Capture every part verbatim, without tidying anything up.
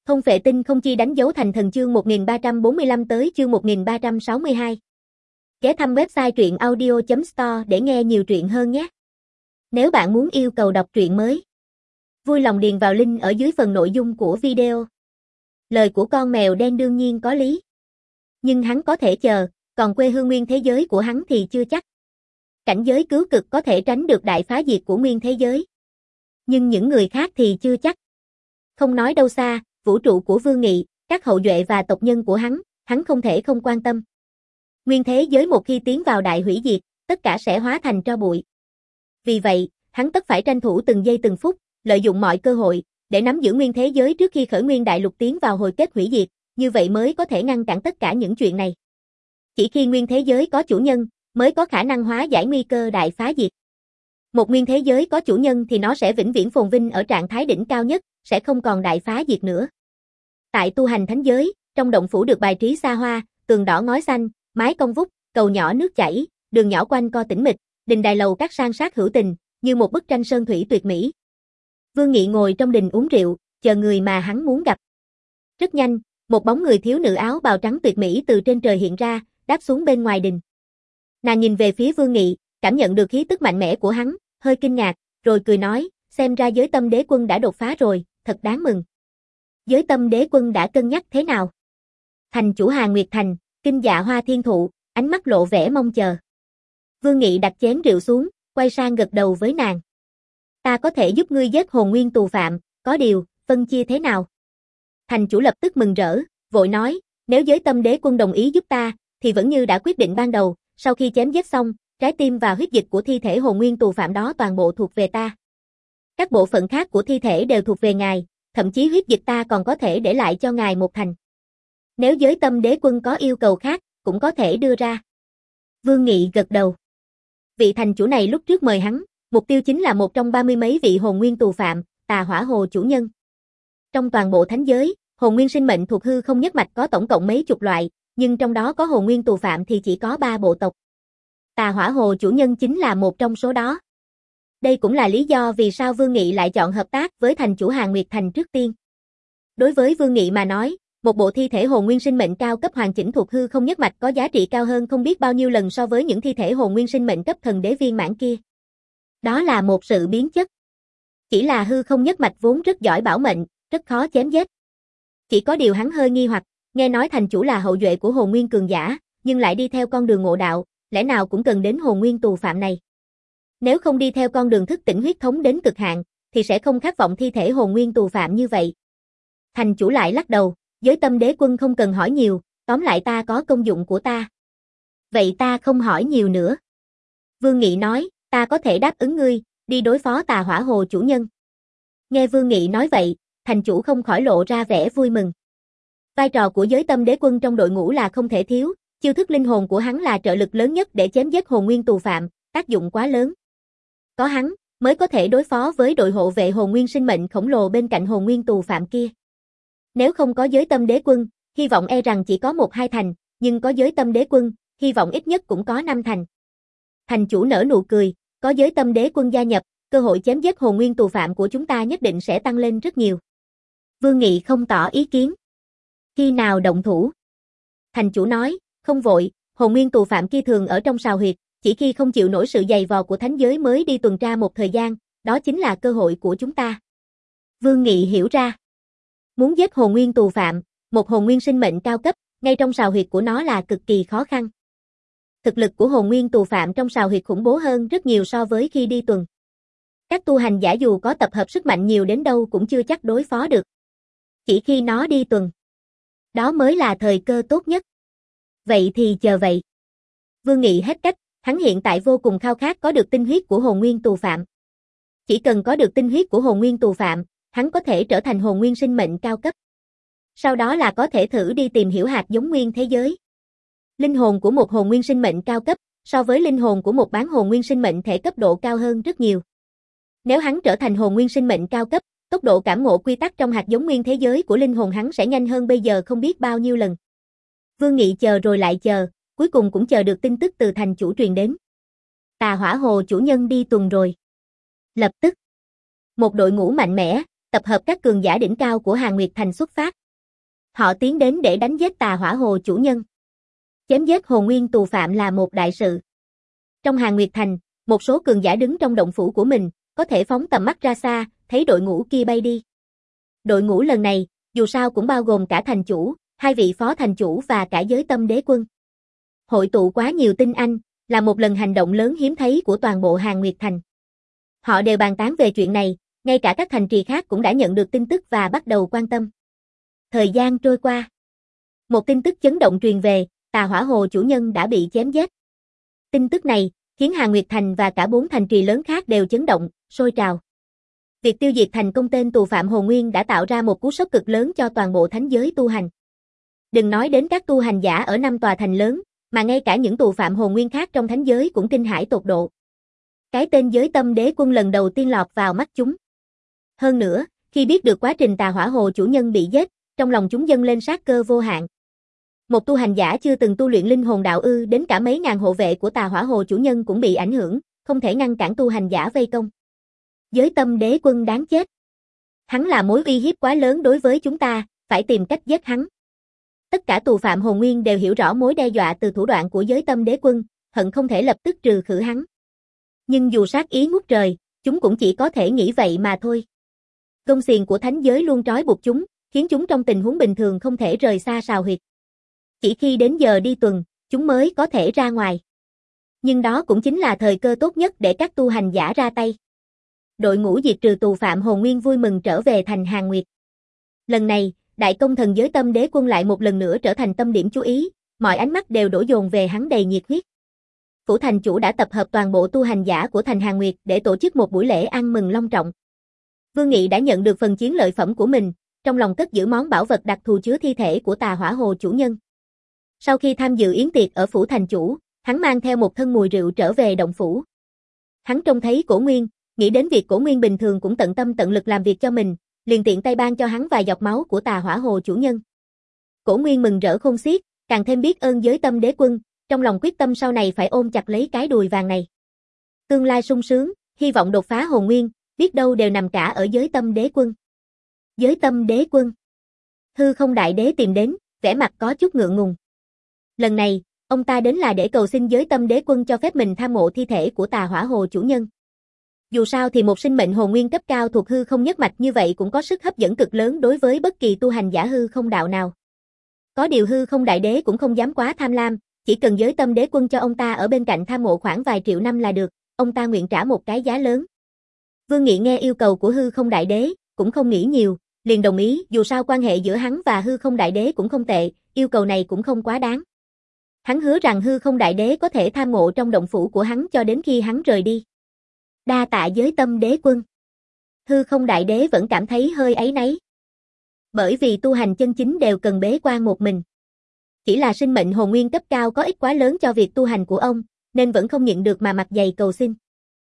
Không phệ tinh không chi đánh dấu thành thần chương một nghìn ba trăm bốn mươi lăm tới chương một nghìn ba trăm sáu mươi hai. Ghé thăm website truyện audio chấm store để nghe nhiều truyện hơn nhé. Nếu bạn muốn yêu cầu đọc truyện mới, vui lòng điền vào link ở dưới phần nội dung của video. Lời của con mèo đen đương nhiên có lý. Nhưng hắn có thể chờ, còn quê hương nguyên thế giới của hắn thì chưa chắc. Cảnh giới cứu cực có thể tránh được đại phá diệt của nguyên thế giới. Nhưng những người khác thì chưa chắc. Không nói đâu xa, vũ trụ của Vương Nghị, các hậu duệ và tộc nhân của hắn, hắn không thể không quan tâm. Nguyên thế giới một khi tiến vào đại hủy diệt, tất cả sẽ hóa thành tro bụi. Vì vậy, hắn tất phải tranh thủ từng giây từng phút, lợi dụng mọi cơ hội, để nắm giữ nguyên thế giới trước khi khởi nguyên đại lục tiến vào hồi kết hủy diệt, như vậy mới có thể ngăn cản tất cả những chuyện này. Chỉ khi nguyên thế giới có chủ nhân, mới có khả năng hóa giải nguy cơ đại phá diệt. Một nguyên thế giới có chủ nhân thì nó sẽ vĩnh viễn phồn vinh ở trạng thái đỉnh cao nhất, sẽ không còn đại phá diệt nữa. Tại tu hành thánh giới, trong động phủ được bài trí xa hoa, tường đỏ ngói xanh, mái cong vút, cầu nhỏ nước chảy, đường nhỏ quanh co tĩnh mịch, đình đài lầu các san sát hữu tình, như một bức tranh sơn thủy tuyệt mỹ. Vương Nghị ngồi trong đình uống rượu, chờ người mà hắn muốn gặp. Rất nhanh, một bóng người thiếu nữ áo bào trắng tuyệt mỹ từ trên trời hiện ra, đáp xuống bên ngoài đình. Nàng nhìn về phía Vương Nghị, cảm nhận được khí tức mạnh mẽ của hắn, hơi kinh ngạc, rồi cười nói, xem ra giới tâm đế quân đã đột phá rồi, thật đáng mừng. Giới tâm đế quân đã cân nhắc thế nào? Thành chủ Hà Nguyệt Thành, kinh dạ hoa thiên thụ, ánh mắt lộ vẻ mong chờ. Vương Nghị đặt chén rượu xuống, quay sang gật đầu với nàng. Ta có thể giúp ngươi giết hồn nguyên tù phạm, có điều, phân chia thế nào? Thành chủ lập tức mừng rỡ, vội nói, nếu giới tâm đế quân đồng ý giúp ta, thì vẫn như đã quyết định ban đầu, sau khi chém giết xong, trái tim và huyết dịch của thi thể hồn nguyên tù phạm đó toàn bộ thuộc về ta. Các bộ phận khác của thi thể đều thuộc về ngài, thậm chí huyết dịch ta còn có thể để lại cho ngài một thành. Nếu giới tâm đế quân có yêu cầu khác, cũng có thể đưa ra. Vương Nghị gật đầu. Vị thành chủ này lúc trước mời hắn, mục tiêu chính là một trong ba mươi mấy vị hồn nguyên tù phạm, Tà Hỏa Hồ chủ nhân. Trong toàn bộ thánh giới, hồn nguyên sinh mệnh thuộc hư không nhất mạch có tổng cộng mấy chục loại, nhưng trong đó có hồn nguyên tù phạm thì chỉ có ba bộ tộc. Tà Hỏa Hồ chủ nhân chính là một trong số đó. Đây cũng là lý do vì sao Vương Nghị lại chọn hợp tác với thành chủ Hàn Nguyệt Thành trước tiên. Đối với Vương Nghị mà nói, một bộ thi thể hồn nguyên sinh mệnh cao cấp hoàn chỉnh thuộc hư không nhất mạch có giá trị cao hơn không biết bao nhiêu lần so với những thi thể hồn nguyên sinh mệnh cấp thần đế viên mãn kia. Đó là một sự biến chất. Chỉ là hư không nhất mạch vốn rất giỏi bảo mệnh, rất khó chém giết. Chỉ có điều hắn hơi nghi hoặc, nghe nói thành chủ là hậu duệ của hồn nguyên cường giả, nhưng lại đi theo con đường ngộ đạo, lẽ nào cũng cần đến hồn nguyên tù phạm này. Nếu không đi theo con đường thức tỉnh huyết thống đến cực hạn, thì sẽ không khát vọng thi thể hồn nguyên tù phạm như vậy. Thành chủ lại lắc đầu, giới tâm đế quân không cần hỏi nhiều, tóm lại ta có công dụng của ta. Vậy ta không hỏi nhiều nữa. Vương Nghị nói, ta có thể đáp ứng ngươi, đi đối phó Tà Hỏa Hồ chủ nhân. Nghe Vương Nghị nói vậy, thành chủ không khỏi lộ ra vẻ vui mừng. Vai trò của giới tâm đế quân trong đội ngũ là không thể thiếu, chiêu thức linh hồn của hắn là trợ lực lớn nhất để chém giết hồn nguyên tù phạm, tác dụng quá lớn. Có hắn, mới có thể đối phó với đội hộ vệ hồn nguyên sinh mệnh khổng lồ bên cạnh hồn nguyên tù phạm kia. Nếu không có giới tâm đế quân, hy vọng e rằng chỉ có một hai thành, nhưng có giới tâm đế quân, hy vọng ít nhất cũng có năm thành. Thành chủ nở nụ cười, có giới tâm đế quân gia nhập, cơ hội chém giết hồn nguyên tù phạm của chúng ta nhất định sẽ tăng lên rất nhiều. Vương Nghị không tỏ ý kiến. Khi nào động thủ? Thành chủ nói, không vội, hồn nguyên tù phạm kia thường ở trong sào huyệt, chỉ khi không chịu nổi sự dày vò của thánh giới mới đi tuần tra một thời gian, đó chính là cơ hội của chúng ta. Vương Nghị hiểu ra. Muốn giết hồn nguyên tù phạm, một hồn nguyên sinh mệnh cao cấp, ngay trong sào huyệt của nó là cực kỳ khó khăn. Thực lực của hồn nguyên tù phạm trong sào huyệt khủng bố hơn rất nhiều so với khi đi tuần. Các tu hành giả dù có tập hợp sức mạnh nhiều đến đâu cũng chưa chắc đối phó được. Chỉ khi nó đi tuần, đó mới là thời cơ tốt nhất. Vậy thì chờ vậy. Vương Nghị hết cách, hắn hiện tại vô cùng khao khát có được tinh huyết của hồn nguyên tù phạm. Chỉ cần có được tinh huyết của hồn nguyên tù phạm, hắn có thể trở thành hồn nguyên sinh mệnh cao cấp. Sau đó là có thể thử đi tìm hiểu hạt giống nguyên thế giới. Linh hồn của một hồn nguyên sinh mệnh cao cấp, so với linh hồn của một bán hồn nguyên sinh mệnh thể cấp độ cao hơn rất nhiều. Nếu hắn trở thành hồn nguyên sinh mệnh cao cấp, tốc độ cảm ngộ quy tắc trong hạt giống nguyên thế giới của linh hồn hắn sẽ nhanh hơn bây giờ không biết bao nhiêu lần. Vương Nghị chờ rồi lại chờ, cuối cùng cũng chờ được tin tức từ thành chủ truyền đến. Tà Hỏa Hồ chủ nhân đi tuần rồi. Lập tức, một đội ngũ mạnh mẽ, tập hợp các cường giả đỉnh cao của Hàn Nguyệt Thành xuất phát. Họ tiến đến để đánh giết Tà Hỏa Hồ chủ nhân. Chém giết hồn nguyên tù phạm là một đại sự. Trong Hàn Nguyệt Thành, một số cường giả đứng trong động phủ của mình, có thể phóng tầm mắt ra xa, thấy đội ngũ kia bay đi. Đội ngũ lần này, dù sao cũng bao gồm cả thành chủ, hai vị phó thành chủ và cả giới tâm đế quân. Hội tụ quá nhiều tinh anh, là một lần hành động lớn hiếm thấy của toàn bộ Hàn Nguyệt Thành. Họ đều bàn tán về chuyện này, ngay cả các thành trì khác cũng đã nhận được tin tức và bắt đầu quan tâm. Thời gian trôi qua. Một tin tức chấn động truyền về, Tà Hỏa Hồ chủ nhân đã bị chém giết. Tin tức này, khiến Hàn Nguyệt Thành và cả bốn thành trì lớn khác đều chấn động, sôi trào. Việc tiêu diệt thành công tên tù phạm Hồ Nguyên đã tạo ra một cú sốc cực lớn cho toàn bộ thánh giới tu hành. Đừng nói đến các tu hành giả ở năm tòa thành lớn, mà ngay cả những tù phạm Hồ Nguyên khác trong thánh giới cũng kinh hãi tột độ. Cái tên giới tâm đế quân lần đầu tiên lọt vào mắt chúng. Hơn nữa, khi biết được quá trình Tà Hỏa Hồ chủ nhân bị giết, trong lòng chúng dâng lên sát cơ vô hạn. Một tu hành giả chưa từng tu luyện linh hồn đạo ư, đến cả mấy ngàn hộ vệ của Tà Hỏa Hồ chủ nhân cũng bị ảnh hưởng, không thể ngăn cản tu hành giả vây công. Giới tâm đế quân đáng chết. Hắn là mối uy hiếp quá lớn đối với chúng ta, phải tìm cách giết hắn. Tất cả tù phạm hồn nguyên đều hiểu rõ mối đe dọa từ thủ đoạn của giới tâm đế quân, hận không thể lập tức trừ khử hắn. Nhưng dù sát ý ngút trời, chúng cũng chỉ có thể nghĩ vậy mà thôi. Gông xiềng của thánh giới luôn trói buộc chúng, khiến chúng trong tình huống bình thường không thể rời xa sào huyệt. Chỉ khi đến giờ đi tuần, chúng mới có thể ra ngoài. Nhưng đó cũng chính là thời cơ tốt nhất để các tu hành giả ra tay. Đội ngũ diệt trừ tù phạm hồn nguyên vui mừng trở về thành Hàn Nguyệt. Lần này, đại công thần giới tâm đế quân lại một lần nữa trở thành tâm điểm chú ý, mọi ánh mắt đều đổ dồn về hắn đầy nhiệt huyết. Phủ thành chủ đã tập hợp toàn bộ tu hành giả của thành Hàn Nguyệt để tổ chức một buổi lễ ăn mừng long trọng. Vương Nghị đã nhận được phần chiến lợi phẩm của mình, trong lòng cất giữ món bảo vật đặc thù chứa thi thể của Tà Hỏa Hồ chủ nhân. Sau khi tham dự yến tiệc ở phủ thành chủ, hắn mang theo một thân mùi rượu trở về động phủ. Hắn trông thấy Cổ Nguyên, nghĩ đến việc Cổ Nguyên bình thường cũng tận tâm tận lực làm việc cho mình, liền tiện tay ban cho hắn vài giọt máu của Tà Hỏa Hồ chủ nhân. Cổ Nguyên mừng rỡ khôn xiết, càng thêm biết ơn giới tâm đế quân, trong lòng quyết tâm sau này phải ôm chặt lấy cái đùi vàng này. Tương lai sung sướng, hy vọng đột phá hồn nguyên, biết đâu đều nằm cả ở giới tâm đế quân. Giới tâm đế quân. Hư Không đại đế tìm đến, vẻ mặt có chút ngượng ngùng. Lần này, ông ta đến là để cầu xin giới tâm đế quân cho phép mình tham mộ thi thể của Tà Hỏa Hồ chủ nhân. Dù sao thì một sinh mệnh hồn nguyên cấp cao thuộc hư không nhất mạch như vậy cũng có sức hấp dẫn cực lớn đối với bất kỳ tu hành giả hư không đạo nào. Có điều Hư Không đại đế cũng không dám quá tham lam, chỉ cần giới tâm đế quân cho ông ta ở bên cạnh tham mộ khoảng vài triệu năm là được, ông ta nguyện trả một cái giá lớn. Vương Nghị nghe yêu cầu của Hư Không đại đế, cũng không nghĩ nhiều, liền đồng ý, dù sao quan hệ giữa hắn và Hư Không đại đế cũng không tệ, yêu cầu này cũng không quá đáng. Hắn hứa rằng Hư Không đại đế có thể tham ngộ trong động phủ của hắn cho đến khi hắn rời đi. Đa tạ giới tâm đế quân. Hư Không đại đế vẫn cảm thấy hơi áy náy. Bởi vì tu hành chân chính đều cần bế quan một mình. Chỉ là sinh mệnh hồn nguyên cấp cao có ích quá lớn cho việc tu hành của ông, nên vẫn không nhịn được mà mặt dày cầu xin.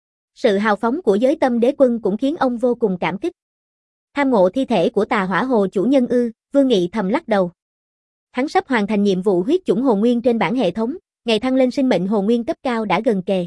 Sự hào phóng của giới tâm đế quân cũng khiến ông vô cùng cảm kích. Tham ngộ thi thể của Tà Hỏa Hồ chủ nhân ư, Vương Nghị thầm lắc đầu. Hắn sắp hoàn thành nhiệm vụ huyết chủng hồn nguyên trên bản hệ thống, ngày thăng lên sinh mệnh hồn nguyên cấp cao đã gần kề.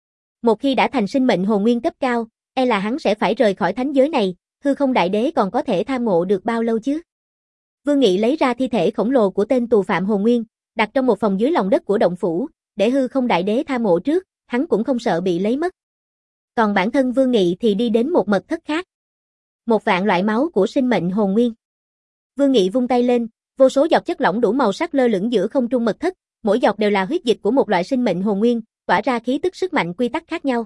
Một khi đã thành sinh mệnh hồn nguyên cấp cao, e là hắn sẽ phải rời khỏi thánh giới này, Hư Không đại đế còn có thể tham ngộ được bao lâu chứ? Vương Nghị lấy ra thi thể khổng lồ của tên tù phạm hồn nguyên, đặt trong một phòng dưới lòng đất của động phủ, để Hư Không đại đế tham ngộ trước, hắn cũng không sợ bị lấy mất. Còn bản thân Vương Nghị thì đi đến một mật thất khác. Một vạn loại máu của sinh mệnh hồn nguyên. Vương Nghị vung tay lên, vô số giọt chất lỏng đủ màu sắc lơ lửng giữa không trung mật thất, mỗi giọt đều là huyết dịch của một loại sinh mệnh hồn nguyên, tỏa ra khí tức sức mạnh quy tắc khác nhau.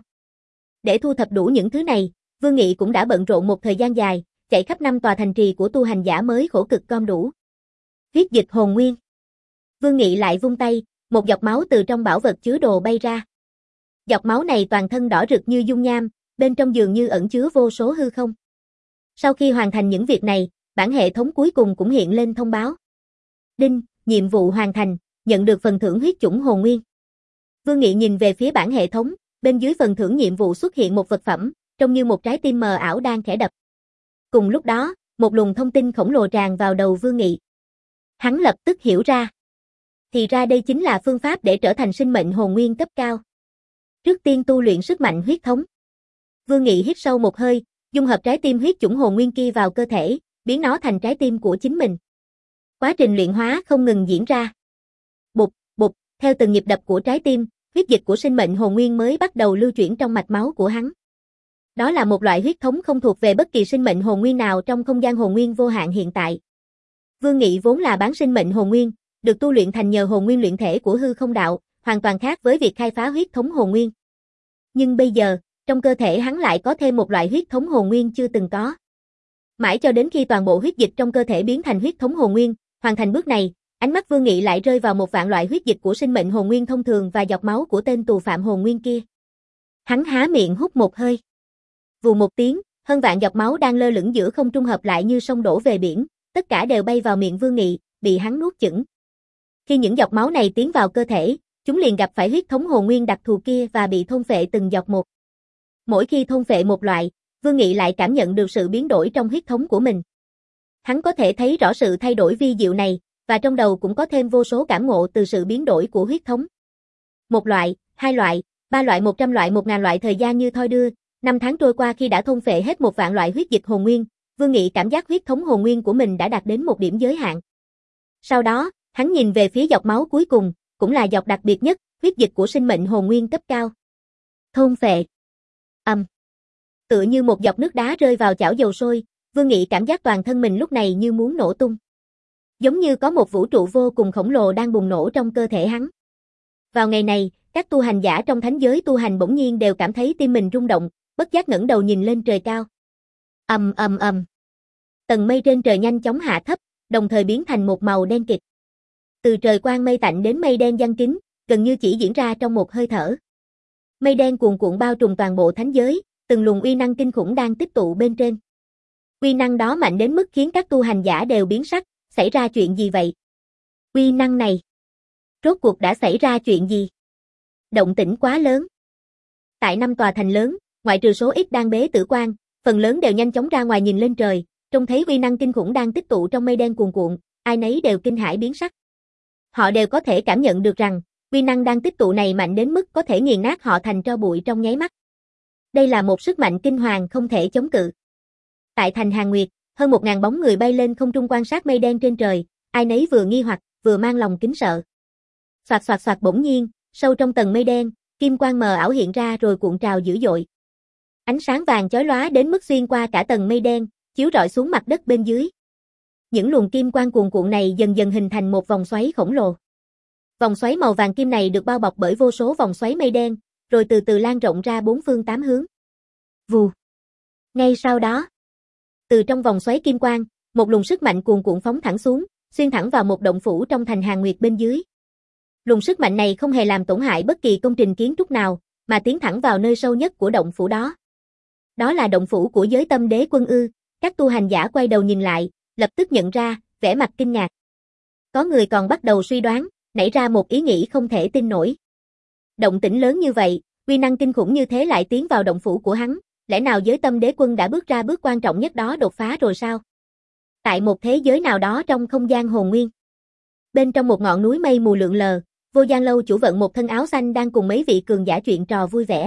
Để thu thập đủ những thứ này, Vương Nghị cũng đã bận rộn một thời gian dài, chạy khắp năm tòa thành trì của tu hành giả mới khổ cực gom đủ. Huyết dịch hồn nguyên. Vương Nghị lại vung tay, một giọt máu từ trong bảo vật chứa đồ bay ra. Giọt máu này toàn thân đỏ rực như dung nham, bên trong dường như ẩn chứa vô số hư không. Sau khi hoàn thành những việc này, bản hệ thống cuối cùng cũng hiện lên thông báo. Đinh, nhiệm vụ hoàn thành, nhận được phần thưởng huyết chủng hồn nguyên. Vương Nghị nhìn về phía bản hệ thống, bên dưới phần thưởng nhiệm vụ xuất hiện một vật phẩm, trông như một trái tim mờ ảo đang khẽ đập. Cùng lúc đó, một luồng thông tin khổng lồ tràn vào đầu Vương Nghị. Hắn lập tức hiểu ra. Thì ra đây chính là phương pháp để trở thành sinh mệnh hồn nguyên cấp cao. Trước tiên tu luyện sức mạnh huyết thống. Vương Nghị hít sâu một hơi, dung hợp trái tim huyết chủng hồn nguyên kia vào cơ thể, biến nó thành trái tim của chính mình. Quá trình luyện hóa không ngừng diễn ra. Bụp, bụp, theo từng nhịp đập của trái tim, huyết dịch của sinh mệnh hồn nguyên mới bắt đầu lưu chuyển trong mạch máu của hắn. Đó là một loại huyết thống không thuộc về bất kỳ sinh mệnh hồn nguyên nào trong không gian hồn nguyên vô hạn hiện tại. Vương Nghị vốn là bán sinh mệnh hồn nguyên, được tu luyện thành nhờ hồn nguyên luyện thể của hư không đạo, hoàn toàn khác với việc khai phá huyết thống hồn nguyên. Nhưng bây giờ, trong cơ thể hắn lại có thêm một loại huyết thống hồn nguyên chưa từng có. Mãi cho đến khi toàn bộ huyết dịch trong cơ thể biến thành huyết thống hồn nguyên, hoàn thành bước này, ánh mắt Vương Nghị lại rơi vào một vạn loại huyết dịch của sinh mệnh hồn nguyên thông thường và giọt máu của tên tù phạm hồn nguyên kia. Hắn há miệng hút một hơi. Vù một tiếng, hơn vạn giọt máu đang lơ lửng giữa không trung hợp lại như sông đổ về biển, tất cả đều bay vào miệng Vương Nghị, bị hắn nuốt chửng. Khi những giọt máu này tiến vào cơ thể, chúng liền gặp phải huyết thống hồn nguyên đặc thù kia và bị thôn phệ từng giọt một. Mỗi khi thôn phệ một loại, Vương Nghị lại cảm nhận được sự biến đổi trong huyết thống của mình. Hắn có thể thấy rõ sự thay đổi vi diệu này, và trong đầu cũng có thêm vô số cảm ngộ từ sự biến đổi của huyết thống. Một loại, hai loại, ba loại, một trăm loại, một ngàn loại, thời gian như thoi đưa, năm tháng trôi qua khi đã thôn phệ hết một vạn loại huyết dịch hồn nguyên, Vương Nghị cảm giác huyết thống hồn nguyên của mình đã đạt đến một điểm giới hạn. Sau đó, hắn nhìn về phía giọt máu cuối cùng, cũng là giọt đặc biệt nhất, huyết dịch của sinh mệnh hồn nguyên cấp cao. Thôn phệ. Ầm. Um. Tựa như một giọt nước đá rơi vào chảo dầu sôi, Vương Nghị cảm giác toàn thân mình lúc này như muốn nổ tung. Giống như có một vũ trụ vô cùng khổng lồ đang bùng nổ trong cơ thể hắn. Vào ngày này, các tu hành giả trong thánh giới tu hành bỗng nhiên đều cảm thấy tim mình rung động, bất giác ngẩng đầu nhìn lên trời cao. Ầm ầm ầm. Tầng mây trên trời nhanh chóng hạ thấp, đồng thời biến thành một màu đen kịt. Từ trời quang mây tạnh đến mây đen giăng kín, gần như chỉ diễn ra trong một hơi thở. Mây đen cuồn cuộn bao trùm toàn bộ thánh giới, từng luồng uy năng kinh khủng đang tích tụ bên trên. Uy năng đó mạnh đến mức khiến các tu hành giả đều biến sắc, xảy ra chuyện gì vậy? Uy năng này, rốt cuộc đã xảy ra chuyện gì? Động tĩnh quá lớn. Tại năm tòa thành lớn, ngoại trừ số ít đang bế tử quan, phần lớn đều nhanh chóng ra ngoài nhìn lên trời, trông thấy uy năng kinh khủng đang tích tụ trong mây đen cuồn cuộn, ai nấy đều kinh hãi biến sắc. Họ đều có thể cảm nhận được rằng, uy năng đang tích tụ này mạnh đến mức có thể nghiền nát họ thành tro bụi trong nháy mắt. Đây là một sức mạnh kinh hoàng không thể chống cự. Tại thành Hàn Nguyệt, hơn một ngàn bóng người bay lên không trung quan sát mây đen trên trời, ai nấy vừa nghi hoặc, vừa mang lòng kính sợ. Soạt soạt soạt, bỗng nhiên, sâu trong tầng mây đen, kim quang mờ ảo hiện ra rồi cuộn trào dữ dội. Ánh sáng vàng chói lóa đến mức xuyên qua cả tầng mây đen, chiếu rọi xuống mặt đất bên dưới. Những luồng kim quang cuồn cuộn này dần dần hình thành một vòng xoáy khổng lồ. Vòng xoáy màu vàng kim này được bao bọc bởi vô số vòng xoáy mây đen, rồi từ từ lan rộng ra bốn phương tám hướng. Vù. Ngay sau đó, từ trong vòng xoáy kim quang, một luồng sức mạnh cuồn cuộn phóng thẳng xuống, xuyên thẳng vào một động phủ trong thành Hàn Nguyệt bên dưới. Luồng sức mạnh này không hề làm tổn hại bất kỳ công trình kiến trúc nào, mà tiến thẳng vào nơi sâu nhất của động phủ đó. Đó là động phủ của Giới Tâm Đế Quân ư? Các tu hành giả quay đầu nhìn lại, lập tức nhận ra, vẻ mặt kinh ngạc. Có người còn bắt đầu suy đoán, nảy ra một ý nghĩ không thể tin nổi. Động tĩnh lớn như vậy, uy năng kinh khủng như thế lại tiến vào động phủ của hắn, lẽ nào Giới Tâm Đế Quân đã bước ra bước quan trọng nhất đó đột phá rồi sao? Tại một thế giới nào đó trong không gian hồn nguyên. Bên trong một ngọn núi mây mù lượn lờ, Vô Gian Lâu chủ vận một thân áo xanh đang cùng mấy vị cường giả chuyện trò vui vẻ.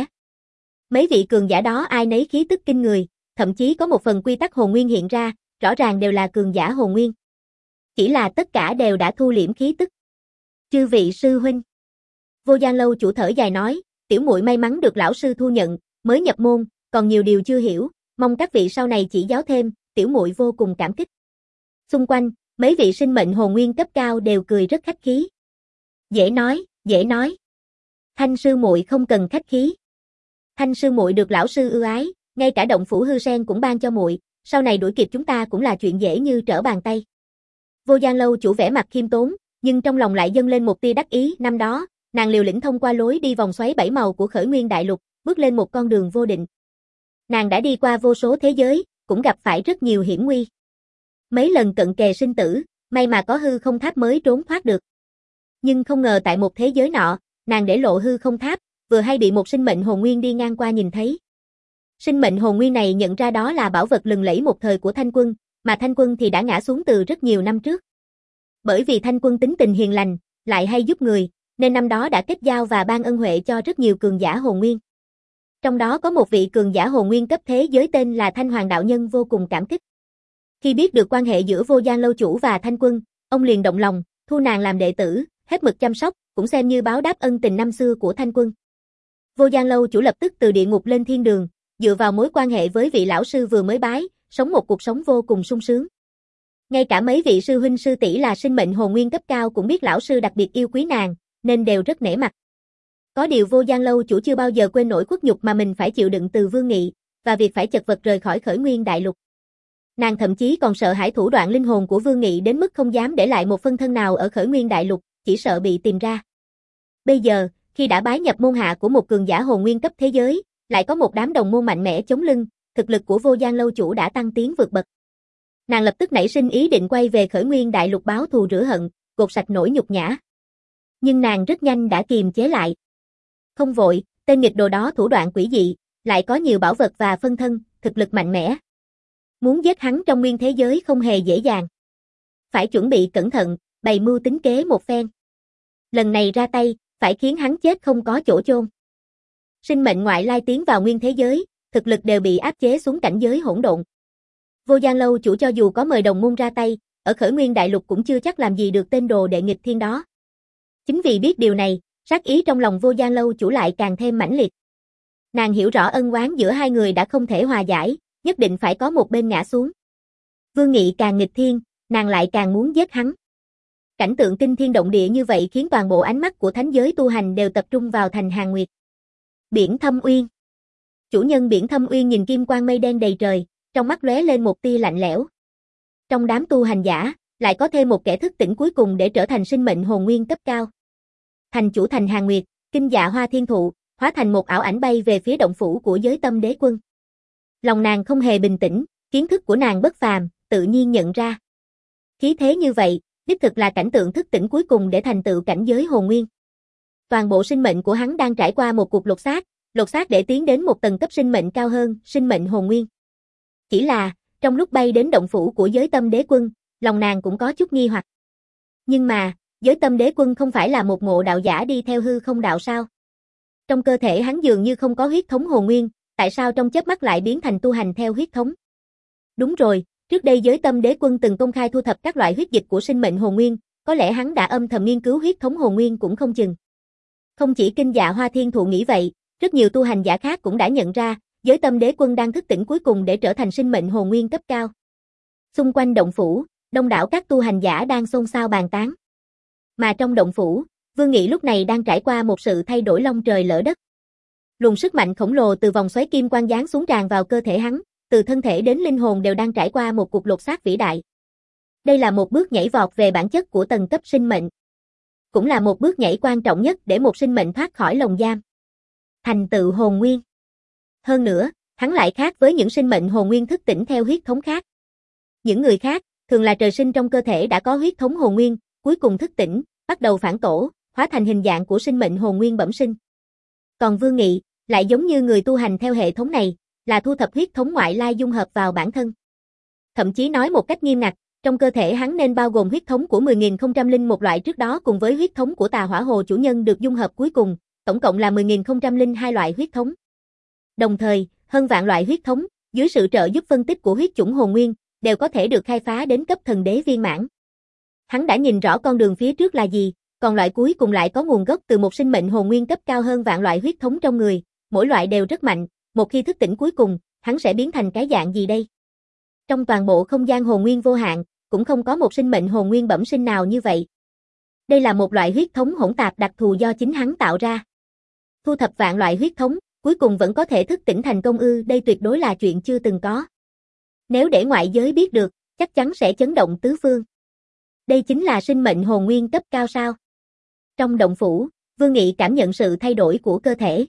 Mấy vị cường giả đó ai nấy khí tức kinh người, thậm chí có một phần quy tắc hồn nguyên hiện ra, rõ ràng đều là cường giả hồn nguyên. Chỉ là tất cả đều đã thu liễm khí tức. Chư vị sư huynh. Vô Gian Lâu chủ thở dài nói, tiểu muội may mắn được lão sư thu nhận, mới nhập môn, còn nhiều điều chưa hiểu, mong các vị sau này chỉ giáo thêm, tiểu muội vô cùng cảm kích. Xung quanh, mấy vị sinh mệnh hồn nguyên cấp cao đều cười rất khách khí. Dễ nói, dễ nói. Thanh sư muội không cần khách khí. Thanh sư muội được lão sư ưu ái, ngay cả động phủ hư sen cũng ban cho muội, sau này đuổi kịp chúng ta cũng là chuyện dễ như trở bàn tay. Vô Gian Lâu chủ vẻ mặt khiêm tốn, nhưng trong lòng lại dâng lên một tia đắc ý, năm đó, nàng liều lĩnh thông qua lối đi vòng xoáy bảy màu của Khởi Nguyên Đại Lục, bước lên một con đường vô định. Nàng đã đi qua vô số thế giới, cũng gặp phải rất nhiều hiểm nguy. Mấy lần cận kề sinh tử, may mà có hư không tháp mới trốn thoát được. Nhưng không ngờ tại một thế giới nọ, nàng để lộ hư không tháp, vừa hay bị một sinh mệnh hồn nguyên đi ngang qua nhìn thấy. Sinh mệnh hồn nguyên này nhận ra đó là bảo vật lừng lẫy một thời của Thanh Quân, mà Thanh Quân thì đã ngã xuống từ rất nhiều năm trước. Bởi vì Thanh Quân tính tình hiền lành, lại hay giúp người, nên năm đó đã kết giao và ban ân huệ cho rất nhiều cường giả hồn nguyên. Trong đó có một vị cường giả hồn nguyên cấp thế giới tên là Thanh Hoàng đạo nhân vô cùng cảm kích. Khi biết được quan hệ giữa Vô Gian lâu chủ và Thanh Quân, ông liền động lòng, thu nàng làm đệ tử, hết mực chăm sóc, cũng xem như báo đáp ân tình năm xưa của Thanh Quân. Vô Gian lâu chủ lập tức từ địa ngục lên thiên đường, dựa vào mối quan hệ với vị lão sư vừa mới bái, sống một cuộc sống vô cùng sung sướng. Ngay cả mấy vị sư huynh sư tỷ là sinh mệnh hồn nguyên cấp cao cũng biết lão sư đặc biệt yêu quý nàng, nên đều rất nể mặt. Có điều Vô Gian lâu chủ chưa bao giờ quên nỗi khuất nhục mà mình phải chịu đựng từ Vương Nghị, và việc phải chật vật rời khỏi Khởi Nguyên đại lục. Nàng thậm chí còn sợ hãi thủ đoạn linh hồn của Vương Nghị đến mức không dám để lại một phân thân nào ở Khởi Nguyên đại lục, chỉ sợ bị tìm ra. Bây giờ, khi đã bái nhập môn hạ của một cường giả hồn nguyên cấp thế giới, lại có một đám đồng môn mạnh mẽ chống lưng, thực lực của Vô Gian lâu chủ đã tăng tiến vượt bậc. Nàng lập tức nảy sinh ý định quay về Khởi Nguyên đại lục báo thù rửa hận, gột sạch nỗi nhục nhã. Nhưng nàng rất nhanh đã kiềm chế lại. Không vội, tên nghịch đồ đó thủ đoạn quỷ dị, lại có nhiều bảo vật và phân thân, thực lực mạnh mẽ. Muốn giết hắn trong nguyên thế giới không hề dễ dàng. Phải chuẩn bị cẩn thận, bày mưu tính kế một phen. Lần này ra tay, phải khiến hắn chết không có chỗ chôn. Sinh mệnh ngoại lai tiến vào nguyên thế giới, thực lực đều bị áp chế xuống cảnh giới hỗn độn. Vô Gian lâu chủ cho dù có mời đồng môn ra tay, ở Khởi Nguyên đại lục cũng chưa chắc làm gì được tên đồ đệ nghịch thiên đó. Chính vì biết điều này, sát ý trong lòng Vô Gian lâu chủ lại càng thêm mãnh liệt. Nàng hiểu rõ ân oán giữa hai người đã không thể hòa giải, nhất định phải có một bên ngã xuống. Vương Nghị càng nghịch thiên, nàng lại càng muốn giết hắn. Cảnh tượng kinh thiên động địa như vậy khiến toàn bộ ánh mắt của thánh giới tu hành đều tập trung vào thành Hàn Nguyệt. Biển Thâm Uyên. Chủ nhân Biển Thâm Uyên nhìn kim quang mây đen đầy trời, trong mắt lóe lên một tia lạnh lẽo. Trong đám tu hành giả, lại có thêm một kẻ thức tỉnh cuối cùng để trở thành sinh mệnh hồn nguyên cấp cao. Thành chủ thành Hàn Nguyệt, kinh dạ Hoa Thiên Thụ, hóa thành một ảo ảnh bay về phía động phủ của Giới Tâm Đế Quân. Lòng nàng không hề bình tĩnh, kiến thức của nàng bất phàm, tự nhiên nhận ra. Khí thế như vậy, đích thực là cảnh tượng thức tỉnh cuối cùng để thành tựu cảnh giới hồn nguyên. Toàn bộ sinh mệnh của hắn đang trải qua một cuộc lột xác, lột xác để tiến đến một tầng cấp sinh mệnh cao hơn, sinh mệnh hồn nguyên. Chỉ là, trong lúc bay đến động phủ của Giới Tâm Đế Quân, lòng nàng cũng có chút nghi hoặc. Nhưng mà, Giới Tâm Đế Quân không phải là một ngộ đạo giả đi theo hư không đạo sao? Trong cơ thể hắn dường như không có huyết thống hồn nguyên, tại sao trong chớp mắt lại biến thành tu hành theo huyết thống? Đúng rồi, trước đây Giới Tâm Đế Quân từng công khai thu thập các loại huyết dịch của sinh mệnh hồn nguyên, có lẽ hắn đã âm thầm nghiên cứu huyết thống hồn nguyên cũng không chừng. Không chỉ kinh dạ Hoa Thiên Thụ nghĩ vậy, rất nhiều tu hành giả khác cũng đã nhận ra, Giới Tâm Đế Quân đang thức tỉnh cuối cùng để trở thành sinh mệnh hồn nguyên cấp cao. Xung quanh động phủ, đông đảo các tu hành giả đang xôn xao bàn tán. Mà trong động phủ, Vương Nghị lúc này đang trải qua một sự thay đổi long trời lỡ đất. Luồng sức mạnh khổng lồ từ vòng xoáy kim quang giáng xuống tràn vào cơ thể hắn, từ thân thể đến linh hồn đều đang trải qua một cuộc lột xác vĩ đại. Đây là một bước nhảy vọt về bản chất của tầng cấp sinh mệnh. Cũng là một bước nhảy quan trọng nhất để một sinh mệnh thoát khỏi lồng giam. Thành tựu hồn nguyên. Hơn nữa, hắn lại khác với những sinh mệnh hồn nguyên thức tỉnh theo huyết thống khác. Những người khác, thường là trời sinh trong cơ thể đã có huyết thống hồn nguyên, cuối cùng thức tỉnh, bắt đầu phản tổ, hóa thành hình dạng của sinh mệnh hồn nguyên bẩm sinh. Còn Vương Nghị, lại giống như người tu hành theo hệ thống này, là thu thập huyết thống ngoại lai dung hợp vào bản thân. Thậm chí nói một cách nghiêm ngặt, trong cơ thể hắn nên bao gồm huyết thống của mười nghìn không trăm lẻ một loại trước đó cùng với huyết thống của Tà Hỏa Hồ chủ nhân được dung hợp cuối cùng, tổng cộng là mười nghìn không trăm lẻ hai loại huyết thống. Đồng thời, hơn vạn loại huyết thống, dưới sự trợ giúp phân tích của huyết chủng hồn nguyên, đều có thể được khai phá đến cấp thần đế viên mãn. Hắn đã nhìn rõ con đường phía trước là gì, còn loại cuối cùng lại có nguồn gốc từ một sinh mệnh hồn nguyên cấp cao hơn vạn loại huyết thống trong người, mỗi loại đều rất mạnh, một khi thức tỉnh cuối cùng, hắn sẽ biến thành cái dạng gì đây? Trong toàn bộ không gian hồn nguyên vô hạn, cũng không có một sinh mệnh hồn nguyên bẩm sinh nào như vậy. Đây là một loại huyết thống hỗn tạp đặc thù do chính hắn tạo ra. Thu thập vạn loại huyết thống, cuối cùng vẫn có thể thức tỉnh thành công ư, đây tuyệt đối là chuyện chưa từng có. Nếu để ngoại giới biết được, chắc chắn sẽ chấn động tứ phương. Đây chính là sinh mệnh hồn nguyên cấp cao sao? Trong động phủ, Vương Nghị cảm nhận sự thay đổi của cơ thể.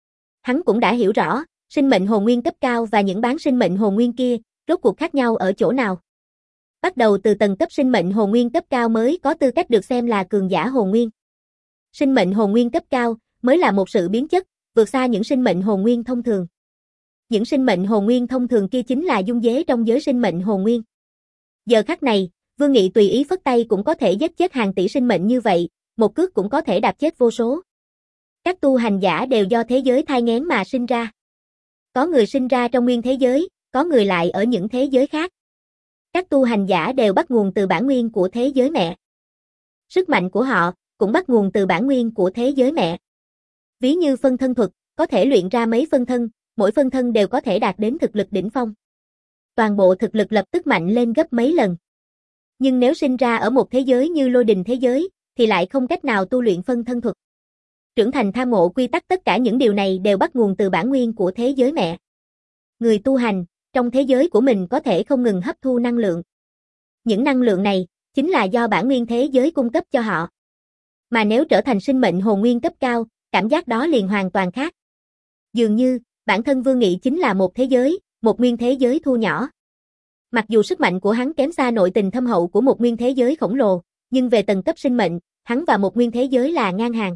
Hắn cũng đã hiểu rõ, sinh mệnh hồn nguyên cấp cao và những bán sinh mệnh hồn nguyên kia, rốt cuộc khác nhau ở chỗ nào. Bắt đầu từ tầng cấp sinh mệnh hồn nguyên cấp cao mới có tư cách được xem là cường giả hồn nguyên. Sinh mệnh hồn nguyên cấp cao mới là một sự biến chất, vượt xa những sinh mệnh hồn nguyên thông thường. Những sinh mệnh hồn nguyên thông thường kia chính là dung dế trong giới sinh mệnh hồn nguyên. Giờ khắc này, Vương Nghị tùy ý phất tay cũng có thể giết chết hàng tỷ sinh mệnh như vậy, một cước cũng có thể đạp chết vô số. Các tu hành giả đều do thế giới thai nghén mà sinh ra. Có người sinh ra trong nguyên thế giới, có người lại ở những thế giới khác. Các tu hành giả đều bắt nguồn từ bản nguyên của thế giới mẹ. Sức mạnh của họ cũng bắt nguồn từ bản nguyên của thế giới mẹ. Ví như phân thân thuật, có thể luyện ra mấy phân thân, mỗi phân thân đều có thể đạt đến thực lực đỉnh phong. Toàn bộ thực lực lập tức mạnh lên gấp mấy lần. Nhưng nếu sinh ra ở một thế giới như lôi đình thế giới, thì lại không cách nào tu luyện phân thân thuật. Trưởng thành tham ngộ quy tắc, tất cả những điều này đều bắt nguồn từ bản nguyên của thế giới mẹ. Người tu hành, trong thế giới của mình có thể không ngừng hấp thu năng lượng. Những năng lượng này, chính là do bản nguyên thế giới cung cấp cho họ. Mà nếu trở thành sinh mệnh hồn nguyên cấp cao, cảm giác đó liền hoàn toàn khác. Dường như, bản thân Vương Nghị chính là một thế giới, một nguyên thế giới thu nhỏ. Mặc dù sức mạnh của hắn kém xa nội tình thâm hậu của một nguyên thế giới khổng lồ, nhưng về tầng cấp sinh mệnh, hắn và một nguyên thế giới là ngang hàng.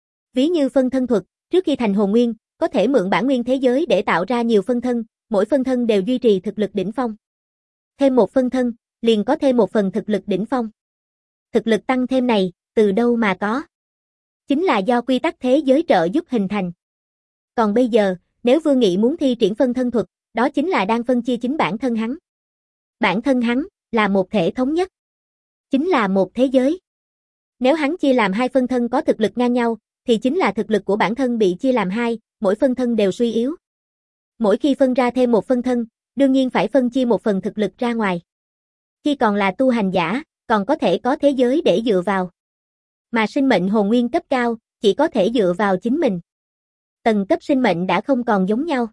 Ví như phân thân thuật, trước khi thành hồn nguyên, có thể mượn bản nguyên thế giới để tạo ra nhiều phân thân, mỗi phân thân đều duy trì thực lực đỉnh phong. Thêm một phân thân, liền có thêm một phần thực lực đỉnh phong. Thực lực tăng thêm này, từ đâu mà có? Chính là do quy tắc thế giới trợ giúp hình thành. Còn bây giờ, nếu Vương Nghị muốn thi triển phân thân thuật, đó chính là đang phân chia chính bản thân hắn. Bản thân hắn, là một thể thống nhất. Chính là một thế giới. Nếu hắn chia làm hai phân thân có thực lực ngang nhau, thì chính là thực lực của bản thân bị chia làm hai, mỗi phân thân đều suy yếu. Mỗi khi phân ra thêm một phân thân, đương nhiên phải phân chia một phần thực lực ra ngoài. Khi còn là tu hành giả, còn có thể có thế giới để dựa vào. Mà sinh mệnh hồn nguyên cấp cao, chỉ có thể dựa vào chính mình. Tầng cấp sinh mệnh đã không còn giống nhau.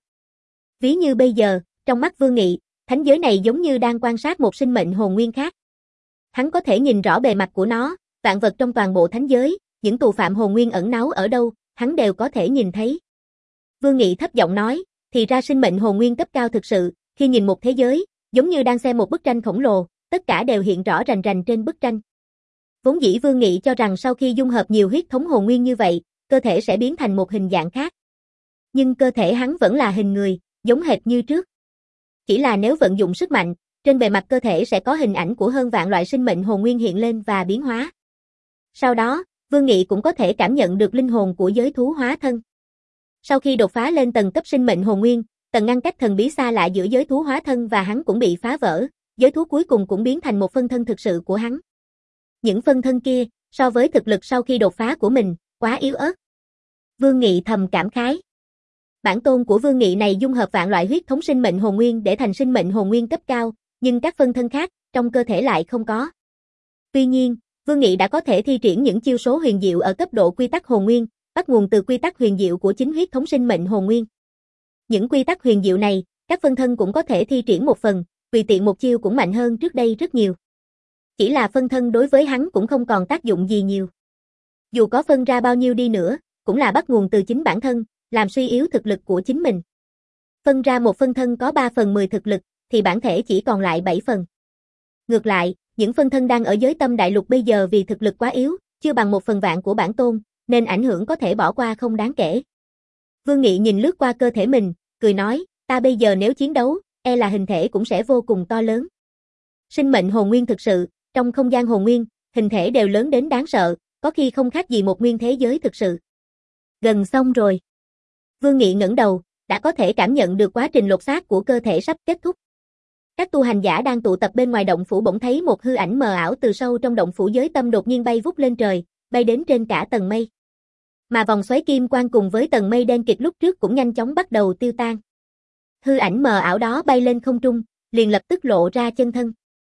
Ví như bây giờ, trong mắt Vương Nghị, thánh giới này giống như đang quan sát một sinh mệnh hồn nguyên khác. Hắn có thể nhìn rõ bề mặt của nó, vạn vật trong toàn bộ thánh giới, những tù phạm hồn nguyên ẩn náu ở đâu, hắn đều có thể nhìn thấy. Vương Nghị thấp giọng nói, thì ra sinh mệnh hồn nguyên cấp cao thực sự, khi nhìn một thế giới, giống như đang xem một bức tranh khổng lồ, tất cả đều hiện rõ rành rành trên bức tranh. Vốn dĩ Vương Nghị cho rằng sau khi dung hợp nhiều huyết thống hồn nguyên như vậy, cơ thể sẽ biến thành một hình dạng khác. Nhưng cơ thể hắn vẫn là hình người, giống hệt như trước. Chỉ là nếu vận dụng sức mạnh, trên bề mặt cơ thể sẽ có hình ảnh của hơn vạn loại sinh mệnh hồn nguyên hiện lên và biến hóa. Sau đó, Vương Nghị cũng có thể cảm nhận được linh hồn của giới thú hóa thân. Sau khi đột phá lên tầng cấp sinh mệnh hồn nguyên, tầng ngăn cách thần bí xa lạ giữa giới thú hóa thân và hắn cũng bị phá vỡ, giới thú cuối cùng cũng biến thành một phân thân thực sự của hắn. Những phân thân kia, so với thực lực sau khi đột phá của mình, quá yếu ớt. Vương Nghị thầm cảm khái. Bản tôn của Vương Nghị này dung hợp vạn loại huyết thống sinh mệnh hồn nguyên để thành sinh mệnh hồn nguyên cấp cao, nhưng các phân thân khác, trong cơ thể lại không có. Tuy nhiên, Vương Nghị đã có thể thi triển những chiêu số huyền diệu ở cấp độ quy tắc hồn nguyên, bắt nguồn từ quy tắc huyền diệu của chính huyết thống sinh mệnh hồn nguyên. Những quy tắc huyền diệu này, các phân thân cũng có thể thi triển một phần, tùy tiện một chiêu cũng mạnh hơn trước đây rất nhiều. Chỉ là phân thân đối với hắn cũng không còn tác dụng gì nhiều. Dù có phân ra bao nhiêu đi nữa, cũng là bắt nguồn từ chính bản thân, làm suy yếu thực lực của chính mình. Phân ra một phân thân có ba phần mười thực lực, thì bản thể chỉ còn lại bảy phần. Ngược lại, những phân thân đang ở giới tâm đại lục bây giờ vì thực lực quá yếu, chưa bằng một phần vạn của bản tôn, nên ảnh hưởng có thể bỏ qua không đáng kể. Vương Nghị nhìn lướt qua cơ thể mình, cười nói, ta bây giờ nếu chiến đấu, e là hình thể cũng sẽ vô cùng to lớn. Sinh mệnh hồn nguyên thực sự, trong không gian hồn nguyên, hình thể đều lớn đến đáng sợ, có khi không khác gì một nguyên thế giới thực sự. Gần xong rồi. Vương Nghị ngẩng đầu, đã có thể cảm nhận được quá trình lột xác của cơ thể sắp kết thúc. Các tu hành giả đang tụ tập bên ngoài động phủ bỗng thấy một hư ảnh mờ ảo từ sâu trong động phủ giới tâm đột nhiên bay vút lên trời, bay đến trên cả tầng mây. Mà vòng xoáy kim quang cùng với tầng mây đen kịt lúc trước cũng nhanh chóng bắt đầu tiêu tan. Hư ảnh mờ ảo đó bay lên không trung, liền lập tức lộ ra chân thân.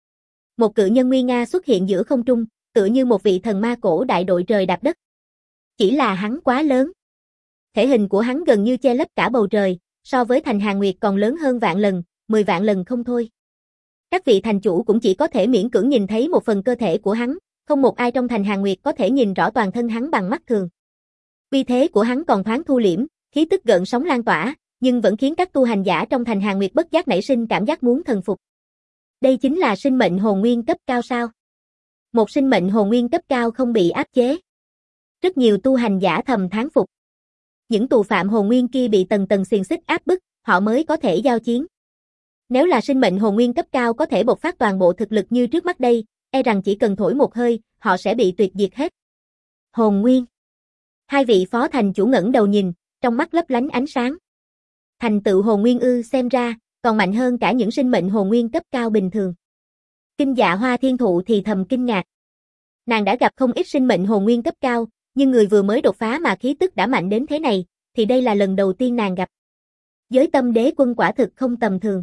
Một cự nhân nguy nga xuất hiện giữa không trung, tựa như một vị thần ma cổ đại đội trời đạp đất. Chỉ là hắn quá lớn. Thể hình của hắn gần như che lấp cả bầu trời, so với thành Hàn Nguyệt còn lớn hơn vạn lần, mười vạn lần không thôi. Các vị thành chủ cũng chỉ có thể miễn cưỡng nhìn thấy một phần cơ thể của hắn, không một ai trong thành Hàn Nguyệt có thể nhìn rõ toàn thân hắn bằng mắt thường. Uy thế của hắn còn thoáng thu liễm, khí tức gợn sóng lan tỏa, nhưng vẫn khiến các tu hành giả trong thành Hàn Nguyệt bất giác nảy sinh cảm giác muốn thần phục. Đây chính là sinh mệnh hồn nguyên cấp cao sao? Một sinh mệnh hồn nguyên cấp cao không bị áp chế. Rất nhiều tu hành giả thầm thán phục. Những tù phạm hồn nguyên kia bị tầng tầng xiềng xích áp bức, họ mới có thể giao chiến. Nếu là sinh mệnh hồn nguyên cấp cao có thể bộc phát toàn bộ thực lực như trước mắt đây, e rằng chỉ cần thổi một hơi, họ sẽ bị tuyệt diệt hết. Hồn nguyên. Hai vị phó thành chủ ngẩng đầu nhìn, trong mắt lấp lánh ánh sáng. Thành tựu hồn nguyên ư, xem ra, còn mạnh hơn cả những sinh mệnh hồn nguyên cấp cao bình thường. Kinh Dạ Hoa Thiên Thụ thì thầm kinh ngạc. Nàng đã gặp không ít sinh mệnh hồn nguyên cấp cao, nhưng người vừa mới đột phá mà khí tức đã mạnh đến thế này, thì đây là lần đầu tiên nàng gặp. Giới Tâm Đế Quân quả thực không tầm thường.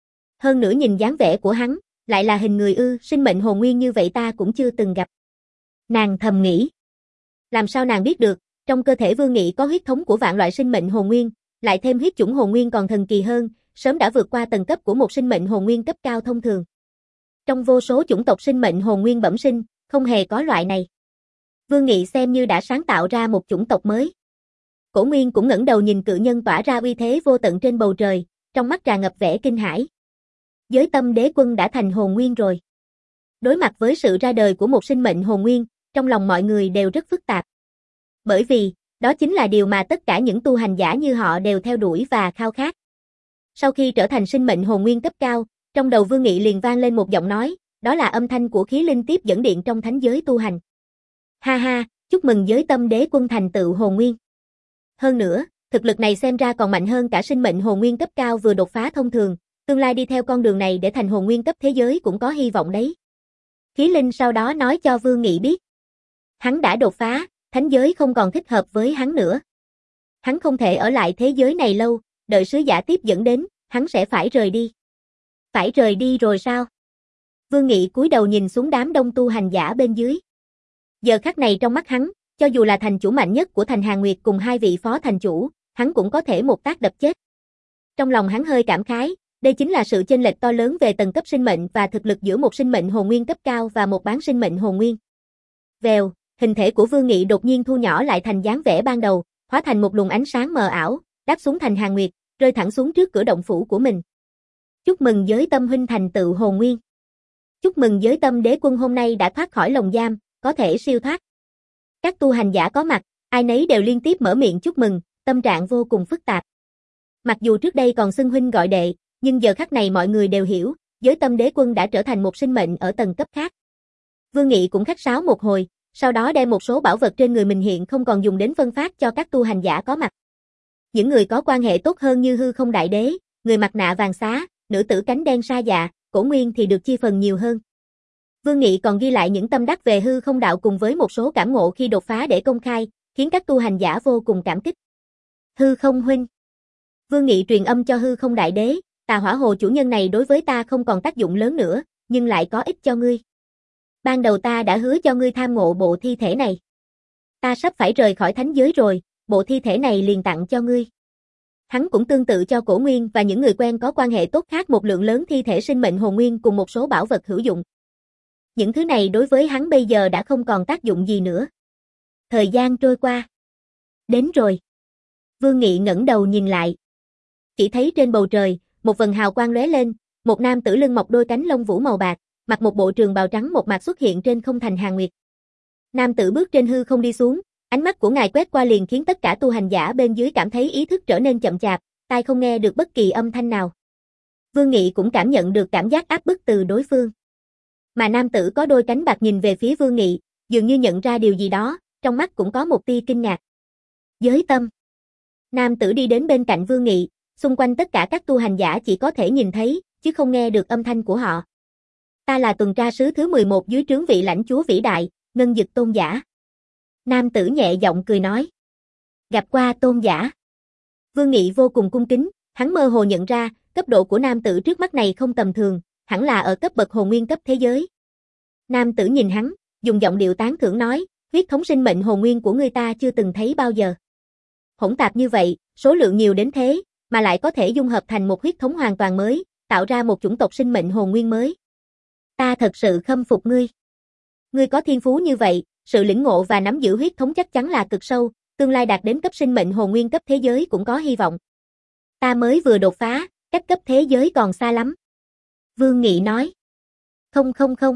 Hơn nữa nhìn dáng vẻ của hắn, lại là hình người ư, sinh mệnh hồn nguyên như vậy ta cũng chưa từng gặp. Nàng thầm nghĩ. Làm sao nàng biết được, trong cơ thể Vương Nghị có huyết thống của vạn loại sinh mệnh hồn nguyên, lại thêm huyết chủng hồn nguyên còn thần kỳ hơn, sớm đã vượt qua tầng cấp của một sinh mệnh hồn nguyên cấp cao thông thường. Trong vô số chủng tộc sinh mệnh hồn nguyên bẩm sinh, không hề có loại này. Vương Nghị xem như đã sáng tạo ra một chủng tộc mới. Cổ Nguyên cũng ngẩng đầu nhìn cự nhân tỏa ra uy thế vô tận trên bầu trời, trong mắt tràn ngập vẻ kinh hãi. Giới Tâm Đế Quân đã thành hồn nguyên rồi. Đối mặt với sự ra đời của một sinh mệnh hồn nguyên, trong lòng mọi người đều rất phức tạp. Bởi vì, đó chính là điều mà tất cả những tu hành giả như họ đều theo đuổi và khao khát. Sau khi trở thành sinh mệnh hồn nguyên cấp cao, trong đầu Vương Nghị liền vang lên một giọng nói, đó là âm thanh của khí linh tiếp dẫn điện trong thánh giới tu hành. Ha ha, chúc mừng Giới Tâm Đế Quân thành tựu hồn nguyên. Hơn nữa, thực lực này xem ra còn mạnh hơn cả sinh mệnh hồn nguyên cấp cao vừa đột phá thông thường, tương lai đi theo con đường này để thành hồn nguyên cấp thế giới cũng có hy vọng đấy. Khí linh sau đó nói cho Vương Nghị biết. Hắn đã đột phá, thánh giới không còn thích hợp với hắn nữa. Hắn không thể ở lại thế giới này lâu, đợi sứ giả tiếp dẫn đến, hắn sẽ phải rời đi. Phải rời đi rồi sao? Vương Nghị cúi đầu nhìn xuống đám đông tu hành giả bên dưới. Giờ khắc này trong mắt hắn, cho dù là thành chủ mạnh nhất của thành Hàn Nguyệt cùng hai vị phó thành chủ, hắn cũng có thể một tác đập chết. Trong lòng hắn hơi cảm khái, đây chính là sự chênh lệch to lớn về tầng cấp sinh mệnh và thực lực giữa một sinh mệnh hồn nguyên cấp cao và một bán sinh mệnh hồn nguyên. Vèo, hình thể của Vương Nghị đột nhiên thu nhỏ lại thành dáng vẻ ban đầu, hóa thành một luồng ánh sáng mờ ảo, đáp xuống thành Hàn Nguyệt, rơi thẳng xuống trước cửa động phủ của mình. Chúc mừng Giới Tâm huynh thành tựu hồn nguyên. Chúc mừng Giới Tâm Đế Quân hôm nay đã thoát khỏi lồng giam, có thể siêu thoát. Các tu hành giả có mặt, ai nấy đều liên tiếp mở miệng chúc mừng, tâm trạng vô cùng phức tạp. Mặc dù trước đây còn xưng huynh gọi đệ, nhưng giờ khắc này mọi người đều hiểu, Giới Tâm Đế Quân đã trở thành một sinh mệnh ở tầng cấp khác. Vương Nghị cũng khách sáo một hồi, sau đó đem một số bảo vật trên người mình hiện không còn dùng đến phân phát cho các tu hành giả có mặt. Những người có quan hệ tốt hơn như Hư Không Đại Đế, người mặt nạ vàng xá, nữ tử cánh đen sa dạ, Cổ Nguyên thì được chia phần nhiều hơn. Vương Nghị còn ghi lại những tâm đắc về hư không đạo cùng với một số cảm ngộ khi đột phá để công khai, khiến các tu hành giả vô cùng cảm kích. Hư Không huynh. Vương Nghị truyền âm cho Hư Không Đại Đế, Tà Hỏa Hồ chủ nhân này đối với ta không còn tác dụng lớn nữa, nhưng lại có ích cho ngươi. Ban đầu ta đã hứa cho ngươi tham ngộ bộ thi thể này. Ta sắp phải rời khỏi thánh giới rồi, bộ thi thể này liền tặng cho ngươi. Hắn cũng tương tự cho Cổ Nguyên và những người quen có quan hệ tốt khác một lượng lớn thi thể sinh mệnh hồn nguyên cùng một số bảo vật hữu dụng. Những thứ này đối với hắn bây giờ đã không còn tác dụng gì nữa. Thời gian trôi qua. Đến rồi. Vương Nghị ngẩng đầu nhìn lại. Chỉ thấy trên bầu trời, một vầng hào quang lóe lên, một nam tử lưng mọc đôi cánh lông vũ màu bạc, mặc một bộ trường bào trắng một mạc xuất hiện trên không thành Hàn Nguyệt. Nam tử bước trên hư không đi xuống, ánh mắt của ngài quét qua liền khiến tất cả tu hành giả bên dưới cảm thấy ý thức trở nên chậm chạp, tai không nghe được bất kỳ âm thanh nào. Vương Nghị cũng cảm nhận được cảm giác áp bức từ đối phương. Mà nam tử có đôi cánh bạc nhìn về phía Vương Nghị, dường như nhận ra điều gì đó, trong mắt cũng có một tia kinh ngạc. Giới Tâm. Nam tử đi đến bên cạnh Vương Nghị, xung quanh tất cả các tu hành giả chỉ có thể nhìn thấy, chứ không nghe được âm thanh của họ. Ta là tuần tra sứ thứ mười một dưới trướng vị lãnh chúa vĩ đại, Ngân Dực Tôn giả. Nam tử nhẹ giọng cười nói. Gặp qua tôn giả. Vương Nghị vô cùng cung kính, hắn mơ hồ nhận ra, cấp độ của nam tử trước mắt này không tầm thường, hẳn là ở cấp bậc hồn nguyên cấp thế giới. Nam tử nhìn hắn, dùng giọng điệu tán thưởng nói, huyết thống sinh mệnh hồn nguyên của ngươi ta chưa từng thấy bao giờ. Hỗn tạp như vậy, số lượng nhiều đến thế, mà lại có thể dung hợp thành một huyết thống hoàn toàn mới, tạo ra một chủng tộc sinh mệnh hồn nguyên mới. Ta thật sự khâm phục ngươi. Ngươi có thiên phú như vậy, sự lĩnh ngộ và nắm giữ huyết thống chắc chắn là cực sâu, tương lai đạt đến cấp sinh mệnh hồn nguyên cấp thế giới cũng có hy vọng. Ta mới vừa đột phá, cách cấp thế giới còn xa lắm. Vương Nghị nói. Không không không.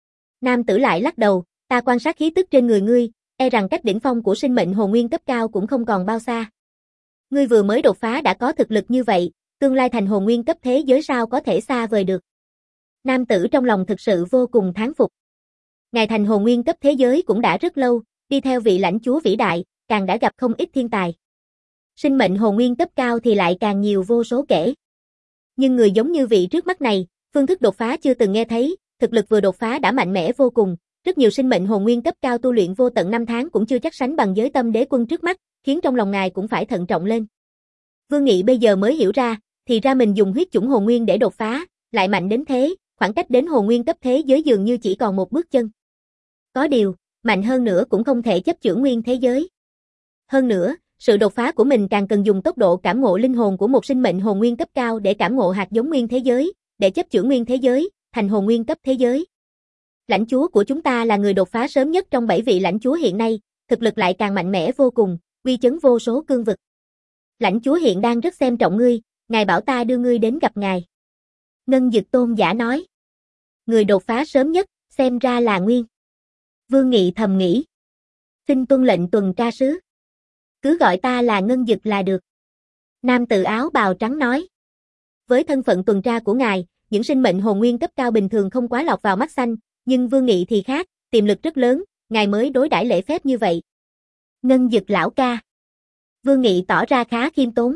Nam tử lại lắc đầu, ta quan sát khí tức trên người ngươi, e rằng cách đỉnh phong của sinh mệnh hồn nguyên cấp cao cũng không còn bao xa. Ngươi vừa mới đột phá đã có thực lực như vậy, tương lai thành hồn nguyên cấp thế giới sao có thể xa vời được. Nam tử trong lòng thực sự vô cùng thán phục. Ngài thành hồn nguyên cấp thế giới cũng đã rất lâu, đi theo vị lãnh chúa vĩ đại, càng đã gặp không ít thiên tài. Sinh mệnh hồn nguyên cấp cao thì lại càng nhiều vô số kể. Nhưng người giống như vị trước mắt này, phương thức đột phá chưa từng nghe thấy, thực lực vừa đột phá đã mạnh mẽ vô cùng, rất nhiều sinh mệnh hồn nguyên cấp cao tu luyện vô tận năm tháng cũng chưa chắc sánh bằng giới tâm đế quân trước mắt, khiến trong lòng ngài cũng phải thận trọng lên. Vương Nghị bây giờ mới hiểu ra, thì ra mình dùng huyết chủng hồn nguyên để đột phá, lại mạnh đến thế, khoảng cách đến hồn nguyên cấp thế giới dường như chỉ còn một bước chân. Có điều, mạnh hơn nữa cũng không thể chấp chưởng nguyên thế giới. Hơn nữa, sự đột phá của mình càng cần dùng tốc độ cảm ngộ linh hồn của một sinh mệnh hồn nguyên cấp cao để cảm ngộ hạt giống nguyên thế giới, để chấp chưởng nguyên thế giới, thành hồn nguyên cấp thế giới. Lãnh chúa của chúng ta là người đột phá sớm nhất trong bảy vị lãnh chúa hiện nay, thực lực lại càng mạnh mẽ vô cùng, uy chấn vô số cương vực. Lãnh chúa hiện đang rất xem trọng ngươi, ngài bảo ta đưa ngươi đến gặp ngài. Ngân Dực Tôn giả nói. Người đột phá sớm nhất, xem ra là Nguyên. Vương Nghị thầm nghĩ. Xin tuân lệnh tuần tra sứ. Cứ gọi ta là Ngân Dực là được. Nam tử áo bào trắng nói. Với thân phận tuần tra của ngài, những sinh mệnh hồn nguyên cấp cao bình thường không quá lọt vào mắt xanh, nhưng Vương Nghị thì khác, tiềm lực rất lớn, ngài mới đối đãi lễ phép như vậy. Ngân Dực lão ca. Vương Nghị tỏ ra khá khiêm tốn.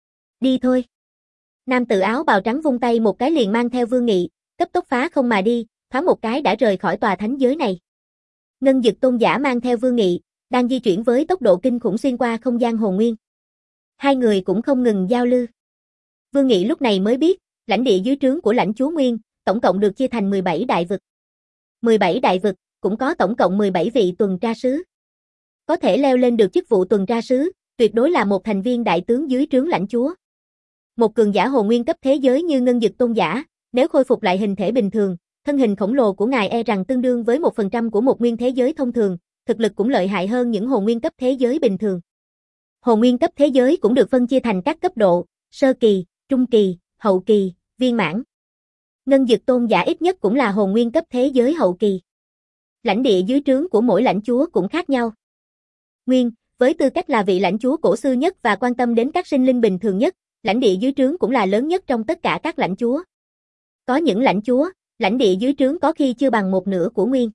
Đi thôi. Nam tử áo bào trắng vung tay một cái liền mang theo Vương Nghị, cấp tốc phá không mà đi, thoáng một cái đã rời khỏi tòa thánh giới này. Ngân Dực Tôn giả mang theo Vương Nghị, đang di chuyển với tốc độ kinh khủng xuyên qua không gian hồn nguyên. Hai người cũng không ngừng giao lưu. Vương Nghị lúc này mới biết, lãnh địa dưới trướng của lãnh chúa Nguyên, tổng cộng được chia thành mười bảy đại vực. mười bảy đại vực, cũng có tổng cộng mười bảy vị tuần tra sứ. Có thể leo lên được chức vụ tuần tra sứ, tuyệt đối là một thành viên đại tướng dưới trướng lãnh chúa. Một cường giả hồn nguyên cấp thế giới như Ngân Dực Tôn giả, nếu khôi phục lại hình thể bình thường, thân hình khổng lồ của ngài e rằng tương đương với một phần trăm của một nguyên thế giới thông thường, thực lực cũng lợi hại hơn những hồn nguyên cấp thế giới bình thường. Hồn nguyên cấp thế giới cũng được phân chia thành các cấp độ, sơ kỳ, trung kỳ, hậu kỳ, viên mãn. Ngân Dực Tôn giả ít nhất cũng là hồn nguyên cấp thế giới hậu kỳ. Lãnh địa dưới trướng của mỗi lãnh chúa cũng khác nhau. Nguyên, với tư cách là vị lãnh chúa cổ xưa nhất và quan tâm đến các sinh linh bình thường nhất, lãnh địa dưới trướng cũng là lớn nhất trong tất cả các lãnh chúa. Có những lãnh chúa, lãnh địa dưới trướng có khi chưa bằng một nửa của Nguyên.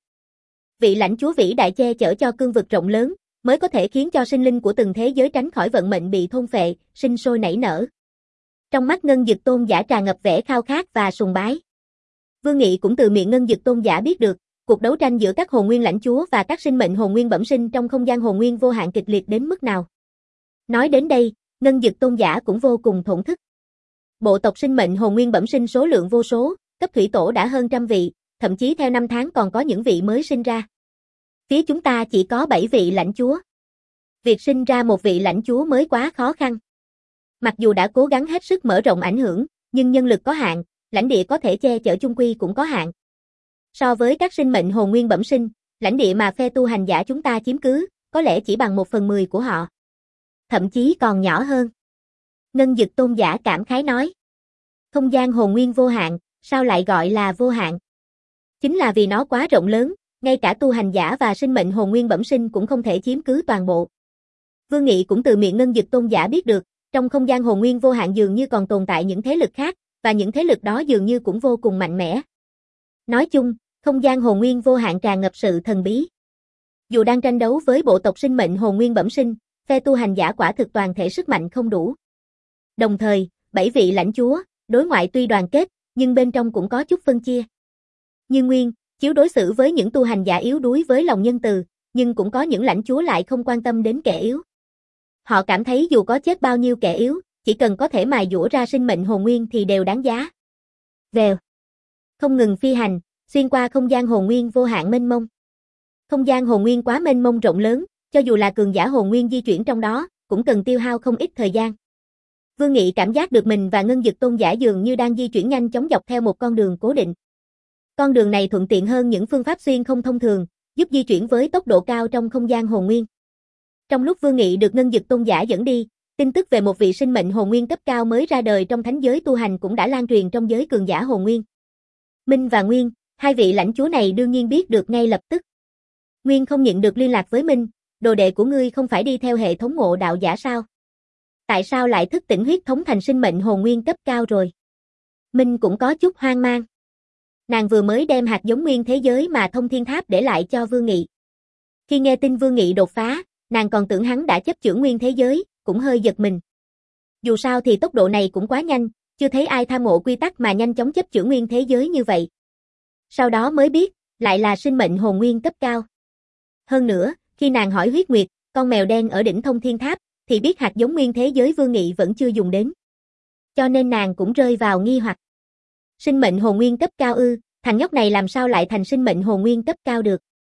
Vị lãnh chúa vĩ đại che chở cho cương vực rộng lớn, mới có thể khiến cho sinh linh của từng thế giới tránh khỏi vận mệnh bị thôn phệ, sinh sôi nảy nở. Trong mắt Ngân Dực Tôn giả tràn ngập vẻ khao khát và sùng bái. Vương Nghị cũng từ miệng Ngân Dực Tôn giả biết được, cuộc đấu tranh giữa các hồn nguyên lãnh chúa và các sinh mệnh hồn nguyên bẩm sinh trong không gian hồn nguyên vô hạn kịch liệt đến mức nào. Nói đến đây, Ngân Dực Tôn giả cũng vô cùng thổn thức. Bộ tộc sinh mệnh hồn nguyên bẩm sinh số lượng vô số, cấp thủy tổ đã hơn trăm vị, thậm chí theo năm tháng còn có những vị mới sinh ra. Phía chúng ta chỉ có bảy vị lãnh chúa. Việc sinh ra một vị lãnh chúa mới quá khó khăn. Mặc dù đã cố gắng hết sức mở rộng ảnh hưởng, nhưng nhân lực có hạn, lãnh địa có thể che chở chung quy cũng có hạn. So với các sinh mệnh hồn nguyên bẩm sinh, lãnh địa mà phe tu hành giả chúng ta chiếm cứ, có lẽ chỉ bằng một phần mười của họ. Thậm chí còn nhỏ hơn. Ngân Dực Tôn giả cảm khái nói. Không gian hồn nguyên vô hạn, sao lại gọi là vô hạn? Chính là vì nó quá rộng lớn, ngay cả tu hành giả và sinh mệnh hồn nguyên bẩm sinh cũng không thể chiếm cứ toàn bộ. Vương Nghị cũng từ miệng Ngân Dực Tôn giả biết được, trong không gian hồn nguyên vô hạn dường như còn tồn tại những thế lực khác, và những thế lực đó dường như cũng vô cùng mạnh mẽ. Nói chung, không gian hồn nguyên vô hạn tràn ngập sự thần bí. Dù đang tranh đấu với bộ tộc sinh mệnh hồn nguyên bẩm sinh, phe tu hành giả quả thực toàn thể sức mạnh không đủ. Đồng thời, bảy vị lãnh chúa, đối ngoại tuy đoàn kết, nhưng bên trong cũng có chút phân chia. Như Nguyên, chiếu đối xử với những tu hành giả yếu đuối với lòng nhân từ, nhưng cũng có những lãnh chúa lại không quan tâm đến kẻ yếu. Họ cảm thấy dù có chết bao nhiêu kẻ yếu, chỉ cần có thể mài dũa ra sinh mệnh hồn nguyên thì đều đáng giá. Vèo. Không ngừng phi hành, xuyên qua không gian hồn nguyên vô hạn mênh mông. Không gian hồn nguyên quá mênh mông rộng lớn, cho dù là cường giả hồn nguyên di chuyển trong đó, cũng cần tiêu hao không ít thời gian. Vương Nghị cảm giác được mình và Ngân Dực Tôn giả dường như đang di chuyển nhanh chóng dọc theo một con đường cố định. Con đường này thuận tiện hơn những phương pháp xuyên không thông thường, giúp di chuyển với tốc độ cao trong không gian hồn nguyên. Trong lúc Vương Nghị được Ngân Dực Tôn giả dẫn đi, tin tức về một vị sinh mệnh hồn nguyên cấp cao mới ra đời trong thánh giới tu hành cũng đã lan truyền trong giới cường giả hồn nguyên. Minh và Nguyên, hai vị lãnh chúa này đương nhiên biết được ngay lập tức. Nguyên không nhận được liên lạc với Minh, đồ đệ của ngươi không phải đi theo hệ thống ngộ đạo giả sao? Tại sao lại thức tỉnh huyết thống thành sinh mệnh hồn nguyên cấp cao rồi? Minh cũng có chút hoang mang. Nàng vừa mới đem hạt giống nguyên thế giới mà Thông Thiên Tháp để lại cho Vương Nghị. Khi nghe tin Vương Nghị đột phá, nàng còn tưởng hắn đã chấp chưởng nguyên thế giới, cũng hơi giật mình. Dù sao thì tốc độ này cũng quá nhanh, chưa thấy ai tham ngộ quy tắc mà nhanh chóng chấp chưởng nguyên thế giới như vậy. Sau đó mới biết, lại là sinh mệnh hồn nguyên cấp cao. Hơn nữa, khi nàng hỏi huyết nguyệt, con mèo đen ở đỉnh Thông Thiên Tháp, thì biết hạt giống nguyên thế giới Vương Nghị vẫn chưa dùng đến. Cho nên nàng cũng rơi vào nghi hoặc. Sinh mệnh hồn nguyên cấp cao ư, thằng nhóc này làm sao lại thành sinh mệnh hồn nguyên cấp cao được?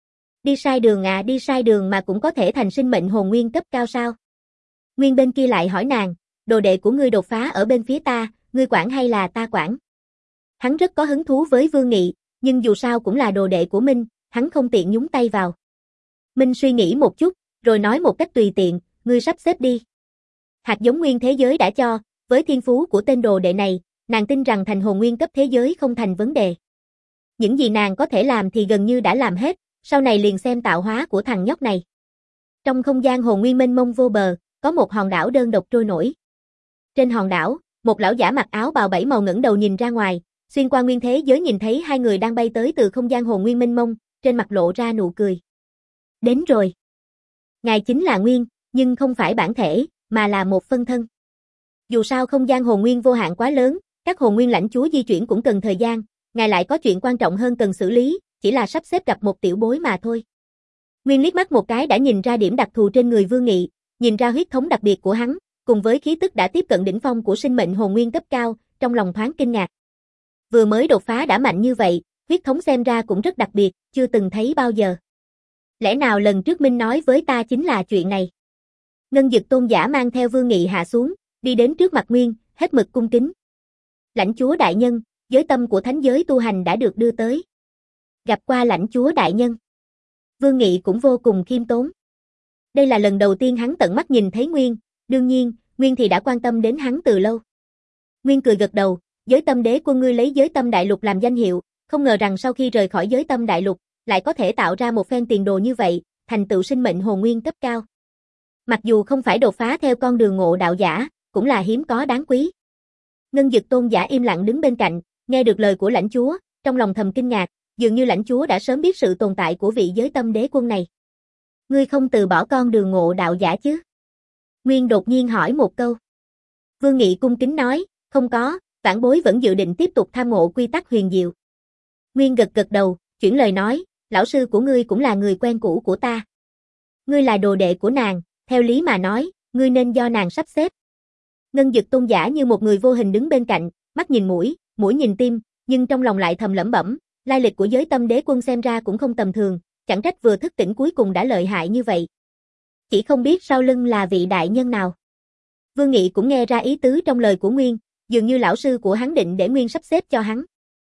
Đi sai đường à, đi sai đường mà cũng có thể thành sinh mệnh hồn nguyên cấp cao sao? Nguyên bên kia lại hỏi nàng, đồ đệ của ngươi đột phá ở bên phía ta, ngươi quản hay là ta quản? Hắn rất có hứng thú với Vương Nghị, nhưng dù sao cũng là đồ đệ của Minh, hắn không tiện nhúng tay vào. Minh suy nghĩ một chút, rồi nói một cách tùy tiện, ngươi sắp xếp đi. Hạt giống nguyên thế giới đã cho, với thiên phú của tên đồ đệ này, nàng tin rằng thành hồn nguyên cấp thế giới không thành vấn đề. Những gì nàng có thể làm thì gần như đã làm hết, sau này liền xem tạo hóa của thằng nhóc này. Trong không gian hồn nguyên mênh mông vô bờ, có một hòn đảo đơn độc trôi nổi. Trên hòn đảo, một lão giả mặc áo bào bảy màu ngẩng đầu nhìn ra ngoài, xuyên qua nguyên thế giới nhìn thấy hai người đang bay tới từ không gian hồn nguyên mênh mông, trên mặt lộ ra nụ cười. Đến rồi. Ngài chính là Nguyên, nhưng không phải bản thể, mà là một phân thân. Dù sao không gian hồn nguyên vô hạn quá lớn, các hồn nguyên lãnh chúa di chuyển cũng cần thời gian, ngài lại có chuyện quan trọng hơn cần xử lý, chỉ là sắp xếp gặp một tiểu bối mà thôi. Nguyên liếc mắt một cái đã nhìn ra điểm đặc thù trên người Vương Nghị, nhìn ra huyết thống đặc biệt của hắn, cùng với khí tức đã tiếp cận đỉnh phong của sinh mệnh hồn nguyên cấp cao, trong lòng thoáng kinh ngạc. Vừa mới đột phá đã mạnh như vậy, huyết thống xem ra cũng rất đặc biệt, chưa từng thấy bao giờ. Lẽ nào lần trước Minh nói với ta chính là chuyện này? Ngân Dực tôn giả mang theo Vương Nghị hạ xuống, đi đến trước mặt Nguyên, hết mực cung kính. Lãnh chúa đại nhân, giới tâm của thánh giới tu hành đã được đưa tới. Gặp qua lãnh chúa đại nhân. Vương Nghị cũng vô cùng khiêm tốn. Đây là lần đầu tiên hắn tận mắt nhìn thấy Nguyên, đương nhiên, Nguyên thì đã quan tâm đến hắn từ lâu. Nguyên cười gật đầu, giới tâm đế quân ngươi lấy giới tâm đại lục làm danh hiệu, không ngờ rằng sau khi rời khỏi giới tâm đại lục, lại có thể tạo ra một phen tiền đồ như vậy, thành tựu sinh mệnh hồn nguyên cấp cao. Mặc dù không phải đột phá theo con đường ngộ đạo giả, cũng là hiếm có đáng quý. Ngân Dực tôn giả im lặng đứng bên cạnh, nghe được lời của lãnh chúa, trong lòng thầm kinh ngạc, dường như lãnh chúa đã sớm biết sự tồn tại của vị giới tâm đế quân này. Ngươi không từ bỏ con đường ngộ đạo giả chứ? Nguyên đột nhiên hỏi một câu. Vương Nghị cung kính nói, không có, vãn bối vẫn dự định tiếp tục tham ngộ quy tắc huyền diệu. Nguyên gật gật đầu, chuyển lời nói, lão sư của ngươi cũng là người quen cũ của ta. Ngươi là đồ đệ của nàng, theo lý mà nói, ngươi nên do nàng sắp xếp. Ngân Dực tôn giả như một người vô hình đứng bên cạnh, mắt nhìn mũi, mũi nhìn tim, nhưng trong lòng lại thầm lẩm bẩm, lai lịch của giới tâm đế quân xem ra cũng không tầm thường, chẳng trách vừa thức tỉnh cuối cùng đã lợi hại như vậy. Chỉ không biết sau lưng là vị đại nhân nào. Vương Nghị cũng nghe ra ý tứ trong lời của Nguyên, dường như lão sư của hắn định để Nguyên sắp xếp cho hắn.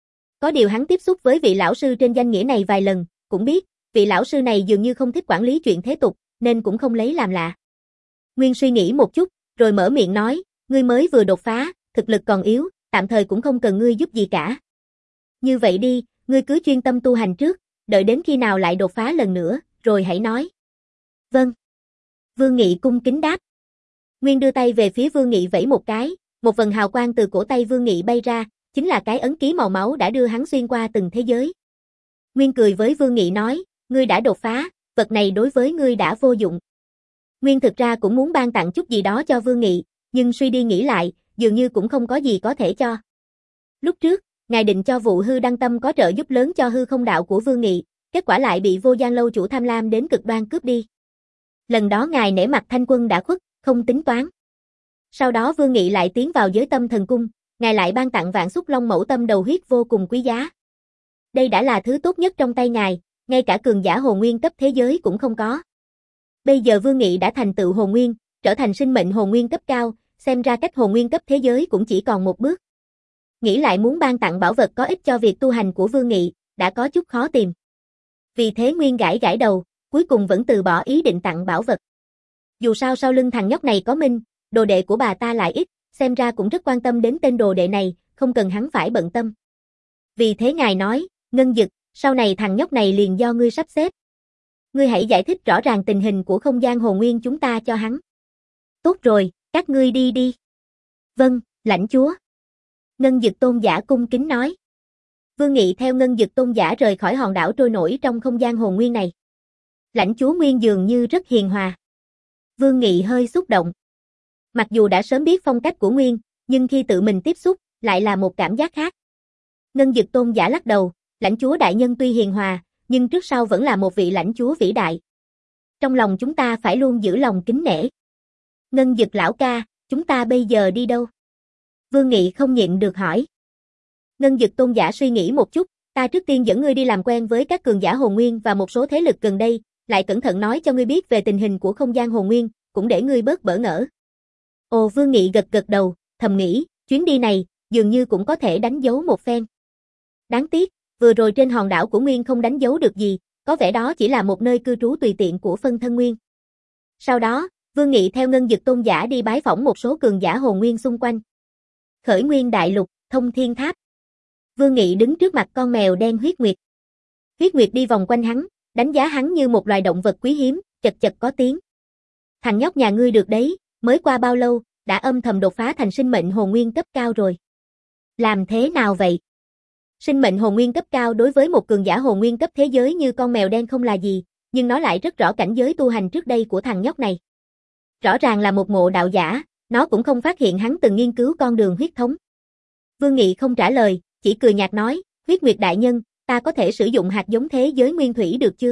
Có điều hắn tiếp xúc với vị lão sư trên danh nghĩa này vài lần, cũng biết, vị lão sư này dường như không thích quản lý chuyện thế tục, nên cũng không lấy làm lạ. Nguyên suy nghĩ một chút, rồi mở miệng nói, ngươi mới vừa đột phá, thực lực còn yếu, tạm thời cũng không cần ngươi giúp gì cả. Như vậy đi, ngươi cứ chuyên tâm tu hành trước, đợi đến khi nào lại đột phá lần nữa, rồi hãy nói. Vâng. Vương Nghị cung kính đáp. Nguyên đưa tay về phía Vương Nghị vẫy một cái, một vần hào quang từ cổ tay Vương Nghị bay ra, chính là cái ấn ký màu máu đã đưa hắn xuyên qua từng thế giới. Nguyên cười với Vương Nghị nói, ngươi đã đột phá, vật này đối với ngươi đã vô dụng. Nguyên thực ra cũng muốn ban tặng chút gì đó cho Vương Nghị, nhưng suy đi nghĩ lại, dường như cũng không có gì có thể cho. Lúc trước, ngài định cho vụ hư đăng tâm có trợ giúp lớn cho hư không đạo của Vương Nghị, kết quả lại bị Vô Gian lâu chủ tham lam đến cực đoan cướp đi. Lần đó ngài nể mặt Thanh Quân đã khuất, không tính toán. Sau đó Vương Nghị lại tiến vào giới tâm thần cung, ngài lại ban tặng vạn xúc long mẫu tâm đầu huyết vô cùng quý giá. Đây đã là thứ tốt nhất trong tay ngài, ngay cả cường giả hồn nguyên cấp thế giới cũng không có. Bây giờ Vương Nghị đã thành tựu hồn nguyên, trở thành sinh mệnh hồn nguyên cấp cao, xem ra cách hồn nguyên cấp thế giới cũng chỉ còn một bước. Nghĩ lại muốn ban tặng bảo vật có ích cho việc tu hành của Vương Nghị, đã có chút khó tìm. Vì thế Nguyên gãi gãi đầu, cuối cùng vẫn từ bỏ ý định tặng bảo vật. Dù sao sau lưng thằng nhóc này có Minh, đồ đệ của bà ta lại ít, xem ra cũng rất quan tâm đến tên đồ đệ này, không cần hắn phải bận tâm. Vì thế ngài nói, Ngân Dực, sau này thằng nhóc này liền do ngươi sắp xếp. Ngươi hãy giải thích rõ ràng tình hình của không gian hồn nguyên chúng ta cho hắn. Tốt rồi, các ngươi đi đi. Vâng, lãnh chúa. Ngân Dực tôn giả cung kính nói. Vương Nghị theo Ngân Dực tôn giả rời khỏi hòn đảo trôi nổi trong không gian hồn nguyên này. Lãnh chúa Nguyên dường như rất hiền hòa. Vương Nghị hơi xúc động. Mặc dù đã sớm biết phong cách của Nguyên, nhưng khi tự mình tiếp xúc, lại là một cảm giác khác. Ngân Dực tôn giả lắc đầu, lãnh chúa đại nhân tuy hiền hòa, nhưng trước sau vẫn là một vị lãnh chúa vĩ đại. Trong lòng chúng ta phải luôn giữ lòng kính nể. Ngân Dực lão ca, chúng ta bây giờ đi đâu? Vương Nghị không nhịn được hỏi. Ngân Dực tôn giả suy nghĩ một chút, ta trước tiên dẫn ngươi đi làm quen với các cường giả hồn nguyên và một số thế lực gần đây, lại cẩn thận nói cho ngươi biết về tình hình của không gian hồn nguyên, cũng để ngươi bớt bỡ ngỡ. Ồ, Vương Nghị gật gật đầu, thầm nghĩ, chuyến đi này, dường như cũng có thể đánh dấu một phen. Đáng tiếc, vừa rồi trên hòn đảo của Nguyên không đánh dấu được gì, có vẻ đó chỉ là một nơi cư trú tùy tiện của phân thân Nguyên. Sau đó, Vương Nghị theo Ngân Dực tôn giả đi bái phỏng một số cường giả hồn nguyên xung quanh. Khởi Nguyên đại lục, Thông Thiên Tháp. Vương Nghị đứng trước mặt con mèo đen Huyết Nguyệt. Huyết Nguyệt đi vòng quanh hắn, đánh giá hắn như một loài động vật quý hiếm, chật chật có tiếng. Thằng nhóc nhà ngươi được đấy, mới qua bao lâu, đã âm thầm đột phá thành sinh mệnh hồn nguyên cấp cao rồi. Làm thế nào vậy? Sinh mệnh hồn nguyên cấp cao đối với một cường giả hồn nguyên cấp thế giới như con mèo đen không là gì, nhưng nó lại rất rõ cảnh giới tu hành trước đây của thằng nhóc này. Rõ ràng là một ngộ đạo giả, nó cũng không phát hiện hắn từng nghiên cứu con đường huyết thống. Vương Nghị không trả lời, chỉ cười nhạt nói, Huyết Nguyệt đại nhân, ta có thể sử dụng hạt giống thế giới nguyên thủy được chưa?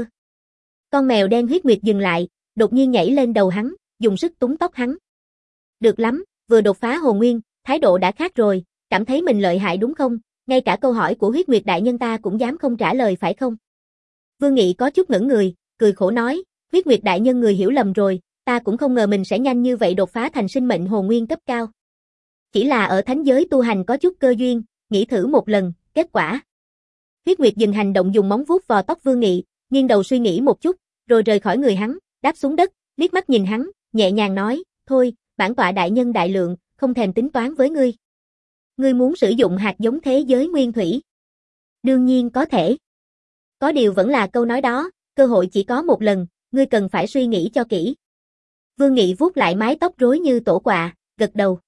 Con mèo đen Huyết Nguyệt dừng lại, đột nhiên nhảy lên đầu hắn, dùng sức túm tóc hắn. Được lắm, vừa đột phá hồn nguyên, thái độ đã khác rồi, cảm thấy mình lợi hại đúng không? Ngay cả câu hỏi của Huyết Nguyệt đại nhân ta cũng dám không trả lời phải không? Vương Nghị có chút ngẩn người, cười khổ nói, Huyết Nguyệt đại nhân người hiểu lầm rồi, ta cũng không ngờ mình sẽ nhanh như vậy đột phá thành sinh mệnh hồn nguyên cấp cao. Chỉ là ở thánh giới tu hành có chút cơ duyên, nghĩ thử một lần, kết quả. Huyết Nguyệt dừng hành động dùng móng vuốt vò tóc Vương Nghị, nghiêng đầu suy nghĩ một chút, rồi rời khỏi người hắn, đáp xuống đất, liếc mắt nhìn hắn, nhẹ nhàng nói, thôi, bản tọa đại nhân đại lượng, không thèm tính toán với ngươi. Ngươi muốn sử dụng hạt giống thế giới nguyên thủy? Đương nhiên có thể. Có điều vẫn là câu nói đó, cơ hội chỉ có một lần, ngươi cần phải suy nghĩ cho kỹ. Vương Nghị vuốt lại mái tóc rối như tổ quạ, gật đầu.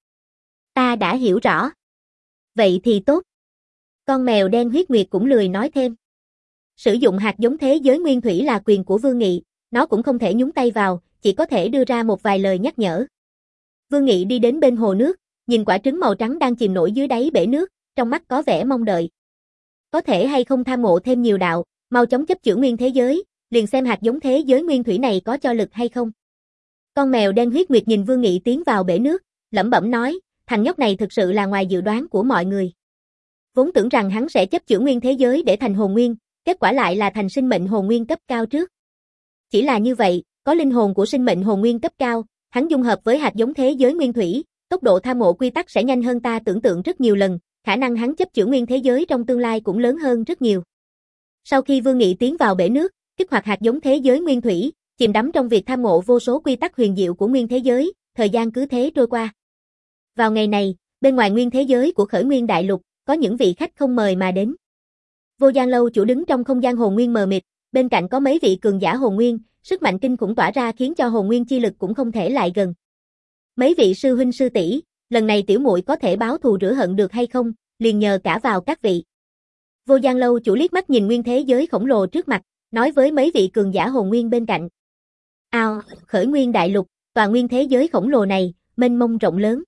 Ta đã hiểu rõ. Vậy thì tốt. Con mèo đen Huyết Nguyệt cũng lười nói thêm. Sử dụng hạt giống thế giới nguyên thủy là quyền của Vương Nghị, nó cũng không thể nhúng tay vào, chỉ có thể đưa ra một vài lời nhắc nhở. Vương Nghị đi đến bên hồ nước, nhìn quả trứng màu trắng đang chìm nổi dưới đáy bể nước, trong mắt có vẻ mong đợi. Có thể hay không tham ngộ thêm nhiều đạo, mau chóng chấp chưởng nguyên thế giới, liền xem hạt giống thế giới nguyên thủy này có cho lực hay không. Con mèo đen Huyết Nguyệt nhìn Vương Nghị tiến vào bể nước, lẩm bẩm nói, thằng nhóc này thực sự là ngoài dự đoán của mọi người. Vốn tưởng rằng hắn sẽ chấp chưởng nguyên thế giới để thành hồn nguyên, kết quả lại là thành sinh mệnh hồn nguyên cấp cao trước. Chỉ là như vậy, có linh hồn của sinh mệnh hồn nguyên cấp cao, hắn dung hợp với hạt giống thế giới nguyên thủy, tốc độ tham ngộ quy tắc sẽ nhanh hơn ta tưởng tượng rất nhiều lần, khả năng hắn chấp chưởng nguyên thế giới trong tương lai cũng lớn hơn rất nhiều. Sau khi Vương Nghị tiến vào bể nước, kích hoạt hạt giống thế giới nguyên thủy, chìm đắm trong việc tham ngộ vô số quy tắc huyền diệu của nguyên thế giới, thời gian cứ thế trôi qua. Vào ngày này, bên ngoài nguyên thế giới của Khởi Nguyên đại lục, có những vị khách không mời mà đến. Vô Gian lâu chủ đứng trong không gian hồn nguyên mờ mịt, bên cạnh có mấy vị cường giả hồn nguyên, sức mạnh kinh khủng tỏa ra khiến cho hồn nguyên chi lực cũng không thể lại gần. Mấy vị sư huynh sư tỷ, lần này tiểu muội có thể báo thù rửa hận được hay không, liền nhờ cả vào các vị. Vô Gian lâu chủ liếc mắt nhìn nguyên thế giới khổng lồ trước mặt, nói với mấy vị cường giả hồn nguyên bên cạnh. Ao, Khởi Nguyên đại lục, tòa nguyên thế giới khổng lồ này, mênh mông rộng lớn.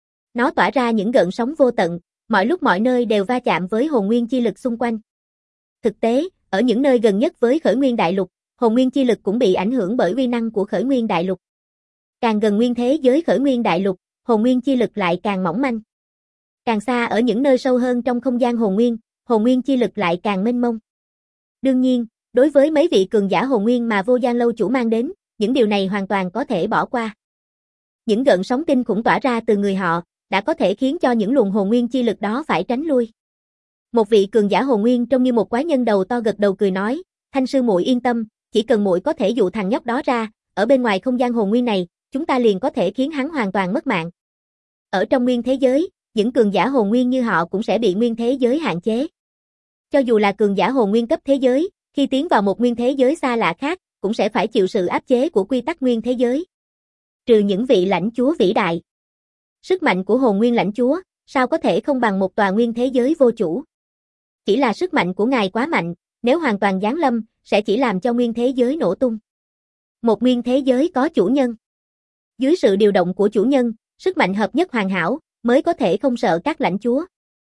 Nó tỏa ra những gợn sóng vô tận, mọi lúc mọi nơi đều va chạm với hồn nguyên chi lực xung quanh. Thực tế, ở những nơi gần nhất với Khởi Nguyên đại lục, hồn nguyên chi lực cũng bị ảnh hưởng bởi uy năng của Khởi Nguyên đại lục. Càng gần nguyên thế giới Khởi Nguyên đại lục, hồn nguyên chi lực lại càng mỏng manh. Càng xa ở những nơi sâu hơn trong không gian hồn nguyên, hồn nguyên chi lực lại càng mênh mông. Đương nhiên, đối với mấy vị cường giả hồn nguyên mà Vô Gian lâu chủ mang đến, những điều này hoàn toàn có thể bỏ qua. Những gợn sóng kinh khủng tỏa ra từ người họ, đã có thể khiến cho những luồng hồn nguyên chi lực đó phải tránh lui. Một vị cường giả hồn nguyên trông như một quái nhân đầu to gật đầu cười nói, Thanh sư muội yên tâm, chỉ cần muội có thể dụ thằng nhóc đó ra, ở bên ngoài không gian hồn nguyên này, chúng ta liền có thể khiến hắn hoàn toàn mất mạng. Ở trong nguyên thế giới, những cường giả hồn nguyên như họ cũng sẽ bị nguyên thế giới hạn chế. Cho dù là cường giả hồn nguyên cấp thế giới, khi tiến vào một nguyên thế giới xa lạ khác, cũng sẽ phải chịu sự áp chế của quy tắc nguyên thế giới. Trừ những vị lãnh chúa vĩ đại. Sức mạnh của hồn nguyên lãnh chúa, sao có thể không bằng một tòa nguyên thế giới vô chủ. Chỉ là sức mạnh của ngài quá mạnh, nếu hoàn toàn giáng lâm, sẽ chỉ làm cho nguyên thế giới nổ tung. Một nguyên thế giới có chủ nhân. Dưới sự điều động của chủ nhân, sức mạnh hợp nhất hoàn hảo, mới có thể không sợ các lãnh chúa.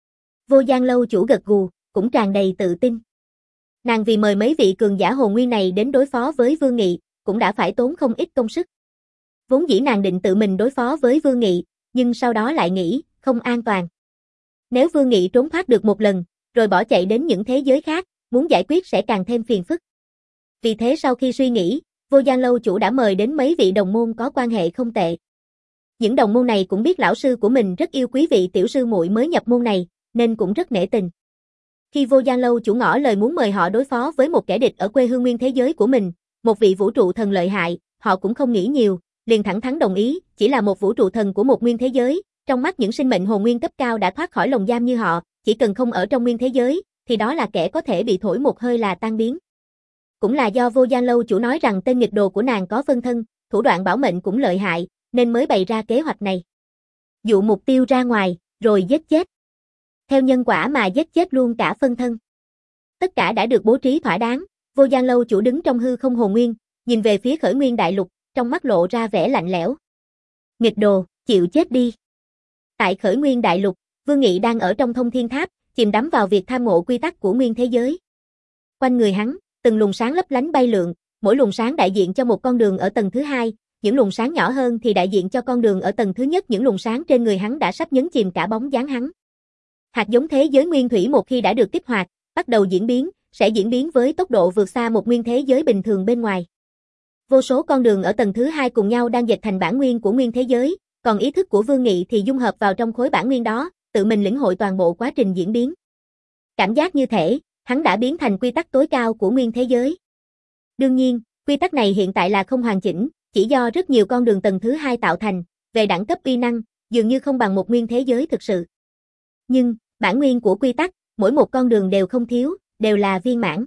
Vô Gian Lâu chủ gật gù, cũng tràn đầy tự tin. Nàng vì mời mấy vị cường giả hồn nguyên này đến đối phó với Vương Nghị, cũng đã phải tốn không ít công sức. Vốn dĩ nàng định tự mình đối phó với Vương Nghị, nhưng sau đó lại nghĩ, không an toàn. Nếu Vương Nghị trốn thoát được một lần, rồi bỏ chạy đến những thế giới khác, muốn giải quyết sẽ càng thêm phiền phức. Vì thế sau khi suy nghĩ, Vô Gian Lâu chủ đã mời đến mấy vị đồng môn có quan hệ không tệ. Những đồng môn này cũng biết lão sư của mình rất yêu quý vị tiểu sư muội mới nhập môn này, nên cũng rất nể tình. Khi Vô Gian Lâu chủ ngỏ lời muốn mời họ đối phó với một kẻ địch ở quê hương nguyên thế giới của mình, một vị vũ trụ thần lợi hại, họ cũng không nghĩ nhiều, liền thẳng thắn đồng ý, chỉ là một vũ trụ thần của một nguyên thế giới, trong mắt những sinh mệnh hồn nguyên cấp cao đã thoát khỏi lồng giam như họ, chỉ cần không ở trong nguyên thế giới, thì đó là kẻ có thể bị thổi một hơi là tan biến. Cũng là do Vô Gian Lâu chủ nói rằng tên nghịch đồ của nàng có phân thân, thủ đoạn bảo mệnh cũng lợi hại, nên mới bày ra kế hoạch này. Dụ mục tiêu ra ngoài, rồi giết chết. Theo nhân quả mà giết chết luôn cả phân thân. Tất cả đã được bố trí thỏa đáng, Vô Gian Lâu chủ đứng trong hư không hồn nguyên, nhìn về phía Khởi Nguyên Đại Lục, trong mắt lộ ra vẻ lạnh lẽo. Nghịch đồ, chịu chết đi. Tại Khởi Nguyên Đại Lục, Vương Nghị đang ở trong thông thiên tháp, chìm đắm vào việc tham ngộ quy tắc của nguyên thế giới. Quanh người hắn, từng luồng sáng lấp lánh bay lượn, mỗi luồng sáng đại diện cho một con đường ở tầng thứ hai, những luồng sáng nhỏ hơn thì đại diện cho con đường ở tầng thứ nhất, những luồng sáng trên người hắn đã sắp nhấn chìm cả bóng dáng hắn. Hạt giống thế giới nguyên thủy một khi đã được kích hoạt, bắt đầu diễn biến, sẽ diễn biến với tốc độ vượt xa một nguyên thế giới bình thường bên ngoài. Vô số con đường ở tầng thứ hai cùng nhau đang dệt thành bản nguyên của nguyên thế giới, còn ý thức của Vương Nghị thì dung hợp vào trong khối bản nguyên đó, tự mình lĩnh hội toàn bộ quá trình diễn biến. Cảm giác như thể, hắn đã biến thành quy tắc tối cao của nguyên thế giới. Đương nhiên, quy tắc này hiện tại là không hoàn chỉnh, chỉ do rất nhiều con đường tầng thứ hai tạo thành, về đẳng cấp uy năng, dường như không bằng một nguyên thế giới thực sự. Nhưng, bản nguyên của quy tắc, mỗi một con đường đều không thiếu, đều là viên mãn.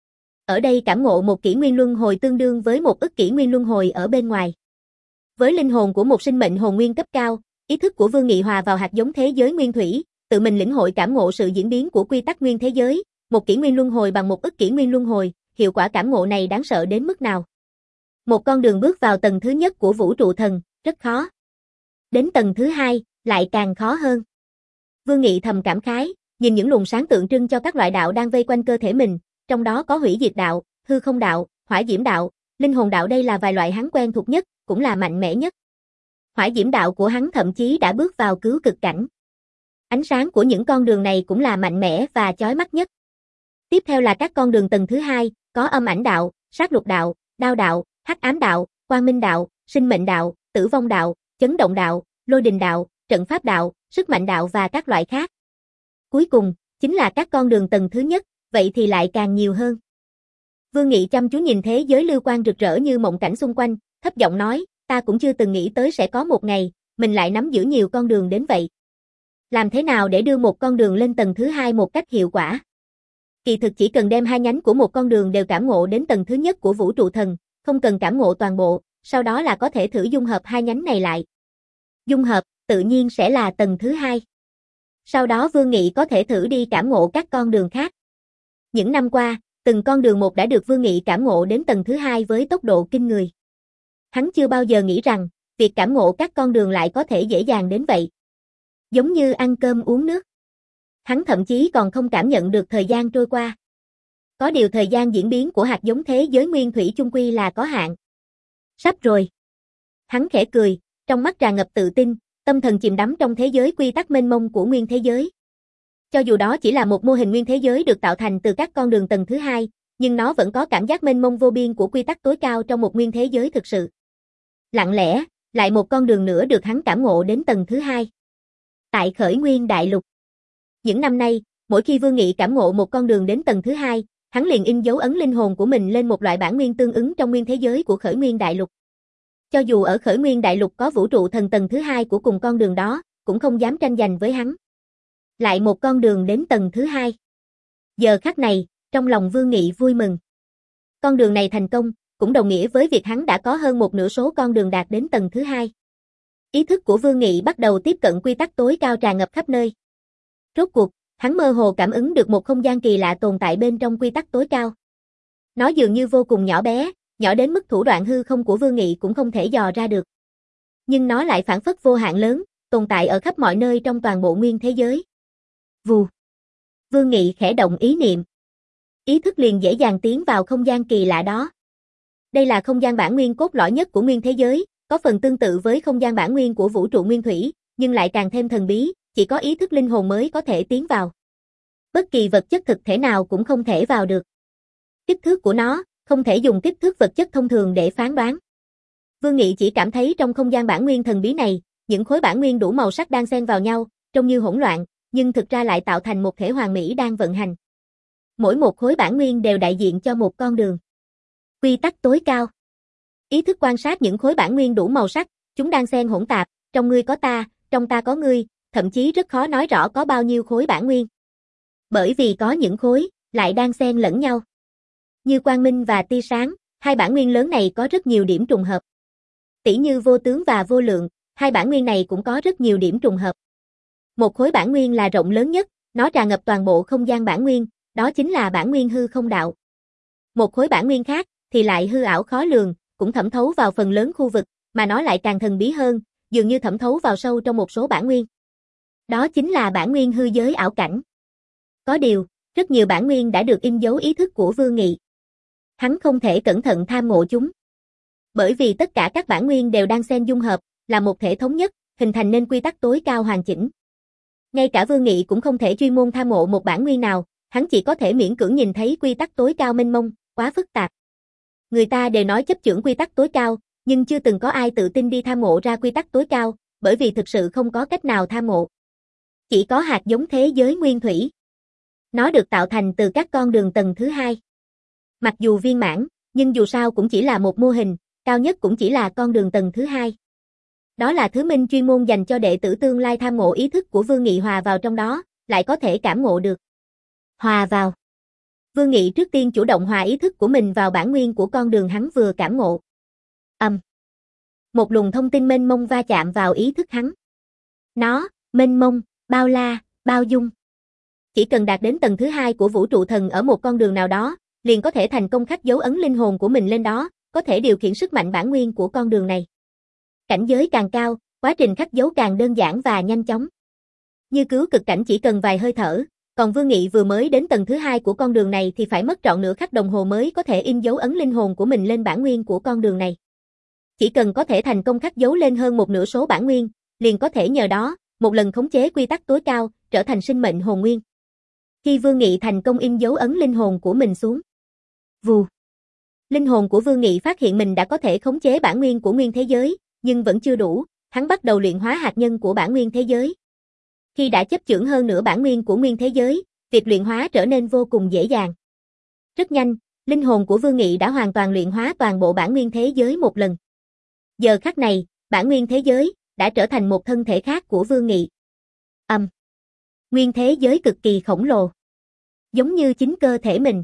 Ở đây cảm ngộ một kỷ nguyên luân hồi tương đương với một ức kỷ nguyên luân hồi ở bên ngoài. Với linh hồn của một sinh mệnh hồn nguyên cấp cao, ý thức của Vương Nghị hòa vào hạt giống thế giới nguyên thủy, tự mình lĩnh hội cảm ngộ sự diễn biến của quy tắc nguyên thế giới, một kỷ nguyên luân hồi bằng một ức kỷ nguyên luân hồi, hiệu quả cảm ngộ này đáng sợ đến mức nào. Một con đường bước vào tầng thứ nhất của vũ trụ thần, rất khó. Đến tầng thứ hai, lại càng khó hơn. Vương Nghị thầm cảm khái, nhìn những luồng sáng tượng trưng cho các loại đạo đang vây quanh cơ thể mình, trong đó có hủy diệt đạo, hư không đạo, hỏa diễm đạo, linh hồn đạo, đây là vài loại hắn quen thuộc nhất, cũng là mạnh mẽ nhất. Hỏa diễm đạo của hắn thậm chí đã bước vào cứu cực cảnh. Ánh sáng của những con đường này cũng là mạnh mẽ và chói mắt nhất. Tiếp theo là các con đường tầng thứ hai, có âm ảnh đạo, sát lục đạo, đao đạo, hắc ám đạo, quang minh đạo, sinh mệnh đạo, tử vong đạo, chấn động đạo, lôi đình đạo, trận pháp đạo, sức mạnh đạo và các loại khác. Cuối cùng, chính là các con đường tầng thứ nhất, vậy thì lại càng nhiều hơn. Vương Nghị chăm chú nhìn thế giới lưu quang rực rỡ như mộng cảnh xung quanh, thấp giọng nói, ta cũng chưa từng nghĩ tới sẽ có một ngày, mình lại nắm giữ nhiều con đường đến vậy. Làm thế nào để đưa một con đường lên tầng thứ hai một cách hiệu quả? Kỳ thực chỉ cần đem hai nhánh của một con đường đều cảm ngộ đến tầng thứ nhất của vũ trụ thần, không cần cảm ngộ toàn bộ, sau đó là có thể thử dung hợp hai nhánh này lại. Dung hợp, tự nhiên sẽ là tầng thứ hai. Sau đó Vương Nghị có thể thử đi cảm ngộ các con đường khác. Những năm qua, từng con đường một đã được Vương Nghị cảm ngộ đến tầng thứ hai với tốc độ kinh người. Hắn chưa bao giờ nghĩ rằng, việc cảm ngộ các con đường lại có thể dễ dàng đến vậy. Giống như ăn cơm uống nước. Hắn thậm chí còn không cảm nhận được thời gian trôi qua. Có điều thời gian diễn biến của hạt giống thế giới nguyên thủy chung quy là có hạn. Sắp rồi. Hắn khẽ cười, trong mắt tràn ngập tự tin, tâm thần chìm đắm trong thế giới quy tắc mênh mông của nguyên thế giới. Cho dù đó chỉ là một mô hình nguyên thế giới được tạo thành từ các con đường tầng thứ hai, nhưng nó vẫn có cảm giác mênh mông vô biên của quy tắc tối cao trong một nguyên thế giới thực sự. Lặng lẽ, lại một con đường nữa được hắn cảm ngộ đến tầng thứ hai. Tại Khởi Nguyên Đại Lục. Những năm nay, mỗi khi Vương Nghị cảm ngộ một con đường đến tầng thứ hai, hắn liền in dấu ấn linh hồn của mình lên một loại bản nguyên tương ứng trong nguyên thế giới của Khởi Nguyên Đại Lục. Cho dù ở Khởi Nguyên Đại Lục có vũ trụ thần tầng thứ hai của cùng con đường đó, cũng không dám tranh giành với hắn. Lại một con đường đến tầng thứ hai. Giờ khắc này, trong lòng Vương Nghị vui mừng. Con đường này thành công, cũng đồng nghĩa với việc hắn đã có hơn một nửa số con đường đạt đến tầng thứ hai. Ý thức của Vương Nghị bắt đầu tiếp cận quy tắc tối cao tràn ngập khắp nơi. Rốt cuộc, hắn mơ hồ cảm ứng được một không gian kỳ lạ tồn tại bên trong quy tắc tối cao. Nó dường như vô cùng nhỏ bé, nhỏ đến mức thủ đoạn hư không của Vương Nghị cũng không thể dò ra được. Nhưng nó lại phảng phất vô hạn lớn, tồn tại ở khắp mọi nơi trong toàn bộ nguyên thế giới. Vù. Vương Nghị khẽ động ý niệm. Ý thức liền dễ dàng tiến vào không gian kỳ lạ đó. Đây là không gian bản nguyên cốt lõi nhất của nguyên thế giới, có phần tương tự với không gian bản nguyên của vũ trụ nguyên thủy, nhưng lại càng thêm thần bí, chỉ có ý thức linh hồn mới có thể tiến vào. Bất kỳ vật chất thực thể nào cũng không thể vào được. Kích thước của nó, không thể dùng kích thước vật chất thông thường để phán đoán. Vương Nghị chỉ cảm thấy trong không gian bản nguyên thần bí này, những khối bản nguyên đủ màu sắc đang xen vào nhau, trông như hỗn loạn, nhưng thực ra lại tạo thành một thể hoàn mỹ đang vận hành. Mỗi một khối bản nguyên đều đại diện cho một con đường. Quy tắc tối cao. Ý thức quan sát những khối bản nguyên đủ màu sắc, chúng đang xen hỗn tạp, trong ngươi có ta, trong ta có ngươi, thậm chí rất khó nói rõ có bao nhiêu khối bản nguyên. Bởi vì có những khối, lại đang xen lẫn nhau. Như quang minh và tia sáng, hai bản nguyên lớn này có rất nhiều điểm trùng hợp. Tỉ như vô tướng và vô lượng, hai bản nguyên này cũng có rất nhiều điểm trùng hợp. Một khối bản nguyên là rộng lớn nhất, nó tràn ngập toàn bộ không gian bản nguyên, đó chính là bản nguyên hư không đạo. Một khối bản nguyên khác, thì lại hư ảo khó lường, cũng thẩm thấu vào phần lớn khu vực, mà nó lại càng thần bí hơn, dường như thẩm thấu vào sâu trong một số bản nguyên. Đó chính là bản nguyên hư giới ảo cảnh. Có điều, rất nhiều bản nguyên đã được in dấu ý thức của Vương Nghị. Hắn không thể cẩn thận tham ngộ chúng. Bởi vì tất cả các bản nguyên đều đang xen dung hợp, là một thể thống nhất, hình thành nên quy tắc tối cao hoàn chỉnh. Ngay cả Vương Nghị cũng không thể chuyên môn tham ngộ một bản nguyên nào, hắn chỉ có thể miễn cưỡng nhìn thấy quy tắc tối cao mênh mông, quá phức tạp. Người ta đều nói chấp chưởng quy tắc tối cao, nhưng chưa từng có ai tự tin đi tham ngộ ra quy tắc tối cao, bởi vì thực sự không có cách nào tham ngộ. Chỉ có hạt giống thế giới nguyên thủy. Nó được tạo thành từ các con đường tầng thứ hai. Mặc dù viên mãn, nhưng dù sao cũng chỉ là một mô hình, cao nhất cũng chỉ là con đường tầng thứ hai. Đó là thứ minh chuyên môn dành cho đệ tử tương lai tham ngộ ý thức của Vương Nghị hòa vào trong đó, lại có thể cảm ngộ được. Hòa vào. Vương Nghị trước tiên chủ động hòa ý thức của mình vào bản nguyên của con đường hắn vừa cảm ngộ. Âm. Um. Một luồng thông tin mênh mông va chạm vào ý thức hắn. Nó, mênh mông, bao la, bao dung. Chỉ cần đạt đến tầng thứ hai của vũ trụ thần ở một con đường nào đó, liền có thể thành công khắc dấu ấn linh hồn của mình lên đó, có thể điều khiển sức mạnh bản nguyên của con đường này. Cảnh giới càng cao, quá trình khắc dấu càng đơn giản và nhanh chóng. Như cứu cực cảnh chỉ cần vài hơi thở, còn Vương Nghị vừa mới đến tầng thứ hai của con đường này thì phải mất trọn nửa khắc đồng hồ mới có thể in dấu ấn linh hồn của mình lên bản nguyên của con đường này. Chỉ cần có thể thành công khắc dấu lên hơn một nửa số bản nguyên, liền có thể nhờ đó, một lần khống chế quy tắc tối cao, trở thành sinh mệnh hồn nguyên. Khi Vương Nghị thành công in dấu ấn linh hồn của mình xuống. Vù. Linh hồn của Vương Nghị phát hiện mình đã có thể khống chế bản nguyên của nguyên thế giới, nhưng vẫn chưa đủ, hắn bắt đầu luyện hóa hạt nhân của bản nguyên thế giới. Khi đã chấp chưởng hơn nửa bản nguyên của nguyên thế giới, việc luyện hóa trở nên vô cùng dễ dàng. Rất nhanh, linh hồn của Vương Nghị đã hoàn toàn luyện hóa toàn bộ bản nguyên thế giới một lần. Giờ khắc này, bản nguyên thế giới đã trở thành một thân thể khác của Vương Nghị. Âm. Um. Nguyên thế giới cực kỳ khổng lồ. Giống như chính cơ thể mình.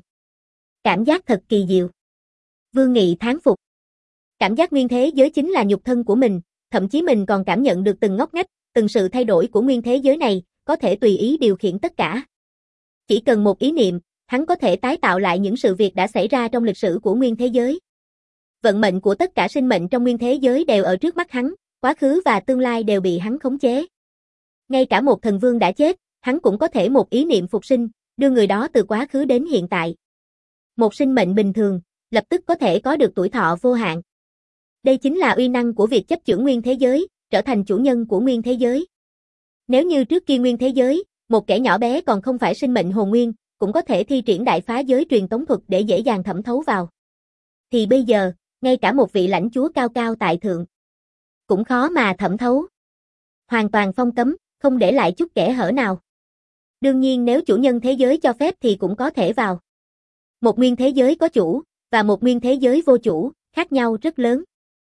Cảm giác thật kỳ diệu. Vương Nghị thán phục. Cảm giác nguyên thế giới chính là nhục thân của mình, thậm chí mình còn cảm nhận được từng ngóc ngách, từng sự thay đổi của nguyên thế giới này, có thể tùy ý điều khiển tất cả. Chỉ cần một ý niệm, hắn có thể tái tạo lại những sự việc đã xảy ra trong lịch sử của nguyên thế giới. Vận mệnh của tất cả sinh mệnh trong nguyên thế giới đều ở trước mắt hắn, quá khứ và tương lai đều bị hắn khống chế. Ngay cả một thần vương đã chết, hắn cũng có thể một ý niệm phục sinh, đưa người đó từ quá khứ đến hiện tại. Một sinh mệnh bình thường, lập tức có thể có được tuổi thọ vô hạn. Đây chính là uy năng của việc chấp chưởng nguyên thế giới, trở thành chủ nhân của nguyên thế giới. Nếu như trước kia nguyên thế giới, một kẻ nhỏ bé còn không phải sinh mệnh hồn nguyên, cũng có thể thi triển đại phá giới truyền tống thuật để dễ dàng thẩm thấu vào. Thì bây giờ, ngay cả một vị lãnh chúa cao cao tại thượng, cũng khó mà thẩm thấu. Hoàn toàn phong cấm, không để lại chút kẽ hở nào. Đương nhiên nếu chủ nhân thế giới cho phép thì cũng có thể vào. Một nguyên thế giới có chủ, và một nguyên thế giới vô chủ, khác nhau rất lớn.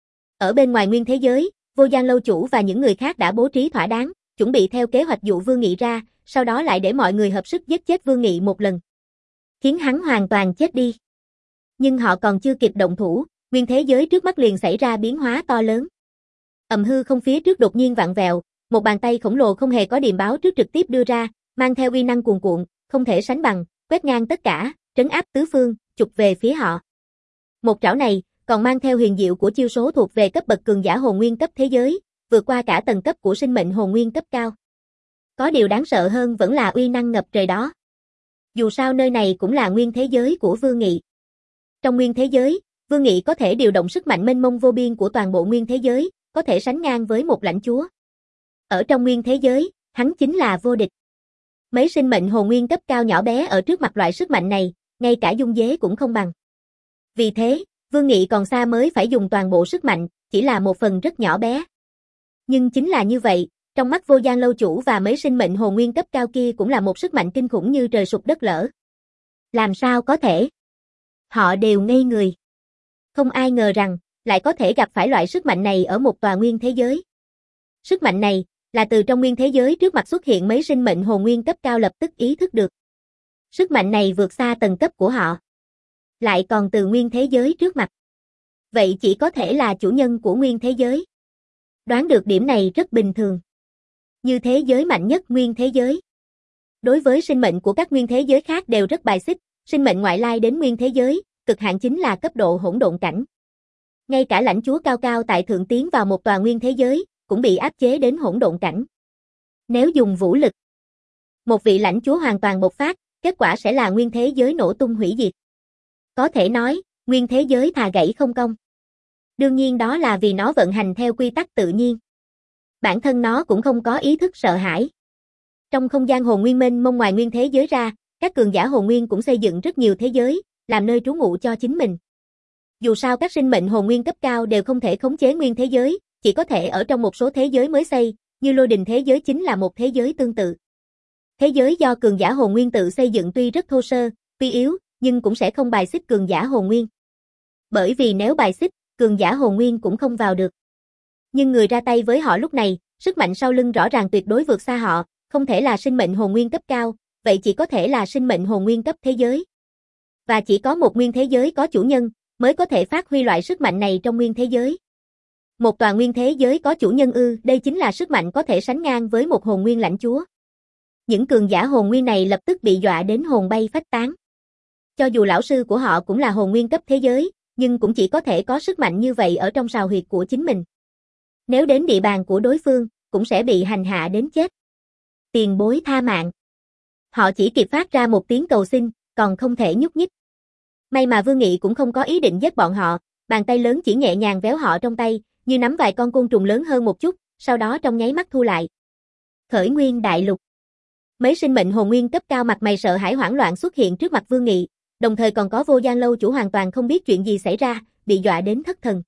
Ở bên ngoài nguyên thế giới, Vô Gian lâu chủ và những người khác đã bố trí thỏa đáng, chuẩn bị theo kế hoạch dụ Vương Nghị ra, sau đó lại để mọi người hợp sức giết chết Vương Nghị một lần. Khiến hắn hoàn toàn chết đi. Nhưng họ còn chưa kịp động thủ, nguyên thế giới trước mắt liền xảy ra biến hóa to lớn. Ầm hư không phía trước đột nhiên vặn vẹo, một bàn tay khổng lồ không hề có điềm báo trước trực tiếp đưa ra, mang theo uy năng cuồn cuộn, không thể sánh bằng, quét ngang tất cả, trấn áp tứ phương, chụp về phía họ. Một trảo này còn mang theo huyền diệu của chiêu số thuộc về cấp bậc cường giả hồn nguyên cấp thế giới, vượt qua cả tầng cấp của sinh mệnh hồn nguyên cấp cao. Có điều đáng sợ hơn vẫn là uy năng ngập trời đó. Dù sao nơi này cũng là nguyên thế giới của Vương Nghị. Trong nguyên thế giới, Vương Nghị có thể điều động sức mạnh mênh mông vô biên của toàn bộ nguyên thế giới, có thể sánh ngang với một lãnh chúa. Ở trong nguyên thế giới, hắn chính là vô địch. Mấy sinh mệnh hồn nguyên cấp cao nhỏ bé ở trước mặt loại sức mạnh này, ngay cả dung dế cũng không bằng. Vì thế, Vương Nghị còn xa mới phải dùng toàn bộ sức mạnh, chỉ là một phần rất nhỏ bé. Nhưng chính là như vậy, trong mắt Vô Gian lâu chủ và mấy sinh mệnh hồn nguyên cấp cao kia cũng là một sức mạnh kinh khủng như trời sụp đất lở. Làm sao có thể? Họ đều ngây người. Không ai ngờ rằng, lại có thể gặp phải loại sức mạnh này ở một tòa nguyên thế giới. Sức mạnh này, là từ trong nguyên thế giới trước mặt xuất hiện mấy sinh mệnh hồn nguyên cấp cao lập tức ý thức được. Sức mạnh này vượt xa tầng cấp của họ. Lại còn từ nguyên thế giới trước mặt. Vậy chỉ có thể là chủ nhân của nguyên thế giới. Đoán được điểm này rất bình thường. Như thế giới mạnh nhất nguyên thế giới. Đối với sinh mệnh của các nguyên thế giới khác đều rất bài xích, sinh mệnh ngoại lai đến nguyên thế giới, cực hạn chính là cấp độ hỗn độn cảnh. Ngay cả lãnh chúa cao cao tại thượng tiến vào một tòa nguyên thế giới, cũng bị áp chế đến hỗn độn cảnh. Nếu dùng vũ lực, một vị lãnh chúa hoàn toàn bộc phát, kết quả sẽ là nguyên thế giới nổ tung hủy diệt. Có thể nói, nguyên thế giới thà gãy không công. Đương nhiên đó là vì nó vận hành theo quy tắc tự nhiên. Bản thân nó cũng không có ý thức sợ hãi. Trong không gian hồn nguyên mênh mông ngoài nguyên thế giới ra, các cường giả hồn nguyên cũng xây dựng rất nhiều thế giới, làm nơi trú ngụ cho chính mình. Dù sao các sinh mệnh hồn nguyên cấp cao đều không thể khống chế nguyên thế giới, chỉ có thể ở trong một số thế giới mới xây, như lôi đình thế giới chính là một thế giới tương tự. Thế giới do cường giả hồn nguyên tự xây dựng tuy rất thô sơ, tuy yếu, nhưng cũng sẽ không bài xích cường giả hồn nguyên. Bởi vì nếu bài xích, cường giả hồn nguyên cũng không vào được. Nhưng người ra tay với họ lúc này, sức mạnh sau lưng rõ ràng tuyệt đối vượt xa họ, không thể là sinh mệnh hồn nguyên cấp cao, vậy chỉ có thể là sinh mệnh hồn nguyên cấp thế giới. Và chỉ có một nguyên thế giới có chủ nhân, mới có thể phát huy loại sức mạnh này trong nguyên thế giới. Một tòa nguyên thế giới có chủ nhân ư, đây chính là sức mạnh có thể sánh ngang với một hồn nguyên lãnh chúa. Những cường giả hồn nguyên này lập tức bị dọa đến hồn bay phách tán. Cho dù lão sư của họ cũng là hồn nguyên cấp thế giới, nhưng cũng chỉ có thể có sức mạnh như vậy ở trong sào huyệt của chính mình. Nếu đến địa bàn của đối phương, cũng sẽ bị hành hạ đến chết. Tiền bối tha mạng. Họ chỉ kịp phát ra một tiếng cầu xin, còn không thể nhúc nhích. May mà Vương Nghị cũng không có ý định giết bọn họ, bàn tay lớn chỉ nhẹ nhàng véo họ trong tay, như nắm vài con côn trùng lớn hơn một chút, sau đó trong nháy mắt thu lại. Khởi nguyên đại lục. Mấy sinh mệnh hồn nguyên cấp cao mặt mày sợ hãi hoảng loạn xuất hiện trước mặt Vương Nghị, đồng thời còn có Vô Gian lâu chủ hoàn toàn không biết chuyện gì xảy ra, bị dọa đến thất thần.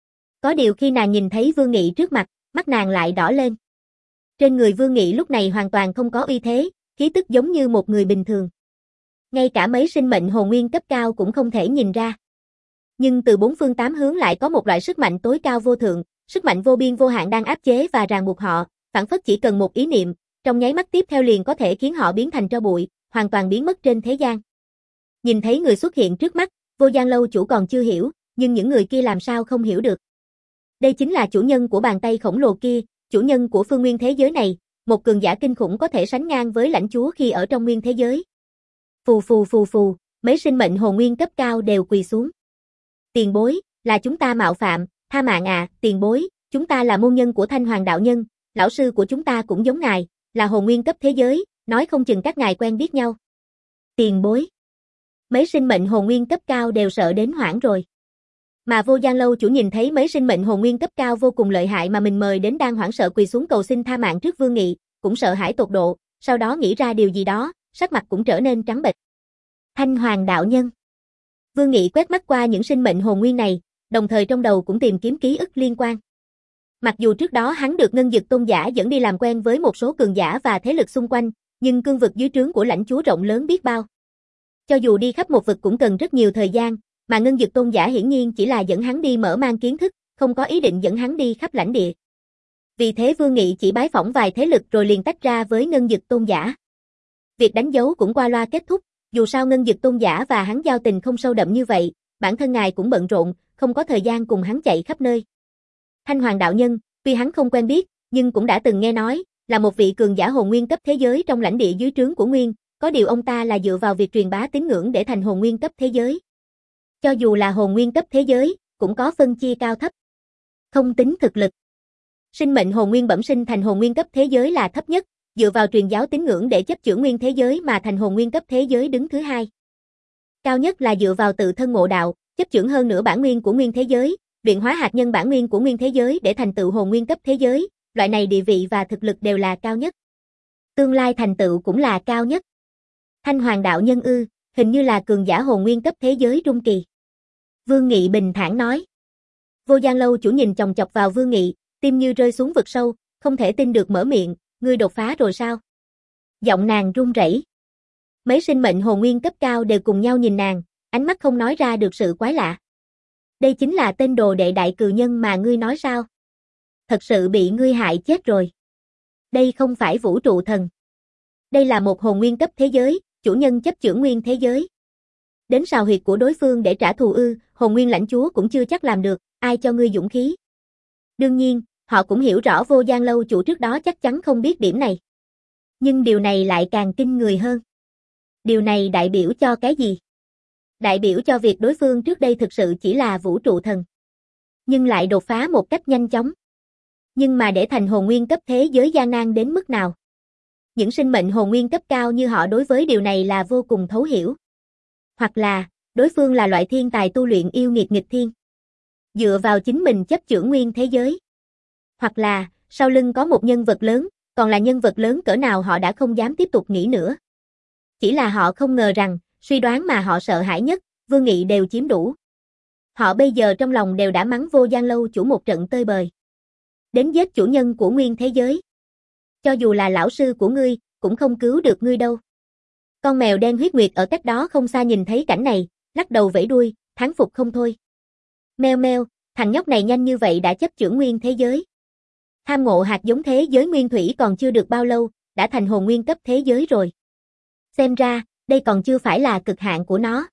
Có điều khi nàng nhìn thấy Vương Nghị trước mặt, mắt nàng lại đỏ lên. Trên người Vương Nghị lúc này hoàn toàn không có uy thế, khí tức giống như một người bình thường. Ngay cả mấy sinh mệnh hồn nguyên cấp cao cũng không thể nhìn ra. Nhưng từ bốn phương tám hướng lại có một loại sức mạnh tối cao vô thượng, sức mạnh vô biên vô hạn đang áp chế và ràng buộc họ, phảng phất chỉ cần một ý niệm, trong nháy mắt tiếp theo liền có thể khiến họ biến thành tro bụi, hoàn toàn biến mất trên thế gian. Nhìn thấy người xuất hiện trước mắt, Vô Gian lâu chủ còn chưa hiểu, nhưng những người kia làm sao không hiểu được. Đây chính là chủ nhân của bàn tay khổng lồ kia, chủ nhân của phương nguyên thế giới này, một cường giả kinh khủng có thể sánh ngang với lãnh chúa khi ở trong nguyên thế giới. Phù phù phù phù, mấy sinh mệnh hồn nguyên cấp cao đều quỳ xuống. Tiền bối, là chúng ta mạo phạm, tha mạng à, tiền bối, chúng ta là môn nhân của Thanh Hoàng đạo nhân, lão sư của chúng ta cũng giống ngài, là hồn nguyên cấp thế giới, nói không chừng các ngài quen biết nhau. Tiền bối. Mấy sinh mệnh hồn nguyên cấp cao đều sợ đến hoảng rồi. Mà Vô Gian lâu chủ nhìn thấy mấy sinh mệnh hồn nguyên cấp cao vô cùng lợi hại mà mình mời đến đang hoảng sợ quỳ xuống cầu xin tha mạng trước Vương Nghị, cũng sợ hãi tột độ, sau đó nghĩ ra điều gì đó, sắc mặt cũng trở nên trắng bệch. Thanh Hoàng đạo nhân. Vương Nghị quét mắt qua những sinh mệnh hồn nguyên này, đồng thời trong đầu cũng tìm kiếm ký ức liên quan. Mặc dù trước đó hắn được Ngân Dực Tôn giả dẫn đi làm quen với một số cường giả và thế lực xung quanh, nhưng cương vực dưới trướng của lãnh chúa rộng lớn biết bao. Cho dù đi khắp một vực cũng cần rất nhiều thời gian, mà Ngân Dực Tôn giả hiển nhiên chỉ là dẫn hắn đi mở mang kiến thức, không có ý định dẫn hắn đi khắp lãnh địa. Vì thế Vương Nghị chỉ bái phỏng vài thế lực rồi liền tách ra với Ngân Dực Tôn giả. Việc đánh dấu cũng qua loa kết thúc, dù sao Ngân Dực Tôn giả và hắn giao tình không sâu đậm như vậy, bản thân ngài cũng bận rộn, không có thời gian cùng hắn chạy khắp nơi. Thanh Hoàng đạo nhân, tuy hắn không quen biết, nhưng cũng đã từng nghe nói, là một vị cường giả hồn nguyên cấp thế giới trong lãnh địa dưới trướng của Nguyên, có điều ông ta là dựa vào việc truyền bá tín ngưỡng để thành hồn nguyên cấp thế giới. Cho dù là hồn nguyên cấp thế giới, cũng có phân chia cao thấp. Không tính thực lực. Sinh mệnh hồn nguyên bẩm sinh thành hồn nguyên cấp thế giới là thấp nhất, dựa vào truyền giáo tín ngưỡng để chấp chưởng nguyên thế giới mà thành hồn nguyên cấp thế giới đứng thứ hai. Cao nhất là dựa vào tự thân ngộ đạo, chấp chưởng hơn nửa bản nguyên của nguyên thế giới, luyện hóa hạt nhân bản nguyên của nguyên thế giới để thành tựu hồn nguyên cấp thế giới, loại này địa vị và thực lực đều là cao nhất. Tương lai thành tựu cũng là cao nhất. Thanh Hoàng đạo nhân ư, hình như là cường giả hồn nguyên cấp thế giới trung kỳ. Vương Nghị bình thản nói. Vô Gian Lâu chủ nhìn chòng chọc vào Vương Nghị, tim như rơi xuống vực sâu, không thể tin được mở miệng, ngươi đột phá rồi sao? Giọng nàng run rẩy. Mấy sinh mệnh hồn nguyên cấp cao đều cùng nhau nhìn nàng, ánh mắt không nói ra được sự quái lạ. Đây chính là tên đồ đệ đại cừ nhân mà ngươi nói sao? Thật sự bị ngươi hại chết rồi. Đây không phải vũ trụ thần. Đây là một hồn nguyên cấp thế giới, chủ nhân chấp chưởng nguyên thế giới. Đến sào huyệt của đối phương để trả thù ư, hồn nguyên lãnh chúa cũng chưa chắc làm được, ai cho ngươi dũng khí? Đương nhiên, họ cũng hiểu rõ Vô Gian Lâu chủ trước đó chắc chắn không biết điểm này. Nhưng điều này lại càng kinh người hơn. Điều này đại biểu cho cái gì? Đại biểu cho việc đối phương trước đây thực sự chỉ là vũ trụ thần. Nhưng lại đột phá một cách nhanh chóng. Nhưng mà để thành hồn nguyên cấp thế giới gian nan đến mức nào? Những sinh mệnh hồn nguyên cấp cao như họ đối với điều này là vô cùng thấu hiểu. Hoặc là, đối phương là loại thiên tài tu luyện yêu nghiệt nghịch thiên. Dựa vào chính mình chấp chưởng nguyên thế giới. Hoặc là, sau lưng có một nhân vật lớn, còn là nhân vật lớn cỡ nào họ đã không dám tiếp tục nghĩ nữa. Chỉ là họ không ngờ rằng, suy đoán mà họ sợ hãi nhất, Vương Nghị đều chiếm đủ. Họ bây giờ trong lòng đều đã mắng Vô Gian Lâu chủ một trận tơi bời. Đến giết chủ nhân của nguyên thế giới. Cho dù là lão sư của ngươi, cũng không cứu được ngươi đâu. Con mèo đen huyết nguyệt ở cách đó không xa nhìn thấy cảnh này, lắc đầu vẫy đuôi, thán phục không thôi. Meo meo, thằng nhóc này nhanh như vậy đã chấp chưởng nguyên thế giới. Tham ngộ hạt giống thế giới nguyên thủy còn chưa được bao lâu, đã thành hồn nguyên cấp thế giới rồi. Xem ra, đây còn chưa phải là cực hạn của nó.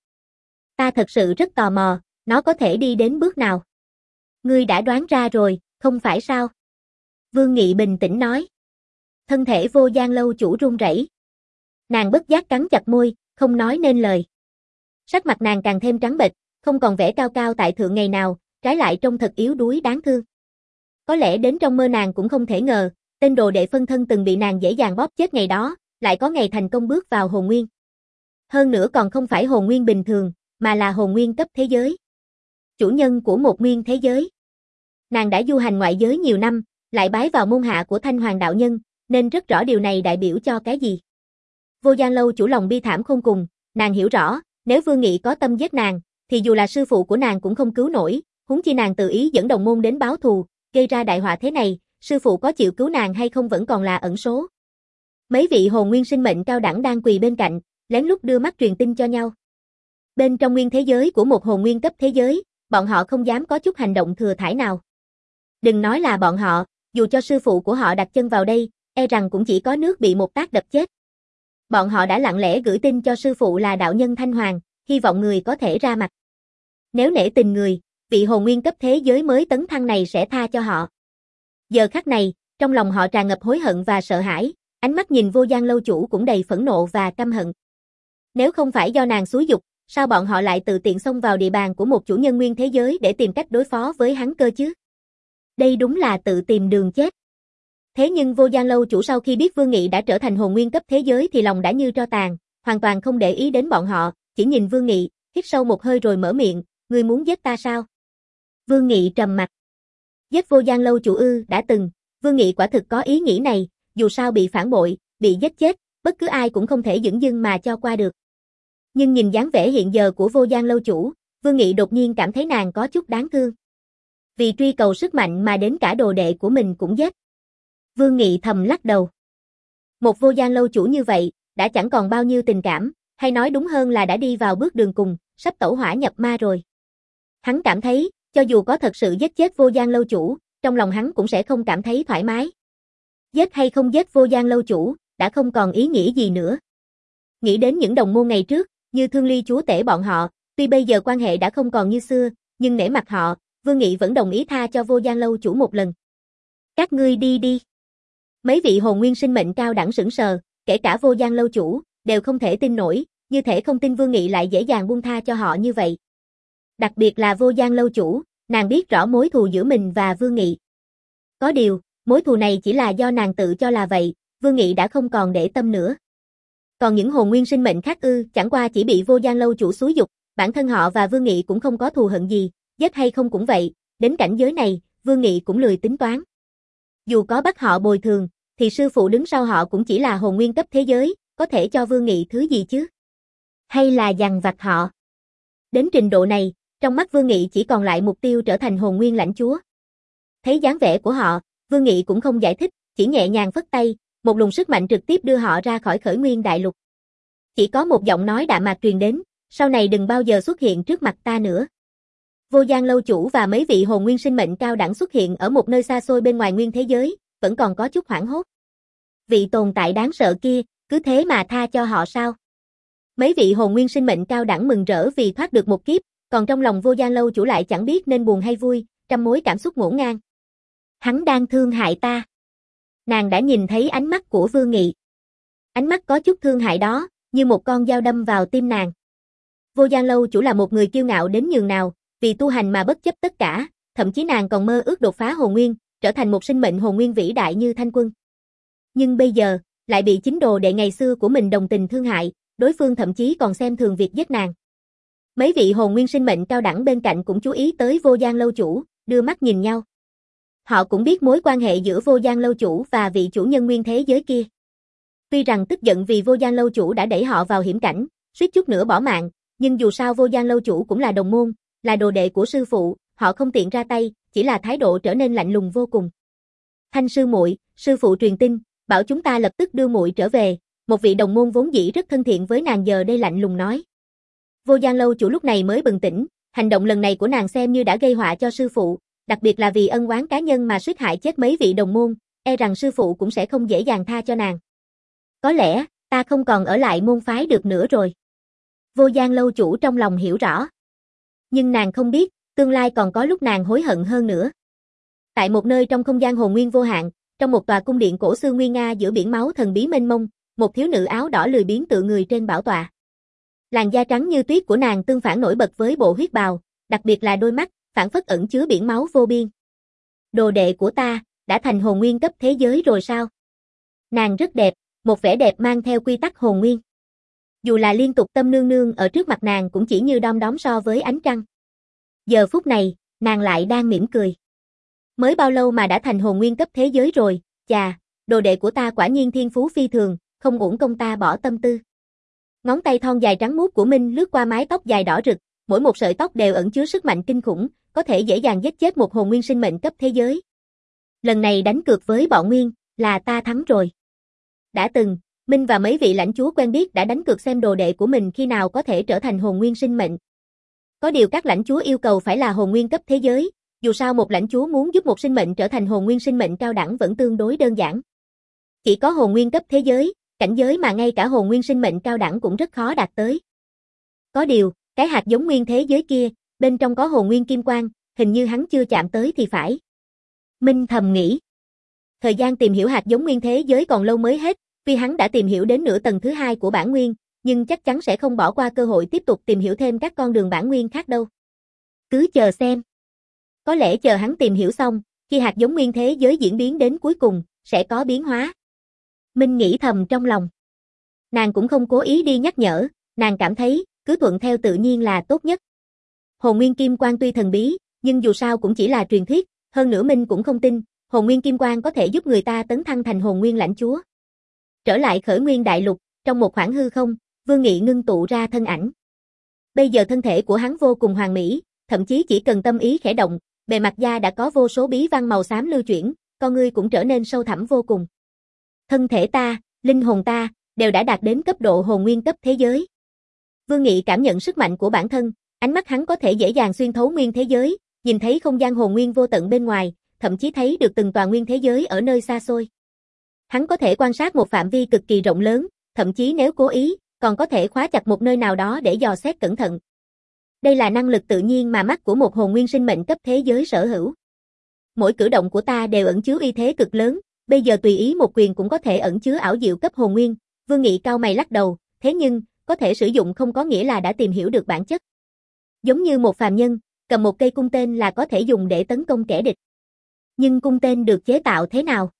Ta thật sự rất tò mò, nó có thể đi đến bước nào. Ngươi đã đoán ra rồi, không phải sao? Vương Nghị bình tĩnh nói. Thân thể Vô Gian Lâu chủ run rẩy. Nàng bất giác cắn chặt môi, không nói nên lời. Sắc mặt nàng càng thêm trắng bệch, không còn vẻ cao cao tại thượng ngày nào, trái lại trông thật yếu đuối đáng thương. Có lẽ đến trong mơ nàng cũng không thể ngờ, tên đồ đệ phân thân từng bị nàng dễ dàng bóp chết ngày đó, lại có ngày thành công bước vào hồn nguyên. Hơn nữa còn không phải hồn nguyên bình thường, mà là hồn nguyên cấp thế giới. Chủ nhân của một nguyên thế giới. Nàng đã du hành ngoại giới nhiều năm, lại bái vào môn hạ của Thanh Hoàng đạo nhân, nên rất rõ điều này đại biểu cho cái gì. Vô Gian Lâu chủ lòng bi thảm khôn cùng, nàng hiểu rõ, nếu Vương Nghị có tâm giết nàng, thì dù là sư phụ của nàng cũng không cứu nổi, huống chi nàng tự ý dẫn đồng môn đến báo thù, gây ra đại họa thế này, sư phụ có chịu cứu nàng hay không vẫn còn là ẩn số. Mấy vị hồn nguyên sinh mệnh cao đẳng đang quỳ bên cạnh, lén lút đưa mắt truyền tin cho nhau. Bên trong nguyên thế giới của một hồn nguyên cấp thế giới, bọn họ không dám có chút hành động thừa thãi nào. Đừng nói là bọn họ, dù cho sư phụ của họ đặt chân vào đây, e rằng cũng chỉ có nước bị một tác đập chết. Bọn họ đã lặng lẽ gửi tin cho sư phụ là đạo nhân Thanh Hoàng, hy vọng người có thể ra mặt. Nếu nể tình người, vị hồn nguyên cấp thế giới mới tấn thăng này sẽ tha cho họ. Giờ khắc này, trong lòng họ tràn ngập hối hận và sợ hãi, ánh mắt nhìn Vô Gian Lâu chủ cũng đầy phẫn nộ và căm hận. Nếu không phải do nàng xúi giục, sao bọn họ lại tự tiện xông vào địa bàn của một chủ nhân nguyên thế giới để tìm cách đối phó với hắn cơ chứ? Đây đúng là tự tìm đường chết. Thế nhưng Vô Gian Lâu chủ sau khi biết Vương Nghị đã trở thành hồn nguyên cấp thế giới thì lòng đã như tro tàn, hoàn toàn không để ý đến bọn họ, chỉ nhìn Vương Nghị, hít sâu một hơi rồi mở miệng, ngươi muốn giết ta sao? Vương Nghị trầm mặt. Giết Vô Gian Lâu chủ ư? Đã từng, Vương Nghị quả thực có ý nghĩ này, dù sao bị phản bội, bị giết chết, bất cứ ai cũng không thể dửng dưng mà cho qua được. Nhưng nhìn dáng vẻ hiện giờ của Vô Gian Lâu chủ, Vương Nghị đột nhiên cảm thấy nàng có chút đáng thương. Vì truy cầu sức mạnh mà đến cả đồ đệ của mình cũng giết. Vương Nghị thầm lắc đầu. Một Vô Gian Lâu chủ như vậy, đã chẳng còn bao nhiêu tình cảm, hay nói đúng hơn là đã đi vào bước đường cùng, sắp tẩu hỏa nhập ma rồi. Hắn cảm thấy, cho dù có thật sự giết chết Vô Gian Lâu chủ, trong lòng hắn cũng sẽ không cảm thấy thoải mái. Giết hay không giết Vô Gian Lâu chủ, đã không còn ý nghĩa gì nữa. Nghĩ đến những đồng môn ngày trước, như Thương Ly chúa tể bọn họ, tuy bây giờ quan hệ đã không còn như xưa, nhưng nể mặt họ, Vương Nghị vẫn đồng ý tha cho Vô Gian Lâu chủ một lần. Các ngươi đi đi. Mấy vị hồn nguyên sinh mệnh cao đẳng sững sờ, kể cả Vô Gian Lâu chủ, đều không thể tin nổi, như thể không tin Vương Nghị lại dễ dàng buông tha cho họ như vậy. Đặc biệt là Vô Gian Lâu chủ, nàng biết rõ mối thù giữa mình và Vương Nghị. Có điều, Mối thù này chỉ là do nàng tự cho là vậy, Vương Nghị đã không còn để tâm nữa. Còn những hồn nguyên sinh mệnh khác ư, chẳng qua chỉ bị Vô Gian lâu chủ xúi giục, bản thân họ và Vương Nghị cũng không có thù hận gì, giết hay không cũng vậy, đến cảnh giới này, Vương Nghị cũng lười tính toán. Dù có bắt họ bồi thường, thì sư phụ đứng sau họ cũng chỉ là hồn nguyên cấp thế giới, có thể cho Vương Nghị thứ gì chứ? Hay là dằn vặt họ? Đến trình độ này, trong mắt Vương Nghị chỉ còn lại mục tiêu trở thành hồn nguyên lãnh chúa. Thấy dáng vẻ của họ, Vương Nghị cũng không giải thích, chỉ nhẹ nhàng phất tay, một luồng sức mạnh trực tiếp đưa họ ra khỏi Khởi Nguyên Đại Lục. Chỉ có một giọng nói đạm mạc truyền đến, sau này đừng bao giờ xuất hiện trước mặt ta nữa. Vô Gian lâu chủ và mấy vị hồn nguyên sinh mệnh cao đẳng xuất hiện ở một nơi xa xôi bên ngoài nguyên thế giới, vẫn còn có chút hoảng hốt. Vị tồn tại đáng sợ kia, cứ thế mà tha cho họ sao? Mấy vị hồn nguyên sinh mệnh cao đẳng mừng rỡ vì thoát được một kiếp, còn trong lòng Vô Gian lâu chủ lại chẳng biết nên buồn hay vui, trăm mối cảm xúc ngổn ngang. Hắn đang thương hại ta. Nàng đã nhìn thấy ánh mắt của Vương Nghị. Ánh mắt có chút thương hại đó, như một con dao đâm vào tim nàng. Vô Gian lâu chủ là một người kiêu ngạo đến nhường nào, vì tu hành mà bất chấp tất cả, thậm chí nàng còn mơ ước đột phá hồn nguyên, trở thành một sinh mệnh hồn nguyên vĩ đại như Thanh Quân. Nhưng bây giờ, lại bị chính đồ đệ ngày xưa của mình đồng tình thương hại, đối phương thậm chí còn xem thường việc giết nàng. Mấy vị hồn nguyên sinh mệnh cao đẳng bên cạnh cũng chú ý tới Vô Gian lâu chủ, đưa mắt nhìn nhau. Họ cũng biết mối quan hệ giữa Vô Gian lâu chủ và vị chủ nhân nguyên thế giới kia. Tuy rằng tức giận vì Vô Gian lâu chủ đã đẩy họ vào hiểm cảnh, suýt chút nữa bỏ mạng, nhưng dù sao Vô Gian lâu chủ cũng là đồng môn, là đồ đệ của sư phụ, họ không tiện ra tay, chỉ là thái độ trở nên lạnh lùng vô cùng. Thanh sư muội, sư phụ truyền tin, bảo chúng ta lập tức đưa muội trở về, một vị đồng môn vốn dĩ rất thân thiện với nàng giờ đây lạnh lùng nói. Vô Gian lâu chủ lúc này mới bừng tỉnh, hành động lần này của nàng xem như đã gây họa cho sư phụ, đặc biệt là vì ân oán cá nhân mà suýt hại chết mấy vị đồng môn, e rằng sư phụ cũng sẽ không dễ dàng tha cho nàng. Có lẽ, ta không còn ở lại môn phái được nữa rồi. Vô Gian lâu chủ trong lòng hiểu rõ. Nhưng nàng không biết, tương lai còn có lúc nàng hối hận hơn nữa. Tại một nơi trong không gian hồn nguyên vô hạn, trong một tòa cung điện cổ xưa nguy nga giữa biển máu thần bí mênh mông, một thiếu nữ áo đỏ lười biếng tựa người trên bảo tọa. Làn da trắng như tuyết của nàng tương phản nổi bật với bộ huyết bào, đặc biệt là đôi mắt, phản phất ẩn chứa biển máu vô biên. Đồ đệ của ta, đã thành hồn nguyên cấp thế giới rồi sao? Nàng rất đẹp, một vẻ đẹp mang theo quy tắc hồn nguyên. Dù là liên tục tâm nương nương ở trước mặt nàng cũng chỉ như đom đóm so với ánh trăng. Giờ phút này, nàng lại đang mỉm cười. Mới bao lâu mà đã thành hồn nguyên cấp thế giới rồi, chà, đồ đệ của ta quả nhiên thiên phú phi thường, không uổng công ta bỏ tâm tư. Ngón tay thon dài trắng muốt của Minh lướt qua mái tóc dài đỏ rực, mỗi một sợi tóc đều ẩn chứa sức mạnh kinh khủng, có thể dễ dàng giết chết một hồn nguyên sinh mệnh cấp thế giới. Lần này đánh cược với bọn Nguyên, là ta thắng rồi. Đã từng, Minh và mấy vị lãnh chúa quen biết đã đánh cược xem đồ đệ của mình khi nào có thể trở thành hồn nguyên sinh mệnh. Có điều các lãnh chúa yêu cầu phải là hồn nguyên cấp thế giới, dù sao một lãnh chúa muốn giúp một sinh mệnh trở thành hồn nguyên sinh mệnh cao đẳng vẫn tương đối đơn giản. Chỉ có hồn nguyên cấp thế giới, cảnh giới mà ngay cả hồn nguyên sinh mệnh cao đẳng cũng rất khó đạt tới. Có điều, cái hạt giống nguyên thế giới kia, bên trong có hồn nguyên kim quang, hình như hắn chưa chạm tới thì phải. Minh thầm nghĩ. Thời gian tìm hiểu hạt giống nguyên thế giới còn lâu mới hết, tuy hắn đã tìm hiểu đến nửa tầng thứ hai của bản nguyên, nhưng chắc chắn sẽ không bỏ qua cơ hội tiếp tục tìm hiểu thêm các con đường bản nguyên khác đâu. Cứ chờ xem. Có lẽ chờ hắn tìm hiểu xong, khi hạt giống nguyên thế giới diễn biến đến cuối cùng, sẽ có biến hóa. Minh nghĩ thầm trong lòng. Nàng cũng không cố ý đi nhắc nhở, nàng cảm thấy, cứ thuận theo tự nhiên là tốt nhất. Hồn nguyên kim quang tuy thần bí, nhưng dù sao cũng chỉ là truyền thuyết, hơn nữa Minh cũng không tin, hồn nguyên kim quang có thể giúp người ta tấn thăng thành hồn nguyên lãnh chúa. Trở lại Khởi Nguyên Đại Lục, trong một khoảng hư không, Vương Nghị ngưng tụ ra thân ảnh. Bây giờ thân thể của hắn vô cùng hoàn mỹ, thậm chí chỉ cần tâm ý khẽ động, bề mặt da đã có vô số bí văn màu xám lưu chuyển, con ngươi cũng trở nên sâu thẳm vô cùng. Thân thể ta, linh hồn ta, đều đã đạt đến cấp độ hồn nguyên cấp thế giới. Vương Nghị cảm nhận sức mạnh của bản thân, ánh mắt hắn có thể dễ dàng xuyên thấu nguyên thế giới, nhìn thấy không gian hồn nguyên vô tận bên ngoài, thậm chí thấy được từng tòa nguyên thế giới ở nơi xa xôi. Hắn có thể quan sát một phạm vi cực kỳ rộng lớn, thậm chí nếu cố ý, còn có thể khóa chặt một nơi nào đó để dò xét cẩn thận. Đây là năng lực tự nhiên mà mắt của một hồn nguyên sinh mệnh cấp thế giới sở hữu. Mỗi cử động của ta đều ẩn chứa uy thế cực lớn, bây giờ tùy ý một quyền cũng có thể ẩn chứa ảo diệu cấp hồn nguyên. Vương Nghị cau mày lắc đầu, thế nhưng, có thể sử dụng không có nghĩa là đã tìm hiểu được bản chất. Giống như một phàm nhân, cầm một cây cung tên là có thể dùng để tấn công kẻ địch. Nhưng cung tên được chế tạo thế nào?